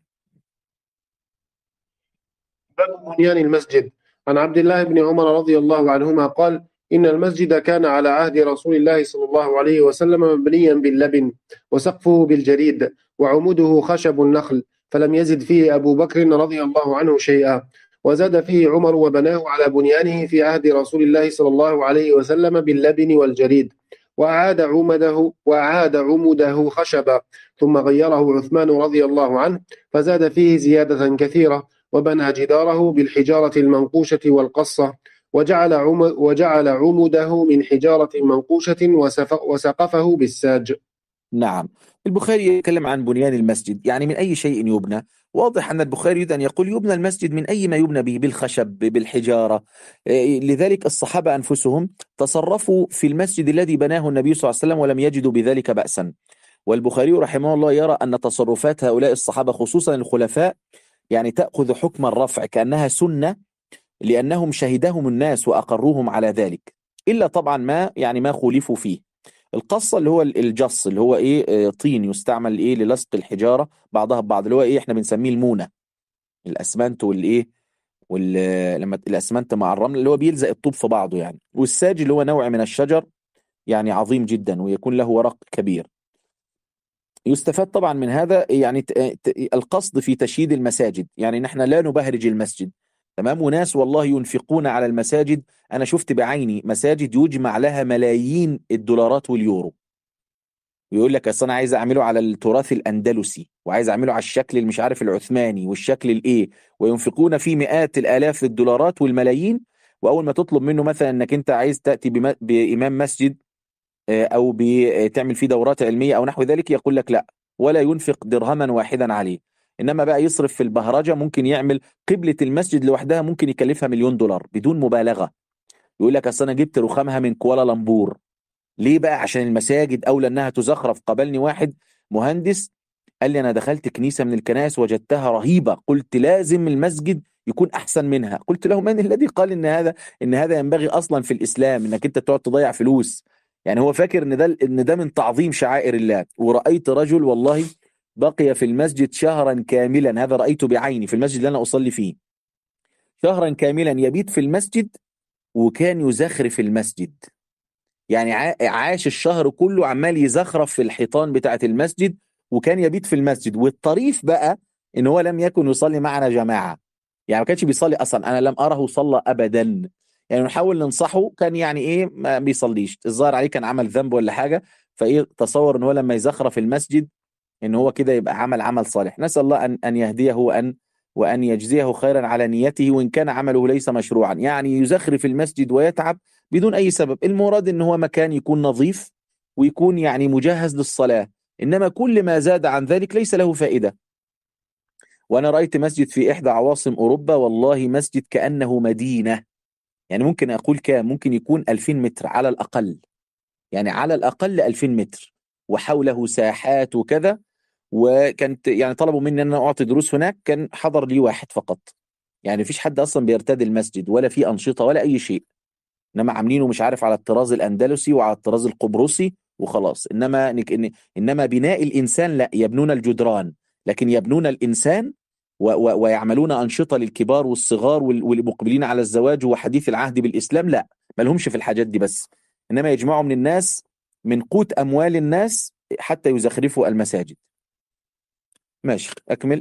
باب بنيان المسجد. عن عبد الله بن عمر رضي الله عنهما قال: إن المسجد كان على عهد رسول الله صلى الله عليه وسلم مبنيا باللبن، وسقفه بالجريد، وعموده خشب النخل، فلم يزد فيه أبو بكر رضي الله عنه شيئا، وزاد فيه عمر وبناه على بنيانه في عهد رسول الله صلى الله عليه وسلم باللبن والجريد، وأعاد عموده خشبا، ثم غيره عثمان رضي الله عنه فزاد فيه زيادة كثيرة، وبنى جداره بالحجارة المنقوشة والقصة، وجعل عموده من حجارة منقوشة، وسقفه بالساج. نعم، البخاري يتكلم عن بنيان المسجد، يعني من أي شيء يبنى. واضح أن البخاري يريد أن يقول يبنى المسجد من أي ما يبنى به، بالخشب بالحجارة. لذلك الصحابة أنفسهم تصرفوا في المسجد الذي بناه النبي صلى الله عليه وسلم ولم يجدوا بذلك بأسا. والبخاري رحمه الله يرى أن تصرفات هؤلاء الصحابة خصوصا الخلفاء يعني تأخذ حكم الرفع كأنها سنة، لأنهم شهدهم الناس وأقروهم على ذلك، إلا طبعا ما خولفوا فيه. القصة اللي هو الجص، اللي هو طين يستعمل للصق الحجارة بعضها ببعض، اللي هو احنا بنسميه المونة، الأسمنت لما الأسمنت مع الرمل اللي هو بيلزق الطوب في بعضه يعني. والساج اللي هو نوع من الشجر يعني عظيم جدا ويكون له ورق كبير. يستفاد طبعا من هذا يعني القصد في تشييد المساجد، يعني نحن لا نبهرج المسجد، تمام. وناس والله ينفقون على المساجد، أنا شفت بعيني مساجد يجمع لها ملايين الدولارات واليورو، ويقول لك أصل أنا عايز أعمله على التراث الأندلسي، وعايز أعمله على الشكل المش عارف العثماني والشكل وينفقون فيه مئات الآلاف الدولارات والملايين. وأول ما تطلب منه مثلا أنك أنت عايز تأتي بإمام مسجد أو بتعمل فيه دورات علمية أو نحو ذلك، يقول لك لا، ولا ينفق درهما واحدا عليه. إنما بقى يصرف في البهرجة، ممكن يعمل قبلة المسجد لوحدها ممكن يكلفها $1,000,000 بدون مبالغة. يقول لك أصل أنا جبت رخامها من كوالالمبور، ليه بقى؟ عشان المساجد أولى أنها تزخرف. قابلني واحد مهندس قال لي أنا دخلت كنيسة من الكنائس وجدتها رهيبة، قلت لازم المسجد يكون أحسن منها. قلت له من الذي قال إن هذا ينبغي أصلا في الإسلام، إنك أنت تقعد تضيع فلوس؟ يعني هو فاكر إن ده من تعظيم شعائر الله. ورأيت رجل والله بقي في المسجد شهرا كاملا، هذا رأيته بعيني في المسجد اللي أنا أصلي فيه، شهرا كاملا يبيت في المسجد وكان يزخرف المسجد. يعني عاش الشهر كله عمال يزخرف في الحيطان بتاعة المسجد، وكان يبيت في المسجد. والطريف بقى ان هو لم يكن يصلي معنا جماعة، يعني ما كانش بيصلي اصلا، انا لم اره صلى ابدا. يعني نحاول ننصحه، كان يعني ايه ما بيصليش، الظاهر عليه كان عمل ذنب ولا حاجة، فايه تصور ان هو لما يزخرف المسجد ان هو كده يبقى عمل صالح. نسأل الله ان يهديه وان يجزيه خيرا على نيته، وان كان عمله ليس مشروعا، يعني يزخرف المسجد ويتعب بدون اي سبب. المراد ان هو مكان يكون نظيف ويكون يعني مجهز للصلاة، انما كل ما زاد عن ذلك ليس له فائدة. وانا رأيت مسجد في احدى عواصم اوروبا، والله مسجد كأنه مدينة. يعني ممكن اقول كام، ممكن يكون 2000 متر على الاقل، يعني على الاقل 2000 متر، وحوله ساحات وكذا. وكانت يعني طلبوا مني ان انا اعطي دروس هناك، كان حضر لي واحد فقط. يعني مفيش حد اصلا بيرتدي المسجد ولا في انشطه ولا اي شيء، انما عاملينه مش عارف على الطراز الاندلسي وعلى الطراز القبرصي وخلاص. انما بناء الانسان لا، يبنون الجدران لكن يبنون الانسان ويعملون انشطه للكبار والصغار والمقبلين على الزواج وحديث العهد بالاسلام، لا ما لهمش في الحاجات دي. بس انما يجمعوا من الناس، من قوت اموال الناس حتى يزخرفوا المساجد. ماشي أكمل.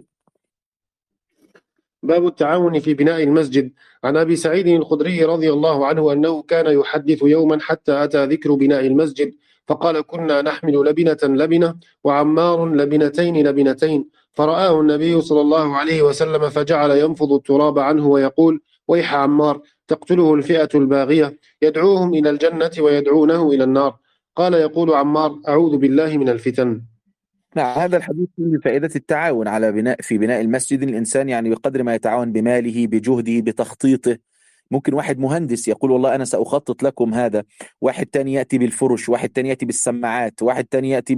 باب التعاون في بناء المسجد. عن أبي سعيد الخدري رضي الله عنه أنه كان يحدث يوما حتى أتى ذكر بناء المسجد، فقال كنا نحمل لبنة لبنة وعمار لبنتين لبنتين، فرآه النبي صلى الله عليه وسلم فجعل ينفض التراب عنه ويقول ويح عمار تقتله الفئة الباغية، يدعوهم إلى الجنة ويدعونه إلى النار. قال يقول عمار أعوذ بالله من الفتن. نعم، هذا الحديث فيه فائدة التعاون على بناء المسجد. الإنسان يعني بقدر ما يتعاون بماله بجهده بتخطيطه. ممكن واحد مهندس يقول والله أنا سأخطط لكم هذا، واحد تاني يأتي بالفرش، واحد تاني يأتي بالسماعات، واحد تاني يأتي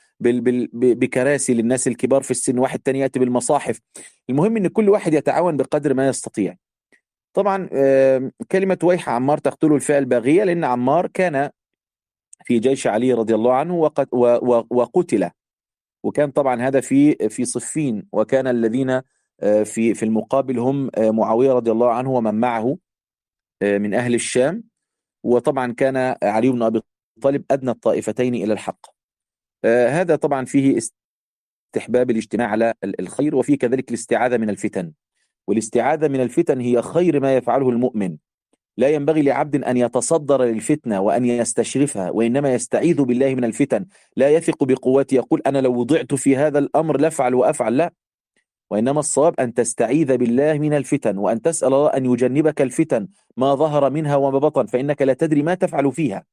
بكراسي للناس الكبار في السن، واحد تاني يأتي بالمصاحف. المهم أن كل واحد يتعاون بقدر ما يستطيع. طبعا كلمة ويح عمار تقتله الفئة الباغية، لأن عمار كان في جيش علي رضي الله عنه وقتل. وكان طبعا هذا في صفين، وكان الذين في المقابل هم معاوية رضي الله عنه ومن معه من أهل الشام. وطبعا كان علي بن أبي طالب أدنى الطائفتين إلى الحق. هذا طبعا فيه استحباب الاجتماع على الخير، وفيه كذلك الاستعاذة من الفتن. والاستعاذة من الفتن هي خير ما يفعله المؤمن. لا ينبغي لعبد أن يتصدر للفتنة وأن يستشرفها، وإنما يستعيذ بالله من الفتن. لا يثق بقوته يقول أنا لو وضعت في هذا الأمر لافعل وأفعل، لا. وإنما الصواب أن تستعيذ بالله من الفتن، وأن تسأل الله أن يجنبك الفتن ما ظهر منها وما بطن، فإنك لا تدري ما تفعل فيها.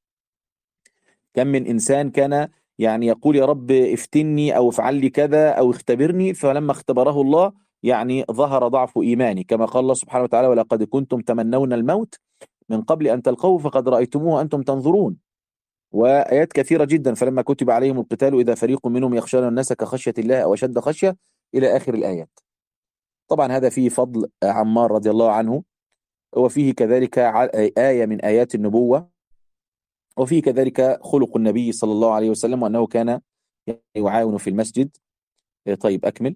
كم من إنسان كان يعني يقول يا رب افتني أو افعل لي كذا أو اختبرني، فلما اختبره الله يعني ظهر ضعف إيماني، كما قال الله سبحانه وتعالى ولقد كنتم تمنون الموت من قبل أن تلقوه فقد رأيتموه وأنتم تنظرون. وآيات كثيرة جدا، فلما كتب عليهم القتال إذا فريق منهم يخشون الناس كخشية الله أو أشد خشية، إلى آخر الآيات. طبعا هذا فيه فضل عمار رضي الله عنه، وفيه كذلك آية من آيات النبوة، وفيه كذلك خلق النبي صلى الله عليه وسلم وأنه كان يعاون في المسجد. طيب أكمل.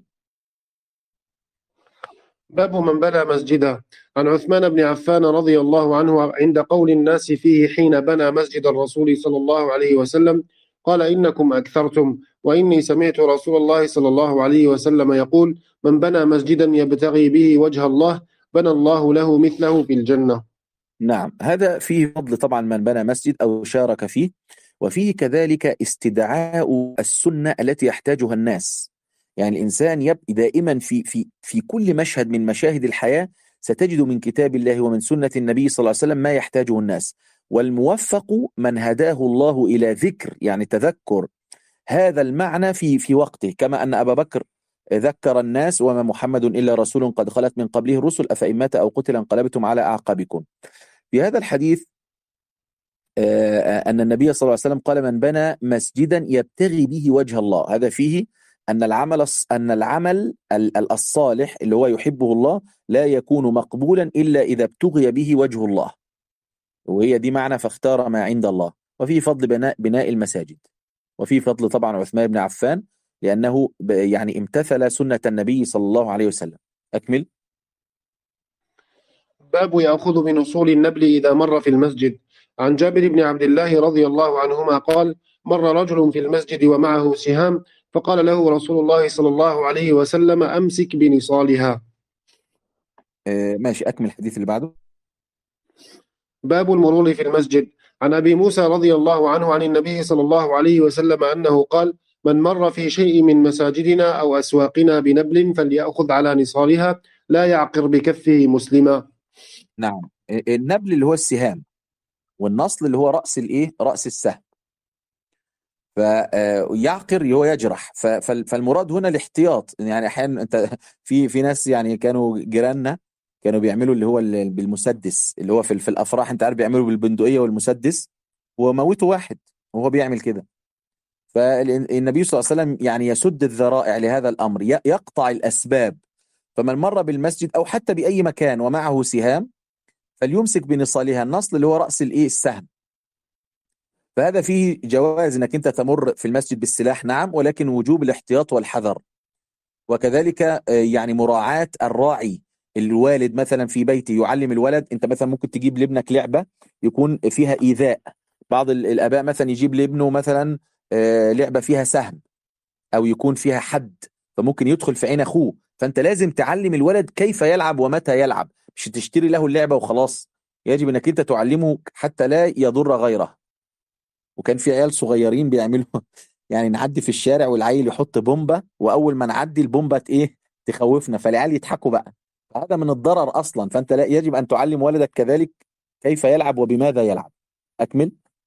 باب من بنى مسجدا. عن عثمان بن عفان رضي الله عنه عند قول الناس فيه حين بنى مسجد الرسول صلى الله عليه وسلم قال إنكم أكثرتم، وإني سمعت رسول الله صلى الله عليه وسلم يقول من بنى مسجدا يبتغي به وجه الله بنى الله له مثله في الجنة. نعم، هذا فيه فضل طبعا من بنى مسجد أو شارك فيه، وفيه كذلك استدعاء السنة التي يحتاجها الناس. يعني الإنسان يبقى دائما في كل مشهد من مشاهد الحياة ستجد من كتاب الله ومن سنة النبي صلى الله عليه وسلم ما يحتاجه الناس. والموفق من هداه الله إلى ذكر، يعني تذكر هذا المعنى في وقته، كما أن أبا بكر ذكر الناس وما محمد إلا رسول قد خلت من قبله الرسل أفإن مات أو قتل انقلبتم على أعقابكم. في هذا الحديث أن النبي صلى الله عليه وسلم قال من بنى مسجدا يبتغي به وجه الله، هذا فيه أن العمل الصالح اللي هو يحبه الله لا يكون مقبولا إلا إذا ابتغي به وجه الله، وهي دي معنى فاختار ما عند الله. وفي فضل بناء المساجد، وفي فضل طبعا عثمان بن عفان لأنه يعني امتثل سنة النبي صلى الله عليه وسلم. أكمل. باب يأخذ من أصول النبل إذا مر في المسجد. عن جابر بن عبد الله رضي الله عنهما قال: مر رجل في المسجد ومعه سهام، فقال له رسول الله صلى الله عليه وسلم: أمسك بنصالها. ماشي، أكمل الحديث اللي بعده. باب المرور في المسجد. عن أبي موسى رضي الله عنه عن النبي صلى الله عليه وسلم أنه قال: من مر في شيء من مساجدنا أو أسواقنا بنبل فليأخذ على نصالها لا يعقر بكفه مسلما. نعم، النبل اللي هو السهام، والنصل اللي هو رأس السهم. فيعقر هو يجرح، فالمراد هنا الاحتياط. يعني احيانا انت في ناس يعني كانوا جيراننا كانوا بيعملوا اللي هو بالمسدس، اللي هو في الافراح انت عارف بيعملوا بالبندقيه والمسدس، وموتوا واحد وهو بيعمل كده. فالنبي صلى الله عليه وسلم يعني يسد الذرائع لهذا الامر، يقطع الاسباب. فمن مر بالمسجد او حتى باي مكان ومعه سهام فليمسك بنصالها، النصل اللي هو راس السهم. فهذا فيه جواز انك انت تمر في المسجد بالسلاح، نعم، ولكن وجوب الاحتياط والحذر. وكذلك يعني مراعاة الراعي. الوالد مثلا في بيته يعلم الولد، انت مثلا ممكن تجيب لابنك لعبة يكون فيها ايذاء. بعض الاباء مثلا يجيب لابنه مثلا لعبة فيها سهم او يكون فيها حد، فممكن يدخل في عين اخوه. فانت لازم تعلم الولد كيف يلعب ومتى يلعب، مش تشتري له اللعبة وخلاص. يجب انك انت تعلمه حتى لا يضر غيره. وكان في عيال صغيرين بيعملوا يعني نعدي في الشارع والعيل يحط بومبة، واول ما نعدي البومبة تخوفنا، فالعيال يضحكوا بقى. هذا من الضرر اصلا. فانت لا يجب ان تعلم ولدك كذلك كيف يلعب وبماذا يلعب. اكمل.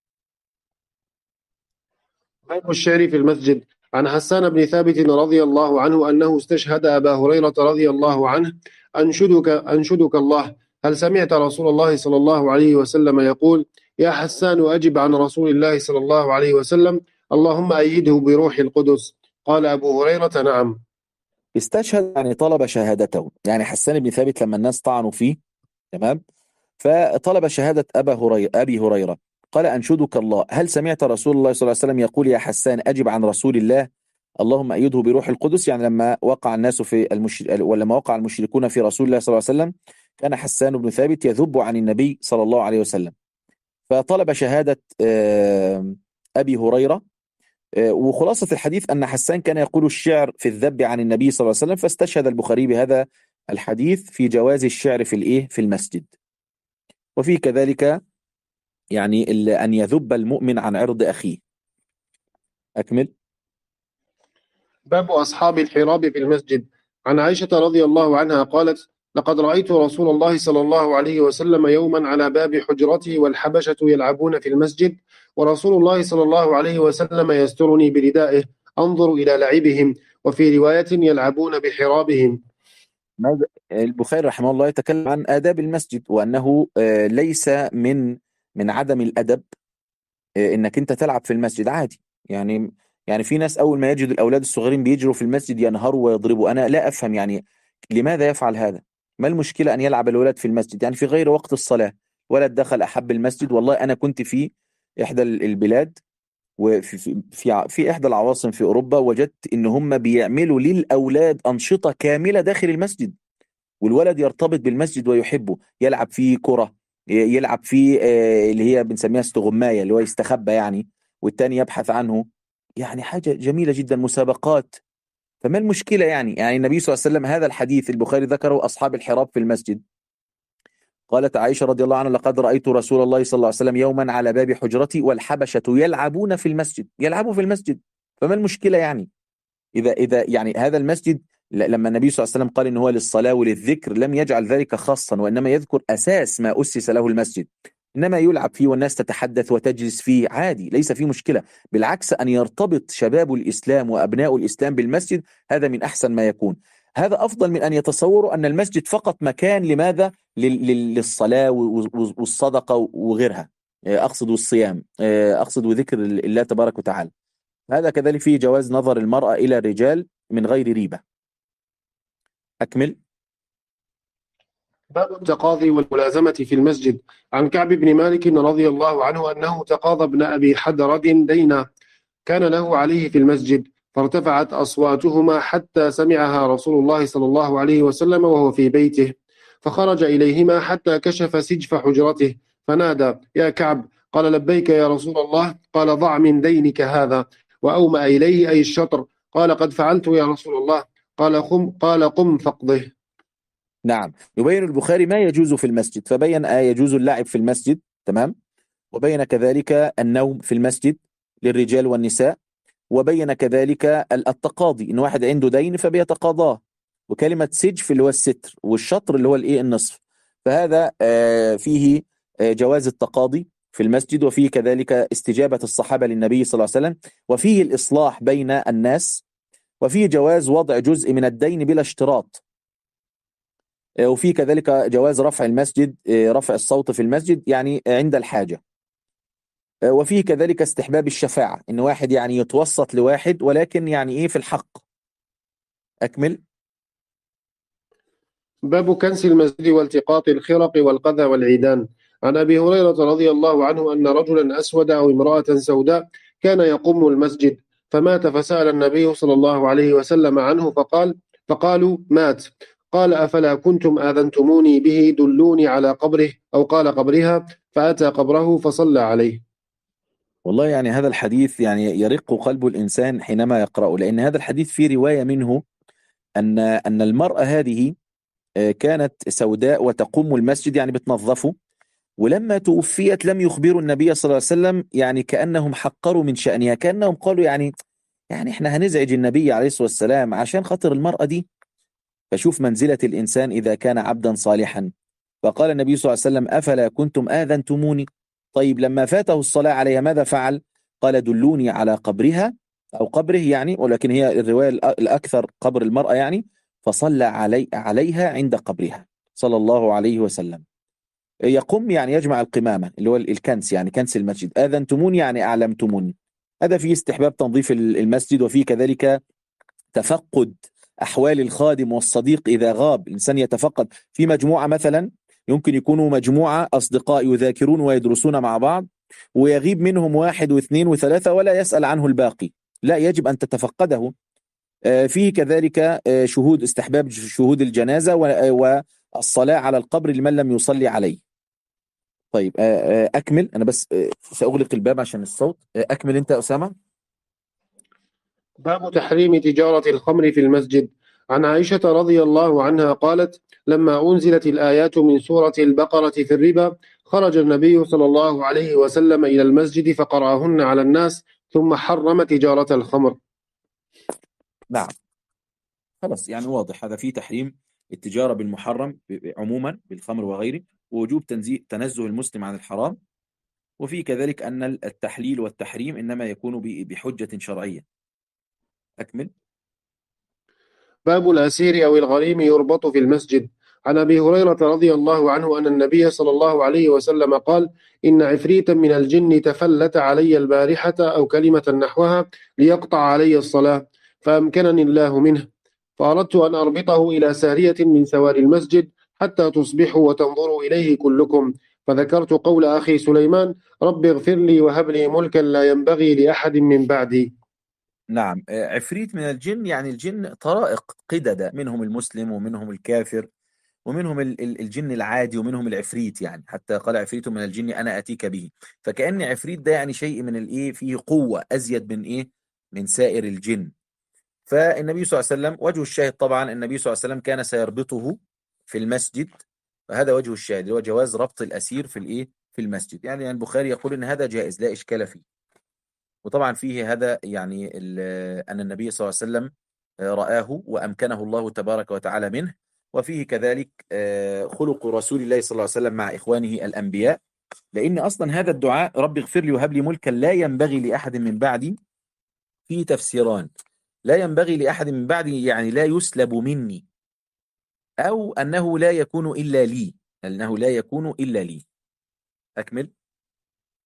باب الشعر في المسجد. عن حسان بن ثابت رضي الله عنه أنه استشهد أبا هريرة رضي الله عنه: أنشدك الله، هل سمعت رسول الله صلى الله عليه وسلم يقول: يا حسان أجب عن رسول الله صلى الله عليه وسلم، اللهم أيده بروح القدس. قال أبو هريرة: نعم. استشهد يعني طلب شهادته، يعني حسان بن ثابت لما الناس طعنوا فيه، تمام، فطلب شهادة أبي هريرة. قال أنشدك الله، هل سمعت رسول الله صلى الله عليه وسلم يقول يا حسان أجب عن رسول الله اللهم أيده بروح القدس؟ يعني لما وقع الناس ولما وقع المشركون في رسول الله صلى الله عليه وسلم كان حسان بن ثابت يذب عن النبي صلى الله عليه وسلم، فطلب شهادة أبي هريرة. وخلاصة الحديث أن حسان كان يقول الشعر في الذب عن النبي صلى الله عليه وسلم، فاستشهد البخاري بهذا الحديث في جواز الشعر في المسجد. وفي كذلك يعني أن يذب المؤمن عن عرض أخيه. أكمل. باب أصحاب الحراب في المسجد. عن عائشة رضي الله عنها قالت: لقد رأيت رسول الله صلى الله عليه وسلم يوما على باب حجرته والحبشة يلعبون في المسجد، ورسول الله صلى الله عليه وسلم يسترني بردائه أنظر إلى لعبهم، وفي رواية يلعبون بحرابهم. البخاري رحمه الله يتكلم عن آداب المسجد، وأنه ليس من عدم الأدب إنك أنت تلعب في المسجد عادي. يعني في ناس أول ما يجد الأولاد الصغيرين بيجروا في المسجد ينهروا ويضربوا. أنا لا أفهم يعني لماذا يفعل هذا؟ ما المشكلة أن يلعب الولد في المسجد يعني في غير وقت الصلاة؟ ولد دخل أحب المسجد. والله أنا كنت في إحدى البلاد وفي في إحدى العواصم في أوروبا، وجدت إن هم بيعملوا للأولاد أنشطة كاملة داخل المسجد، والولد يرتبط بالمسجد ويحبه، يلعب فيه كرة، يلعب فيه اللي هي بنسميها استغماية اللي هو يستخبى يعني، والتاني يبحث عنه. يعني حاجة جميلة جدا، مسابقات. فما المشكلة يعني النبي صلى الله عليه وسلم هذا الحديث البخاري ذكره أصحاب الحراب في المسجد. قالت عائشة رضي الله عنها: لقد رأيت رسول الله صلى الله عليه وسلم يوما على باب حجرتي والحبشة يلعبون في المسجد، يلعبوا في المسجد. فما المشكلة يعني إذا يعني هذا المسجد لما النبي صلى الله عليه وسلم قال إن هو للصلاة وللذكر لم يجعل ذلك خاصا، وإنما يذكر أساس ما أسس له المسجد. إنما يلعب فيه والناس تتحدث وتجلس فيه عادي، ليس فيه مشكلة. بالعكس، أن يرتبط شباب الإسلام وأبناء الإسلام بالمسجد هذا من أحسن ما يكون. هذا أفضل من أن يتصوروا أن المسجد فقط مكان لماذا؟ للصلاة والصدقة وغيرها. أقصد الصيام، أقصد ذكر الله تبارك وتعالى. هذا كذلك فيه جواز نظر المرأة إلى الرجال من غير ريبة. أكمل. باب التقاضي والملازمة في المسجد. عن كعب بن مالك رضي الله عنه أنه تقاضى ابن أبي حدرد دينا كان له عليه في المسجد، فارتفعت أصواتهما حتى سمعها رسول الله صلى الله عليه وسلم وهو في بيته، فخرج إليهما حتى كشف سجف حجرته فنادى: يا كعب. قال: لبيك يا رسول الله. قال: ضع من دينك هذا، وأومأ إليه أي الشطر. قال: قد فعلت يا رسول الله. قال: قم فاقضه. نعم، يبين البخاري ما يجوز في المسجد، فبين يجوز اللعب في المسجد، تمام، وبين كذلك النوم في المسجد للرجال والنساء، وبين كذلك التقاضي، ان واحد عنده دين فبيتقاضاه، وكلمة سجف اللي هو الستر، والشطر اللي هو الايه النصف. فهذا فيه جواز التقاضي في المسجد، وفيه كذلك استجابة الصحابة للنبي صلى الله عليه وسلم، وفيه الإصلاح بين الناس، وفيه جواز وضع جزء من الدين بلا اشتراط، وفيه كذلك جواز رفع المسجد، رفع الصوت في المسجد يعني عند الحاجة، وفيه كذلك استحباب الشفاعة، ان واحد يعني يتوسط لواحد ولكن يعني ايه في الحق. اكمل. باب كنس المسجد والتقاط الخرق والقذى والعيدان. عن أبي هريرة رضي الله عنه أن رجلا أسود أو امرأة سوداء كان يقوم المسجد فمات، فسأل النبي صلى الله عليه وسلم عنه فقالوا: مات. قال: أفلا كنتم آذنتموني به؟ دلوني على قبره، أو قال قبرها، فأتى قبره فصلى عليه. والله يعني هذا الحديث يعني يرق قلب الإنسان حينما يقرأه، لأن هذا الحديث فيه رواية منه أن المرأة هذه كانت سوداء وتقوم المسجد يعني بتنظفه، ولما توفيت لم يخبروا النبي صلى الله عليه وسلم، يعني كأنهم حقروا من شأنها، كأنهم قالوا يعني احنا هنزعج النبي عليه الصلاة والسلام عشان خاطر المرأة دي. فشوف منزلة الإنسان إذا كان عبدا صالحا. فقال النبي صلى الله عليه وسلم: أفلا كنتم آذنتموني؟ طيب لما فاته الصلاة عليها ماذا فعل؟ قال: دلوني على قبرها أو قبره يعني، ولكن هي الرواية الأكثر قبر المرأة يعني، فصلى عليها عند قبرها صلى الله عليه وسلم. يقوم يعني يجمع القمامة اللي هو الكنس، يعني كنس المسجد. آذنتموني يعني أعلمتموني. هذا فيه استحباب تنظيف المسجد، وفيه كذلك تفقد أحوال الخادم والصديق إذا غاب. الإنسان يتفقد في مجموعة مثلا، يمكن يكونوا مجموعة أصدقاء يذاكرون ويدرسون مع بعض، ويغيب منهم واحد واثنين وثلاثة ولا يسأل عنه الباقي، لا، يجب أن تتفقده. فيه كذلك شهود، استحباب شهود الجنازة والصلاة على القبر لمن لم يصلي عليه. طيب أكمل أنا بس سأغلق الباب عشان الصوت. أكمل أنت أسامة. باب تحريم تجارة الخمر في المسجد. عن عائشة رضي الله عنها قالت: لما أنزلت الآيات من سورة البقرة في الربا، خرج النبي صلى الله عليه وسلم إلى المسجد فقرأهن على الناس، ثم حرم تجارة الخمر. نعم، خلاص يعني واضح هذا فيه تحريم التجارة بالمحرم عموما بالخمر وغيره، ووجوب تنزه المسلم عن الحرام، وفي كذلك أن التحليل والتحريم إنما يكون بحجة شرعية. أكمل. باب الأسير أو الغريم يربط في المسجد. عن أبي هريرة رضي الله عنه أن النبي صلى الله عليه وسلم قال: إن عفريتا من الجن تفلت علي البارحة أو كلمة نحوها ليقطع علي الصلاة، فأمكنني الله منه، فأردت أن أربطه إلى سارية من سوار المسجد حتى تصبحوا وتنظروا إليه كلكم، فذكرت قول أخي سليمان: رب اغفر لي وهب لي ملكا لا ينبغي لأحد من بعدي. نعم، عفريت من الجن يعني الجن طرائق قددة، منهم المسلم ومنهم الكافر ومنهم الجن العادي ومنهم العفريت، يعني حتى قال عفريت من الجن أنا أتيك به. فكأن عفريت ده يعني شيء من الإيه، فيه قوة أزيد من إيه، من سائر الجن. فالنبي صلى الله عليه وسلم وجه الشاهد طبعا النبي صلى الله عليه وسلم كان سيربطه في المسجد، فهذا وجه الشاهد اللي هو جواز ربط الأسير في الإيه، في المسجد. يعني البخاري يقول إن هذا جائز لا إشكال فيه. وطبعا فيه هذا يعني أن النبي صلى الله عليه وسلم رآه وأمكنه الله تبارك وتعالى منه، وفيه كذلك خلق رسول الله صلى الله عليه وسلم مع إخوانه الأنبياء، لأن أصلا هذا الدعاء رب اغفر لي وهب لي ملكا لا ينبغي لأحد من بعدي فيه تفسيران: لا ينبغي لأحد من بعدي يعني لا يسلب مني، أو أنه لا يكون إلا لي، أنه لا يكون إلا لي. أكمل.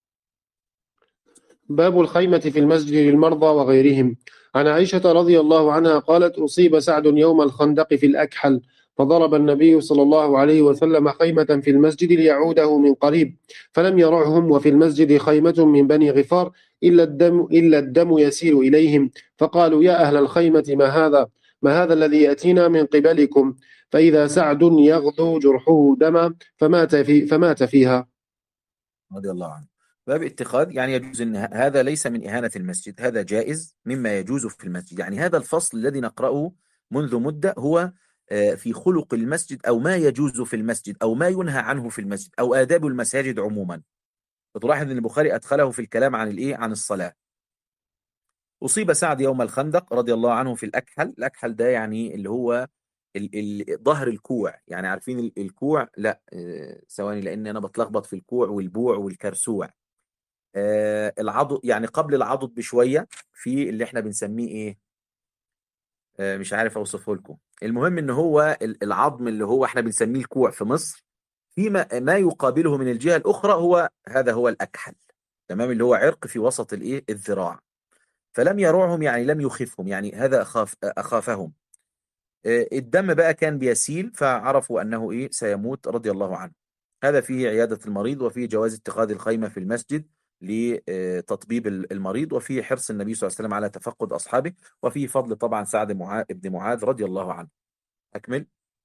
باب الخيمة في المسجد للمرضى وغيرهم. عن عائشة رضي الله عنها قالت: أصيب سعد يوم الخندق في الأكحل، فضرب النبي صلى الله عليه وسلم خيمة في المسجد ليعوده من قريب، فلم يرعهم، وفي المسجد خيمة من بني غفار إلا الدم يسير إليهم، فقالوا: يا أهل الخيمة ما هذا الذي يأتينا من قبلكم؟ فإذا سعد يغدو جرحه دما فمات فيها. رضي الله عنه. باب اتخاذ، يعني يجوز ان هذا ليس من إهانة المسجد، هذا جائز مما يجوز في المسجد. يعني هذا الفصل الذي نقرأه منذ مدة هو في خلق المسجد، أو ما يجوز في المسجد، أو ما ينهى عنه في المسجد، أو آداب المساجد عموما. فتلاحظ ان البخاري أدخله في الكلام عن الإيه، عن الصلاة. أصيب سعد يوم الخندق رضي الله عنه في الأكحل. الأكحل ده يعني اللي هو ظهر الكوع، يعني عارفين الكوع؟ لا ثواني، لأن أنا بتلخبط في الكوع والبوع والكرسوع. العضد، يعني قبل العضد بشوية، في اللي احنا بنسميه ايه، مش عارف اوصفه لكم. المهم ان هو العظم اللي هو احنا بنسميه الكوع في مصر، ما يقابله من الجهة الأخرى هذا هو الأكحل. تمام، اللي هو عرق في وسط الايه، الذراع. فلم يرعهم، يعني لم يخفهم، يعني هذا أخافهم. الدم بقى كان بيسيل، فعرفوا أنه إيه، سيموت رضي الله عنه. هذا فيه عيادة المريض، وفيه جواز اتخاذ الخيمة في المسجد لتطبيب المريض، وفيه حرص النبي صلى الله عليه وسلم على تفقد أصحابه، وفيه فضل طبعا سعد بن معاذ رضي الله عنه. أكمل.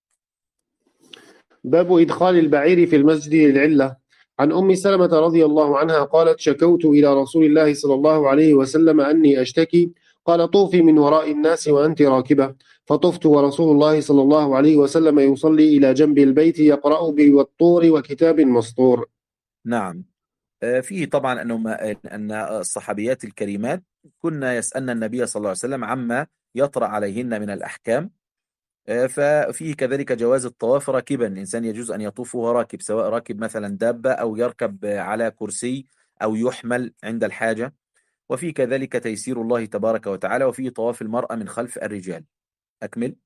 باب إدخال البعير في المسجد للعلة. عن أم سلمة رضي الله عنها قالت: شكوت إلى رسول الله صلى الله عليه وسلم أني أشتكي، قال: طوفي من وراء الناس وأنت راكبة. فطفت ورسول الله صلى الله عليه وسلم يصلي إلى جنب البيت يقرأ والطور وكتاب مسطور. نعم. فيه طبعا أن الصحابيات الكريمات كنا يسألن النبي صلى الله عليه وسلم عما يطرأ عليهن من الأحكام. ففيه كذلك جواز الطواف راكبا. الإنسان يجوز أن يطوف وهو راكب، سواء راكب مثلا دابة، أو يركب على كرسي، أو يحمل عند الحاجة. وفيه كذلك تيسير الله تبارك وتعالى، وفيه طواف المرأة من خلف الرجال. أكمل.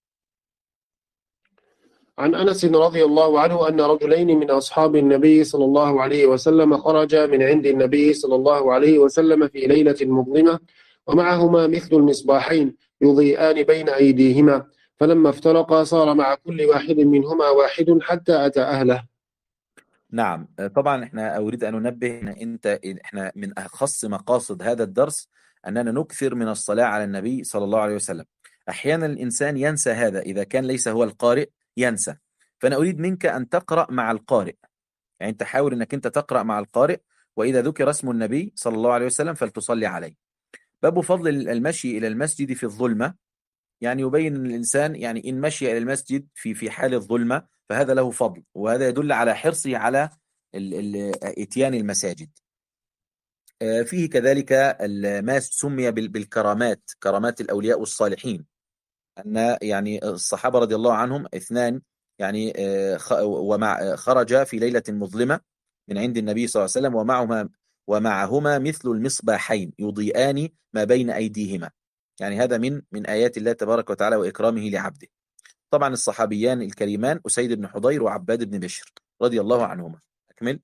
عن أنس رضي الله عنه أن رجلين من أصحاب النبي صلى الله عليه وسلم خرجا من عند النبي صلى الله عليه وسلم في ليلة مظلمة، ومعهما مثل المصباحين يضيئان بين أيديهما، فلما افترقا صار مع كل واحد منهما واحد حتى أتى أهله. نعم. طبعا احنا أريد أن ننبه إن احنا من أخص مقاصد هذا الدرس أننا نكثر من الصلاة على النبي صلى الله عليه وسلم. أحيانا الإنسان ينسى هذا، إذا كان ليس هو القارئ ينسى. فأنا أريد منك أن تقرأ مع القارئ، يعني أنت حاول أنك أنت تقرأ مع القارئ، وإذا ذكر اسم النبي صلى الله عليه وسلم فلتصلي عليه. باب فضل المشي إلى المسجد في الظلمة. يعني يبين أن الإنسان، يعني إن مشي إلى المسجد في حال الظلمة فهذا له فضل، وهذا يدل على حرصه على إتيان المساجد. فيه كذلك ما سمي بالكرامات، كرامات الأولياء والصالحين. أن يعني الصحابة رضي الله عنهم اثنان، يعني خرج في ليلة مظلمة من عند النبي صلى الله عليه وسلم، ومعهما مثل المصباحين يضيئان ما بين أيديهما. يعني هذا من آيات الله تبارك وتعالى وإكرامه لعبده. طبعا الصحابيان الكريمان أسيد بن حضير وعباد بن بشر رضي الله عنهما. أكمل.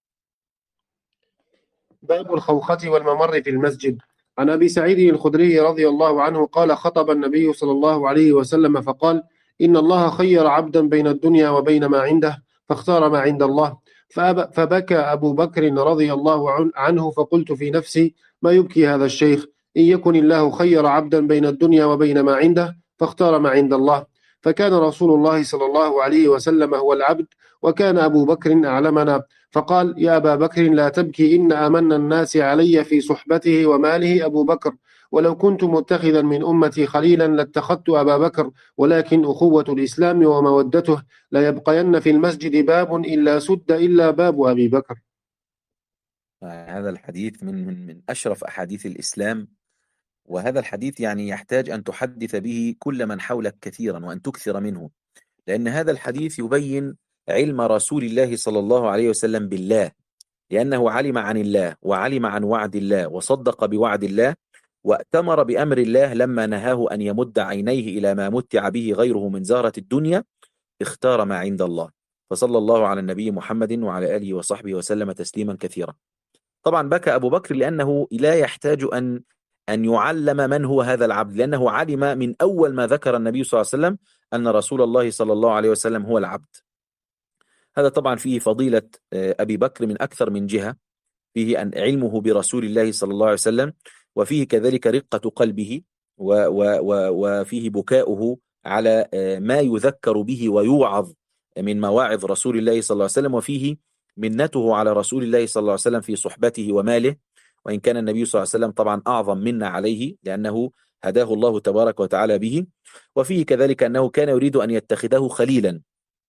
باب الخوخة والممر في المسجد. عن أبي سعيد الخدري رضي الله عنه قال: خطب النبي صلى الله عليه وسلم فقال: إن الله خير عبدا بين الدنيا وبين ما عنده، فاختار ما عند الله. فبكى أبو بكر رضي الله عنه، فقلت في نفسي: ما يبكي هذا الشيخ؟ إن يكن الله خير عبدا بين الدنيا وبين ما عنده، فاختار ما عند الله. فكان رسول الله صلى الله عليه وسلم هو العبد، وكان أبو بكر أعلمنا. فقال: يا أبا بكر لا تبكي، إن أمن الناس علي في صحبته وماله أبو بكر، ولو كنت متخذا من أمتي خليلا لاتخذت أبا بكر، ولكن أخوة الإسلام ومودته لا يبقين في المسجد باب إلا سد إلا باب أبي بكر. هذا الحديث من أشرف أحاديث الإسلام. وهذا الحديث يعني يحتاج أن تحدث به كل من حولك كثيرا، وأن تكثر منه، لأن هذا الحديث يبين علم رسول الله صلى الله عليه وسلم بالله، لأنه علم عن الله، وعلم عن وعد الله، وصدق بوعد الله، وأتمر بأمر الله لما نهاه أن يمد عينيه إلى ما متع به غيره من زهرة الدنيا، اختار ما عند الله. فصلى الله على النبي محمد وعلى آله وصحبه وسلم تسليما كثيرا. طبعا بكى أبو بكر لأنه لا يحتاج أن يعلم من هو هذا العبد، لأنه علم من أول ما ذكر النبي صلى الله عليه وسلم أن رسول الله صلى الله عليه وسلم هو العبد. هذا طبعا فيه فضيلة أبي بكر من أكثر من جهة، فيه أن علمه برسول الله صلى الله عليه وسلم، وفيه كذلك رقة قلبه، وفيه بكاؤه على ما يذكر به ويوعظ من مواعظ رسول الله صلى الله عليه وسلم، وفيه منته على رسول الله صلى الله عليه وسلم في صحبته وماله، وإن كان النبي صلى الله عليه وسلم طبعا أعظم منا عليه لأنه هداه الله تبارك وتعالى به. وفيه كذلك أنه كان يريد أن يتخذه خليلا.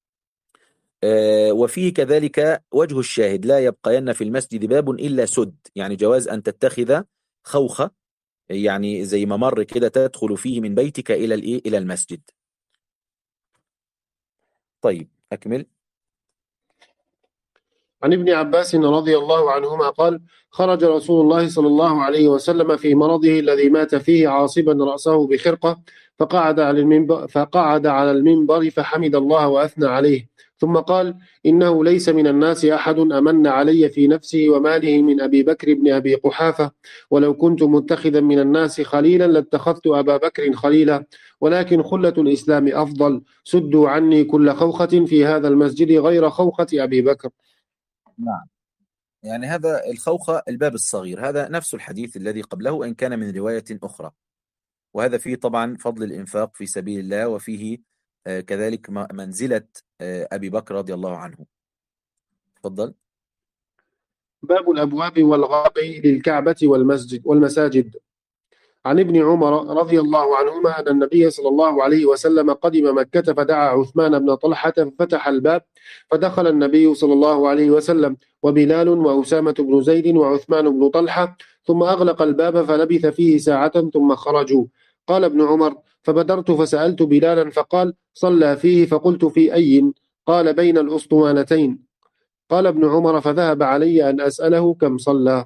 وفيه كذلك وجه الشاهد: لا يبقين في المسجد باب إلا سد، يعني جواز أن تتخذ خوخة، يعني زي ممر كده تدخل فيه من بيتك إلى المسجد. طيب أكمل. عن ابن عباس رضي الله عنهما قال: خرج رسول الله صلى الله عليه وسلم في مرضه الذي مات فيه عاصبا رأسه بخرقة، فقعد على المنبر فحمد الله وأثنى عليه، ثم قال: إنه ليس من الناس أحد أمن علي في نفسه وماله من أبي بكر بن أبي قحافة، ولو كنت متخذا من الناس خليلا لاتخذت أبا بكر خليلا، ولكن خلة الإسلام أفضل، سدوا عني كل خوخة في هذا المسجد غير خوخة أبي بكر. نعم، يعني هذا الخوخة الباب الصغير، هذا نفس الحديث الذي قبله إن كان من رواية أخرى، وهذا فيه طبعا فضل الإنفاق في سبيل الله، وفيه كذلك منزلة أبي بكر رضي الله عنه. تفضل. باب الأبواب والغاب للكعبة والمساجد. عن ابن عمر رضي الله عنهما أن النبي صلى الله عليه وسلم قدم مكة فدعا عثمان بن طلحة ففتح الباب، فدخل النبي صلى الله عليه وسلم وبلال وأسامة بن زيد وعثمان بن طلحة، ثم أغلق الباب فلبث فيه ساعة ثم خرجوا. قال ابن عمر: فبدرت فسألت بلالا فقال: صلى فيه، فقلت: في أي؟ قال: بين الأسطوانتين. قال ابن عمر: فذهب علي أن أسأله كم صلى.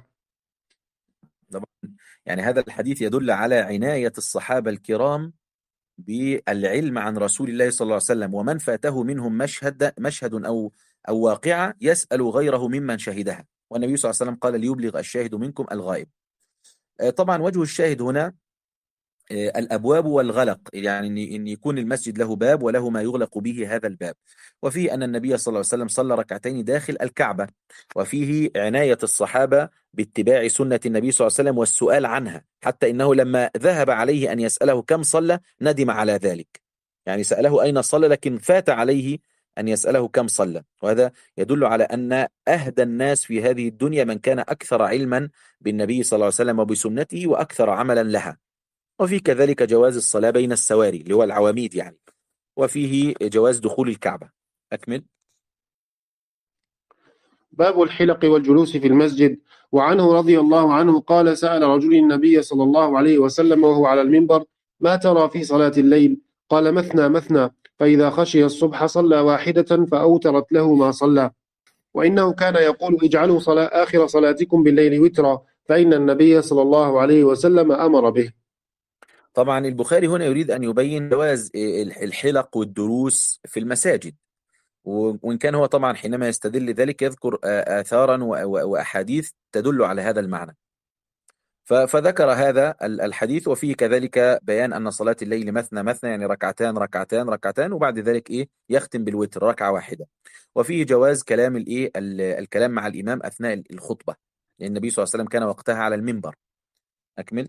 يعني هذا الحديث يدل على عناية الصحابة الكرام بالعلم عن رسول الله صلى الله عليه وسلم، ومن فاته منهم مشهد أو واقعة يسأل غيره ممن شهدها، والنبي صلى الله عليه وسلم قال: ليبلغ الشاهد منكم الغائب. طبعا وجه الشاهد هنا الأبواب والغلق، يعني إن يكون المسجد له باب وله ما يغلق به هذا الباب، وفيه أن النبي صلى الله عليه وسلم صلى ركعتين داخل الكعبة، وفيه عناية الصحابة باتباع سنة النبي صلى الله عليه وسلم والسؤال عنها، حتى إنه لما ذهب عليه أن يسأله كم صلى ندم على ذلك، يعني سأله أين صلى لكن فات عليه أن يسأله كم صلى. وهذا يدل على أن أهدى الناس في هذه الدنيا من كان أكثر علما بالنبي صلى الله عليه وسلم وبسنته وأكثر عملا لها. وفي كذلك جواز الصلاة بين السواري اللي هو العواميد يعني، وفيه جواز دخول الكعبة. أكمل. باب الحلق والجلوس في المسجد. وعنه رضي الله عنه قال: سأل رجل النبي صلى الله عليه وسلم وهو على المنبر: ما ترى في صلاة الليل؟ قال: مثنى مثنى، فإذا خشي الصبح صلى واحدة فأوترت له ما صلى. وإنه كان يقول: اجعلوا آخر صلاتكم بالليل وترا، فإن النبي صلى الله عليه وسلم أمر به. طبعا البخاري هنا يريد أن يبين جواز الحلق والدروس في المساجد، وإن كان هو طبعا حينما يستدل ذلك يذكر آثارا وأحاديث تدل على هذا المعنى. فذكر هذا الحديث، وفيه كذلك بيان أن صلاة الليل مثنى مثنى، يعني ركعتان ركعتان ركعتان، وبعد ذلك يختم بالوتر ركعة واحدة. وفيه جواز كلام الكلام مع الإمام أثناء الخطبة، لأن النبي صلى الله عليه وسلم كان وقتها على المنبر. أكمل.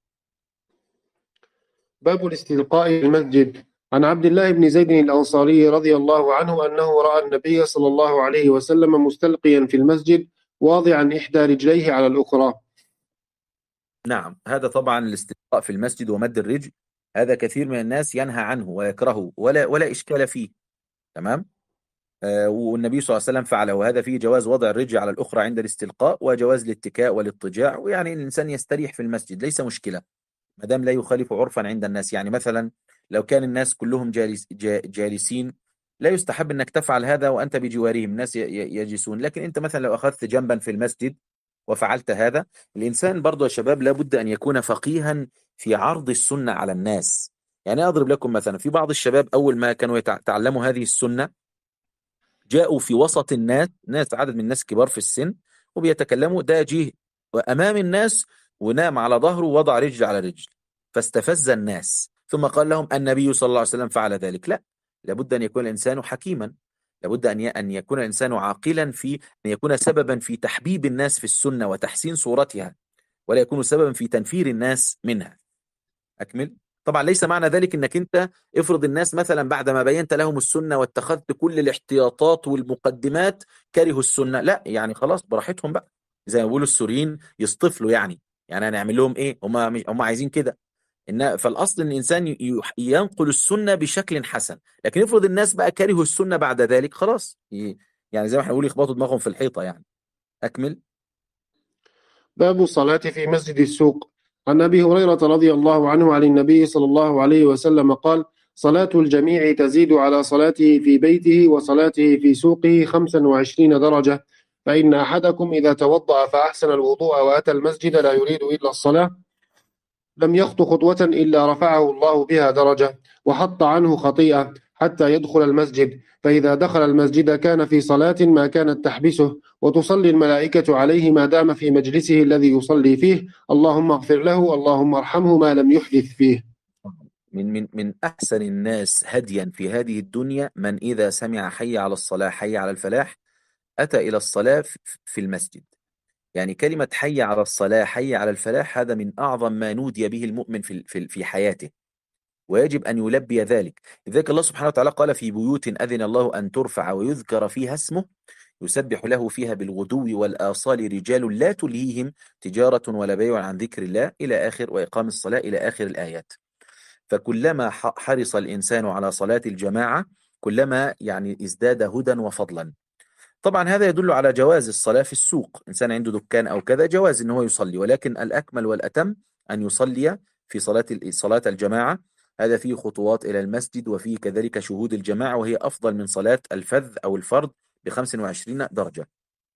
باب الاستلقاء في المسجد. عن عبد الله بن زيد الأنصاري رضي الله عنه أنه رأى النبي صلى الله عليه وسلم مستلقيا في المسجد واضعا إحدى رجليه على الأخرى. نعم، هذا طبعا الاستلقاء في المسجد ومد الرجل، هذا كثير من الناس ينهى عنه ويكرهه ولا إشكال فيه. تمام. والنبي صلى الله عليه وسلم فعله، وهذا فيه جواز وضع الرجل على الأخرى عند الاستلقاء، وجواز الاتكاء والاضطجاع، ويعني الإنسان يستريح في المسجد ليس مشكلة ما دام لا يخالف عرفا عند الناس. يعني مثلا لو كان الناس كلهم جالسين لا يستحب أنك تفعل هذا وأنت بجوارهم، الناس يجلسون، لكن أنت مثلا لو أخذت جنبا في المسجد وفعلت هذا، الإنسان برضو يا شباب لابد أن يكون فقيها في عرض السنة على الناس. يعني أضرب لكم مثلا، في بعض الشباب أول ما كانوا يتعلموا هذه السنة جاءوا في وسط الناس، عدد من الناس كبار في السن، وبيتكلموا، ده جه وأمام الناس ونام على ظهره ووضع رجل على رجل فاستفز الناس، ثم قال لهم النبي صلى الله عليه وسلم فعل ذلك. لا، لابد أن يكون الإنسان حكيما، لابد أن يكون الإنسان عاقلا في أن يكون سببا في تحبيب الناس في السنة وتحسين صورتها، ولا يكون سببا في تنفير الناس منها. أكمل. طبعا ليس معنى ذلك أنك أنت افرض الناس مثلا بعد ما بينت لهم السنة واتخذت كل الاحتياطات والمقدمات كرهوا السنة، لا يعني خلاص براحتهم بقى، زي ما بيقولوا السوريين يصطفلوا، يعني هنعمل لهم ايه، هم عايزين كده. فالاصل ان الانسان ينقل السنه بشكل حسن، لكن افرض الناس بقى كرهوا السنه بعد ذلك، خلاص يعني زي ما احنا بنقول يخبطوا دماغهم في الحيطه يعني. اكمل. باب الصلاة في مسجد السوق. عن أبي هريرة رضي الله عنه عن النبي صلى الله عليه وسلم قال: صلاة الجميع تزيد على صلاته في بيته وصلاته في سوقه 25 درجة، فإن أحدكم إذا توضأ فأحسن الوضوء وأتى المسجد لا يريد إلا الصلاة لم يخط خطوة إلا رفعه الله بها درجة وحط عنه خطيئة حتى يدخل المسجد، فإذا دخل المسجد كان في صلاة ما كانت تحبسه، وتصلي الملائكة عليه ما دام في مجلسه الذي يصلي فيه، اللهم اغفر له اللهم ارحمه ما لم يحدث فيه. من أحسن الناس هديا في هذه الدنيا من إذا سمع حي على الصلاة حي على الفلاح أتى إلى الصلاة في المسجد. يعني كلمة حي على الصلاة حي على الفلاح هذا من أعظم ما نودي به المؤمن في حياته، ويجب أن يلبي ذلك. لذلك الله سبحانه وتعالى قال: في بيوت أذن الله أن ترفع ويذكر فيها اسمه يسبح له فيها بالغدو والآصال رجال لا تلهيهم تجارة ولا بيع عن ذكر الله إلى آخر، وإقام الصلاة إلى آخر الآيات. فكلما حرص الإنسان على صلاة الجماعة كلما يعني ازداد هدى وفضلا. طبعا هذا يدل على جواز الصلاة في السوق، إنسان عنده دكان أو كذا جواز إن هو يصلي، ولكن الأكمل والأتم أن يصلي في صلاة الجماعة. هذا فيه خطوات إلى المسجد، وفيه كذلك شهود الجماعة، وهي أفضل من صلاة الفذ أو الفرد ب25 درجة.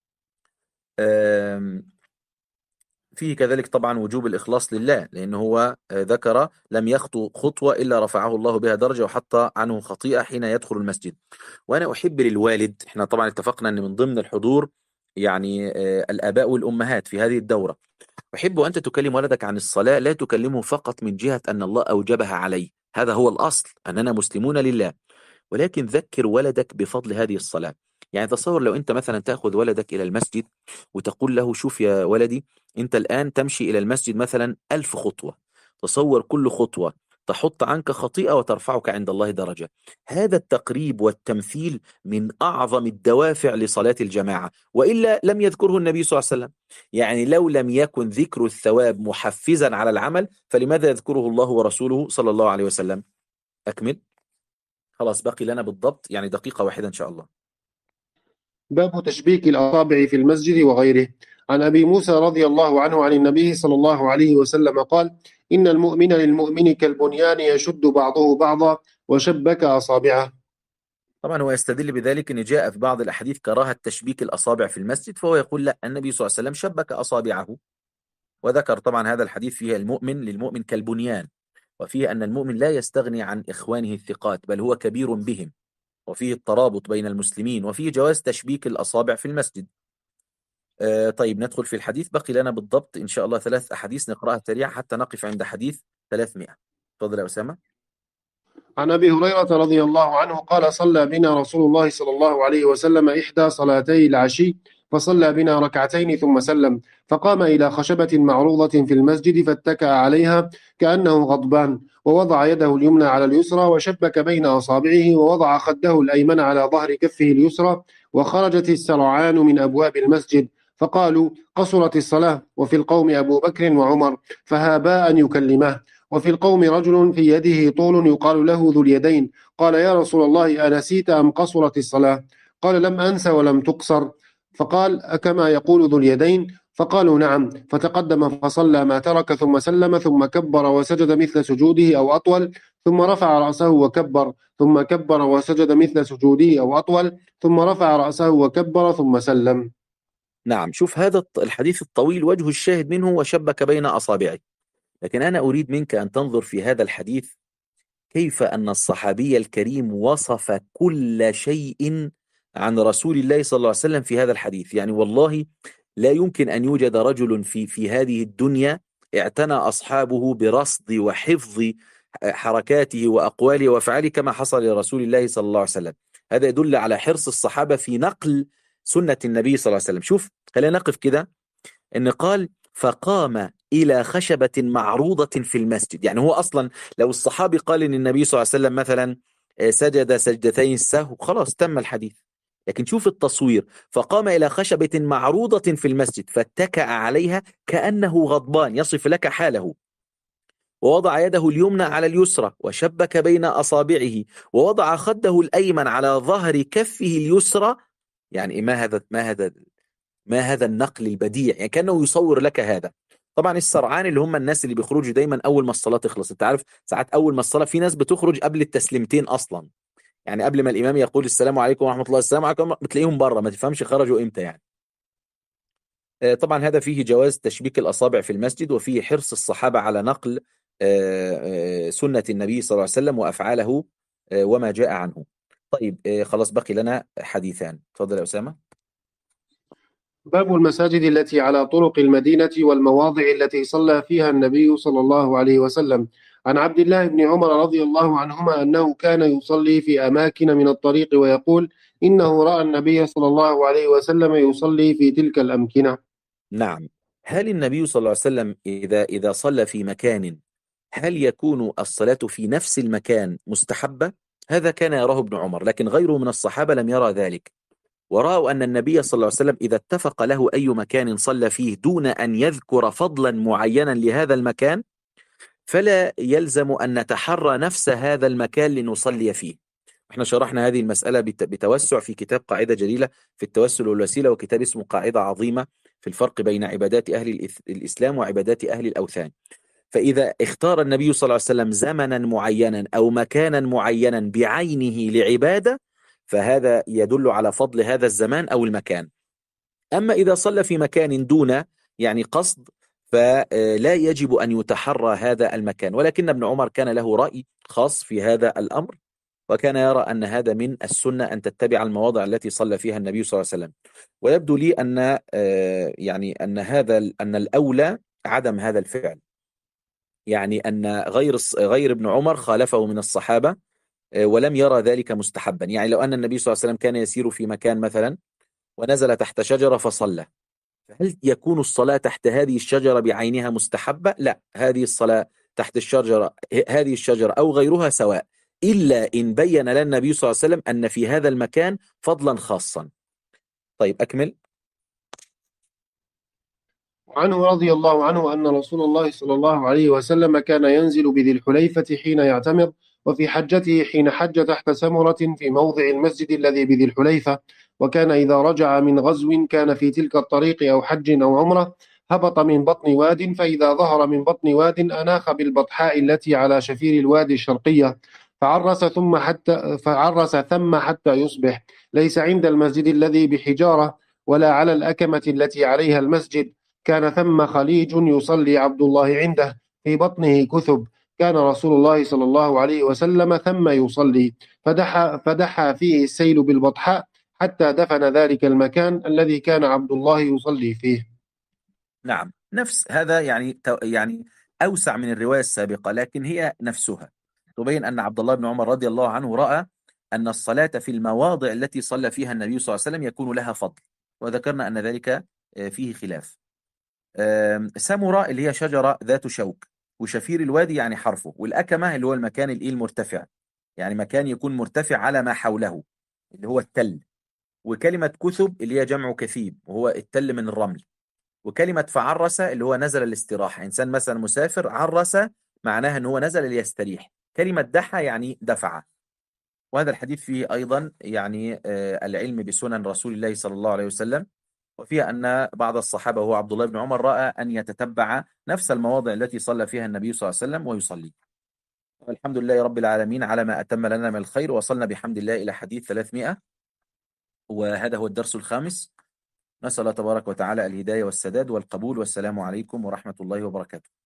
فيه كذلك طبعا وجوب الإخلاص لله، لأنه هو ذكر لم يخطو خطوة إلا رفعه الله بها درجة وحط عنه خطيئة حين يدخل المسجد. وأنا أحب للوالد، إحنا طبعا اتفقنا أن من ضمن الحضور يعني الآباء والأمهات في هذه الدورة، أحب أنت تكلم ولدك عن الصلاة لا تكلمه فقط من جهة أن الله أوجبها عليه، هذا هو الأصل أننا مسلمون لله، ولكن ذكر ولدك بفضل هذه الصلاة. يعني تصور لو أنت مثلا تأخذ ولدك إلى المسجد وتقول له: شوف يا ولدي، أنت الآن تمشي إلى المسجد مثلا 1000 خطوة، تصور كل خطوة تحط عنك خطيئة وترفعك عند الله درجة. هذا التقريب والتمثيل من أعظم الدوافع لصلاة الجماعة، وإلا لم يذكره النبي صلى الله عليه وسلم. يعني لو لم يكن ذكر الثواب محفزا على العمل فلماذا يذكره الله ورسوله صلى الله عليه وسلم؟ أكمل. خلاص بقي لنا بالضبط يعني دقيقة واحدة إن شاء الله. باب تشبيك الأصابع في المسجد وغيره. عن أبي موسى رضي الله عنه عن النبي صلى الله عليه وسلم قال: إن المؤمن للمؤمن كالبنيان يشد بعضه بعضا وشبك أصابعه. طبعا هو يستدل بذلك أن جاء في بعض الأحاديث كراهة تشبيك الأصابع في المسجد، فهو يقول لا، النبي صلى الله عليه وسلم شبك أصابعه، وذكر طبعا هذا الحديث فيه المؤمن للمؤمن كالبنيان، وفيه أن المؤمن لا يستغني عن إخوانه الثقات بل هو كبير بهم، وفيه الترابط بين المسلمين، وفيه جواز تشبيك الأصابع في المسجد. طيب ندخل في الحديث، بقي لنا بالضبط إن شاء الله 3 أحاديث نقرأها سريعا حتى نقف عند حديث 300. تفضل يا أسامة. عن أبي هريرة رضي الله عنه قال: صلى بنا رسول الله صلى الله عليه وسلم إحدى صلاتي العشي، فصلى بنا ركعتين ثم سلم، فقام إلى خشبة معروضة في المسجد فاتكأ عليها كأنه غضبان، ووضع يده اليمنى على اليسرى وشبك بين أصابعه، ووضع خده الأيمن على ظهر كفه اليسرى، وخرجت السرعان من أبواب المسجد، فقالوا: قصرت الصلاة. وفي القوم أبو بكر وعمر فهابا أن يكلماه. وفي القوم رجل في يده طول يقال له ذو اليدين، قال: يا رسول الله أنسيت أم قصرت الصلاة؟ قال: لم أنس ولم تقصر. فقال: أكما يقول ذو اليدين؟ فقالوا: نعم. فتقدم فصلى ما ترك ثم سلم، ثم كبر وسجد مثل سجوده أو أطول، ثم رفع رأسه وكبر، ثم كبر وسجد مثل سجوده أو أطول، ثم رفع رأسه وكبر ثم سلم. نعم، شوف هذا الحديث الطويل وجه الشاهد منه وشبك بين أصابعه، لكن أنا أريد منك أن تنظر في هذا الحديث كيف أن الصحابي الكريم وصف كل شيء عن رسول الله صلى الله عليه وسلم في هذا الحديث. يعني والله لا يمكن أن يوجد رجل في هذه الدنيا اعتنى أصحابه برصد وحفظ حركاته وأقواله وأفعاله كما حصل لرسول الله صلى الله عليه وسلم. هذا يدل على حرص الصحابة في نقل سنة النبي صلى الله عليه وسلم. شوف، خلينا نقف كده، إن قال فقام إلى خشبة معروضة في المسجد. يعني هو أصلا لو الصحابي قال إن النبي صلى الله عليه وسلم مثلا سجد سجدتين السهو، خلاص تم الحديث. لكن شوف التصوير، فقام إلى خشبة معروضة في المسجد فاتكأ عليها كأنه غضبان، يصف لك حاله، ووضع يده اليمنى على اليسرى وشبك بين أصابعه ووضع خده الأيمن على ظهر كفه اليسرى. يعني ما هذا النقل البديع، يعني كأنه يصور لك هذا. طبعا السرعان اللي هم الناس اللي بيخرجوا دايما أول ما الصلاة تخلص. انت عارف ساعات أول ما الصلاة في ناس بتخرج قبل التسليمتين أصلا، يعني قبل ما الإمام يقول السلام عليكم ورحمة الله السلام عليكم بتلاقيهم بره، ما تفهمش خرجوا إمتى يعني. طبعا هذا فيه جواز تشبيك الأصابع في المسجد، وفيه حرص الصحابة على نقل سنة النبي صلى الله عليه وسلم وأفعاله وما جاء عنه. طيب خلاص بقي لنا حديثان. تفضل يا أسامة. باب المساجد التي على طرق المدينة والمواضع التي صلى فيها النبي صلى الله عليه وسلم. عن عبد الله بن عمر رضي الله عنهما أنه كان يصلي في أماكن من الطريق ويقول إنه رأى النبي صلى الله عليه وسلم يصلي في تلك الأمكنة. نعم. هل النبي صلى الله عليه وسلم إذا صلى في مكان، هل يكون الصلاة في نفس المكان مستحبة؟ هذا كان يراه ابن عمر، لكن غيره من الصحابة لم يرى ذلك، ورأوا أن النبي صلى الله عليه وسلم إذا اتفق له أي مكان صلى فيه دون أن يذكر فضلا معينا لهذا المكان، فلا يلزم أن نتحرى نفس هذا المكان لنصلي فيه. احنا شرحنا هذه المسألة بتوسع في كتاب قاعدة جليلة في التوسل والوسيلة، وكتاب اسمه قاعدة عظيمة في الفرق بين عبادات أهل الإسلام وعبادات أهل الأوثان. فإذا اختار النبي صلى الله عليه وسلم زمنا معينا أو مكانا معينا بعينه لعبادة، فهذا يدل على فضل هذا الزمان أو المكان. أما إذا صلى في مكان دون يعني قصد، فلا يجب أن يتحرى هذا المكان. ولكن ابن عمر كان له رأي خاص في هذا الأمر، وكان يرى أن هذا من السنة أن تتبع المواضع التي صلى فيها النبي صلى الله عليه وسلم. ويبدو لي أن يعني أن الأولى عدم هذا الفعل، يعني أن غير ابن عمر خالفه من الصحابة ولم يرى ذلك مستحبا. يعني لو أن النبي صلى الله عليه وسلم كان يسير في مكان مثلا ونزل تحت شجرة فصلى، هل يكون الصلاة تحت هذه الشجرة بعينها مستحبة؟ لا، هذه الصلاة تحت هذه الشجرة أو غيرها سواء، إلا إن بين لنا النبي صلى الله عليه وسلم أن في هذا المكان فضلا خاصا. طيب أكمل. عنه رضي الله عنه أن رسول الله صلى الله عليه وسلم كان ينزل بذي الحليفة حين يعتمر، وفي حجته حين حج تحت سمرة في موضع المسجد الذي بذي الحليفة. وكان إذا رجع من غزو كان في تلك الطريق أو حج أو عمرة هبط من بطن واد، فإذا ظهر من بطن واد أناخ بالبطحاء التي على شفير الوادي الشرقية، فعرس ثم حتى يصبح، ليس عند المسجد الذي بحجارة ولا على الأكمة التي عليها المسجد. كان ثم خليج يصلي عبد الله عنده، في بطنه كثب، كان رسول الله صلى الله عليه وسلم ثم يصلي، فدحى فيه السيل بالبطحاء حتى دفن ذلك المكان الذي كان عبد الله يصلي فيه. نعم، نفس هذا يعني أوسع من الرواية السابقة، لكن هي نفسها تبين أن عبد الله بن عمر رضي الله عنه رأى أن الصلاة في المواضع التي صلى فيها النبي صلى الله عليه وسلم يكون لها فضل، وذكرنا أن ذلك فيه خلاف. سمرة اللي هي شجرة ذات شوك، وشفير الوادي يعني حرفه، والأكمة اللي هو المكان المرتفع، يعني مكان يكون مرتفع على ما حوله اللي هو التل. وكلمة كثب اللي هي جمع كثيب وهو التل من الرمل. وكلمة فعرس اللي هو نزل الاستراحة، إنسان مثلا مسافر عرس معناها أنه هو نزل ليستريح. كلمة دحى يعني دفع. وهذا الحديث فيه أيضا يعني العلم بسنن رسول الله صلى الله عليه وسلم، وفيها أن بعض الصحابة هو عبد الله بن عمر رأى أن يتتبع نفس المواضع التي صلى فيها النبي صلى الله عليه وسلم ويصلي. الحمد لله رب العالمين على ما أتم لنا من الخير. وصلنا بحمد الله إلى حديث 300، وهذا هو الدرس الخامس. نسأل الله تبارك وتعالى الهداية والسداد والقبول، والسلام عليكم ورحمة الله وبركاته.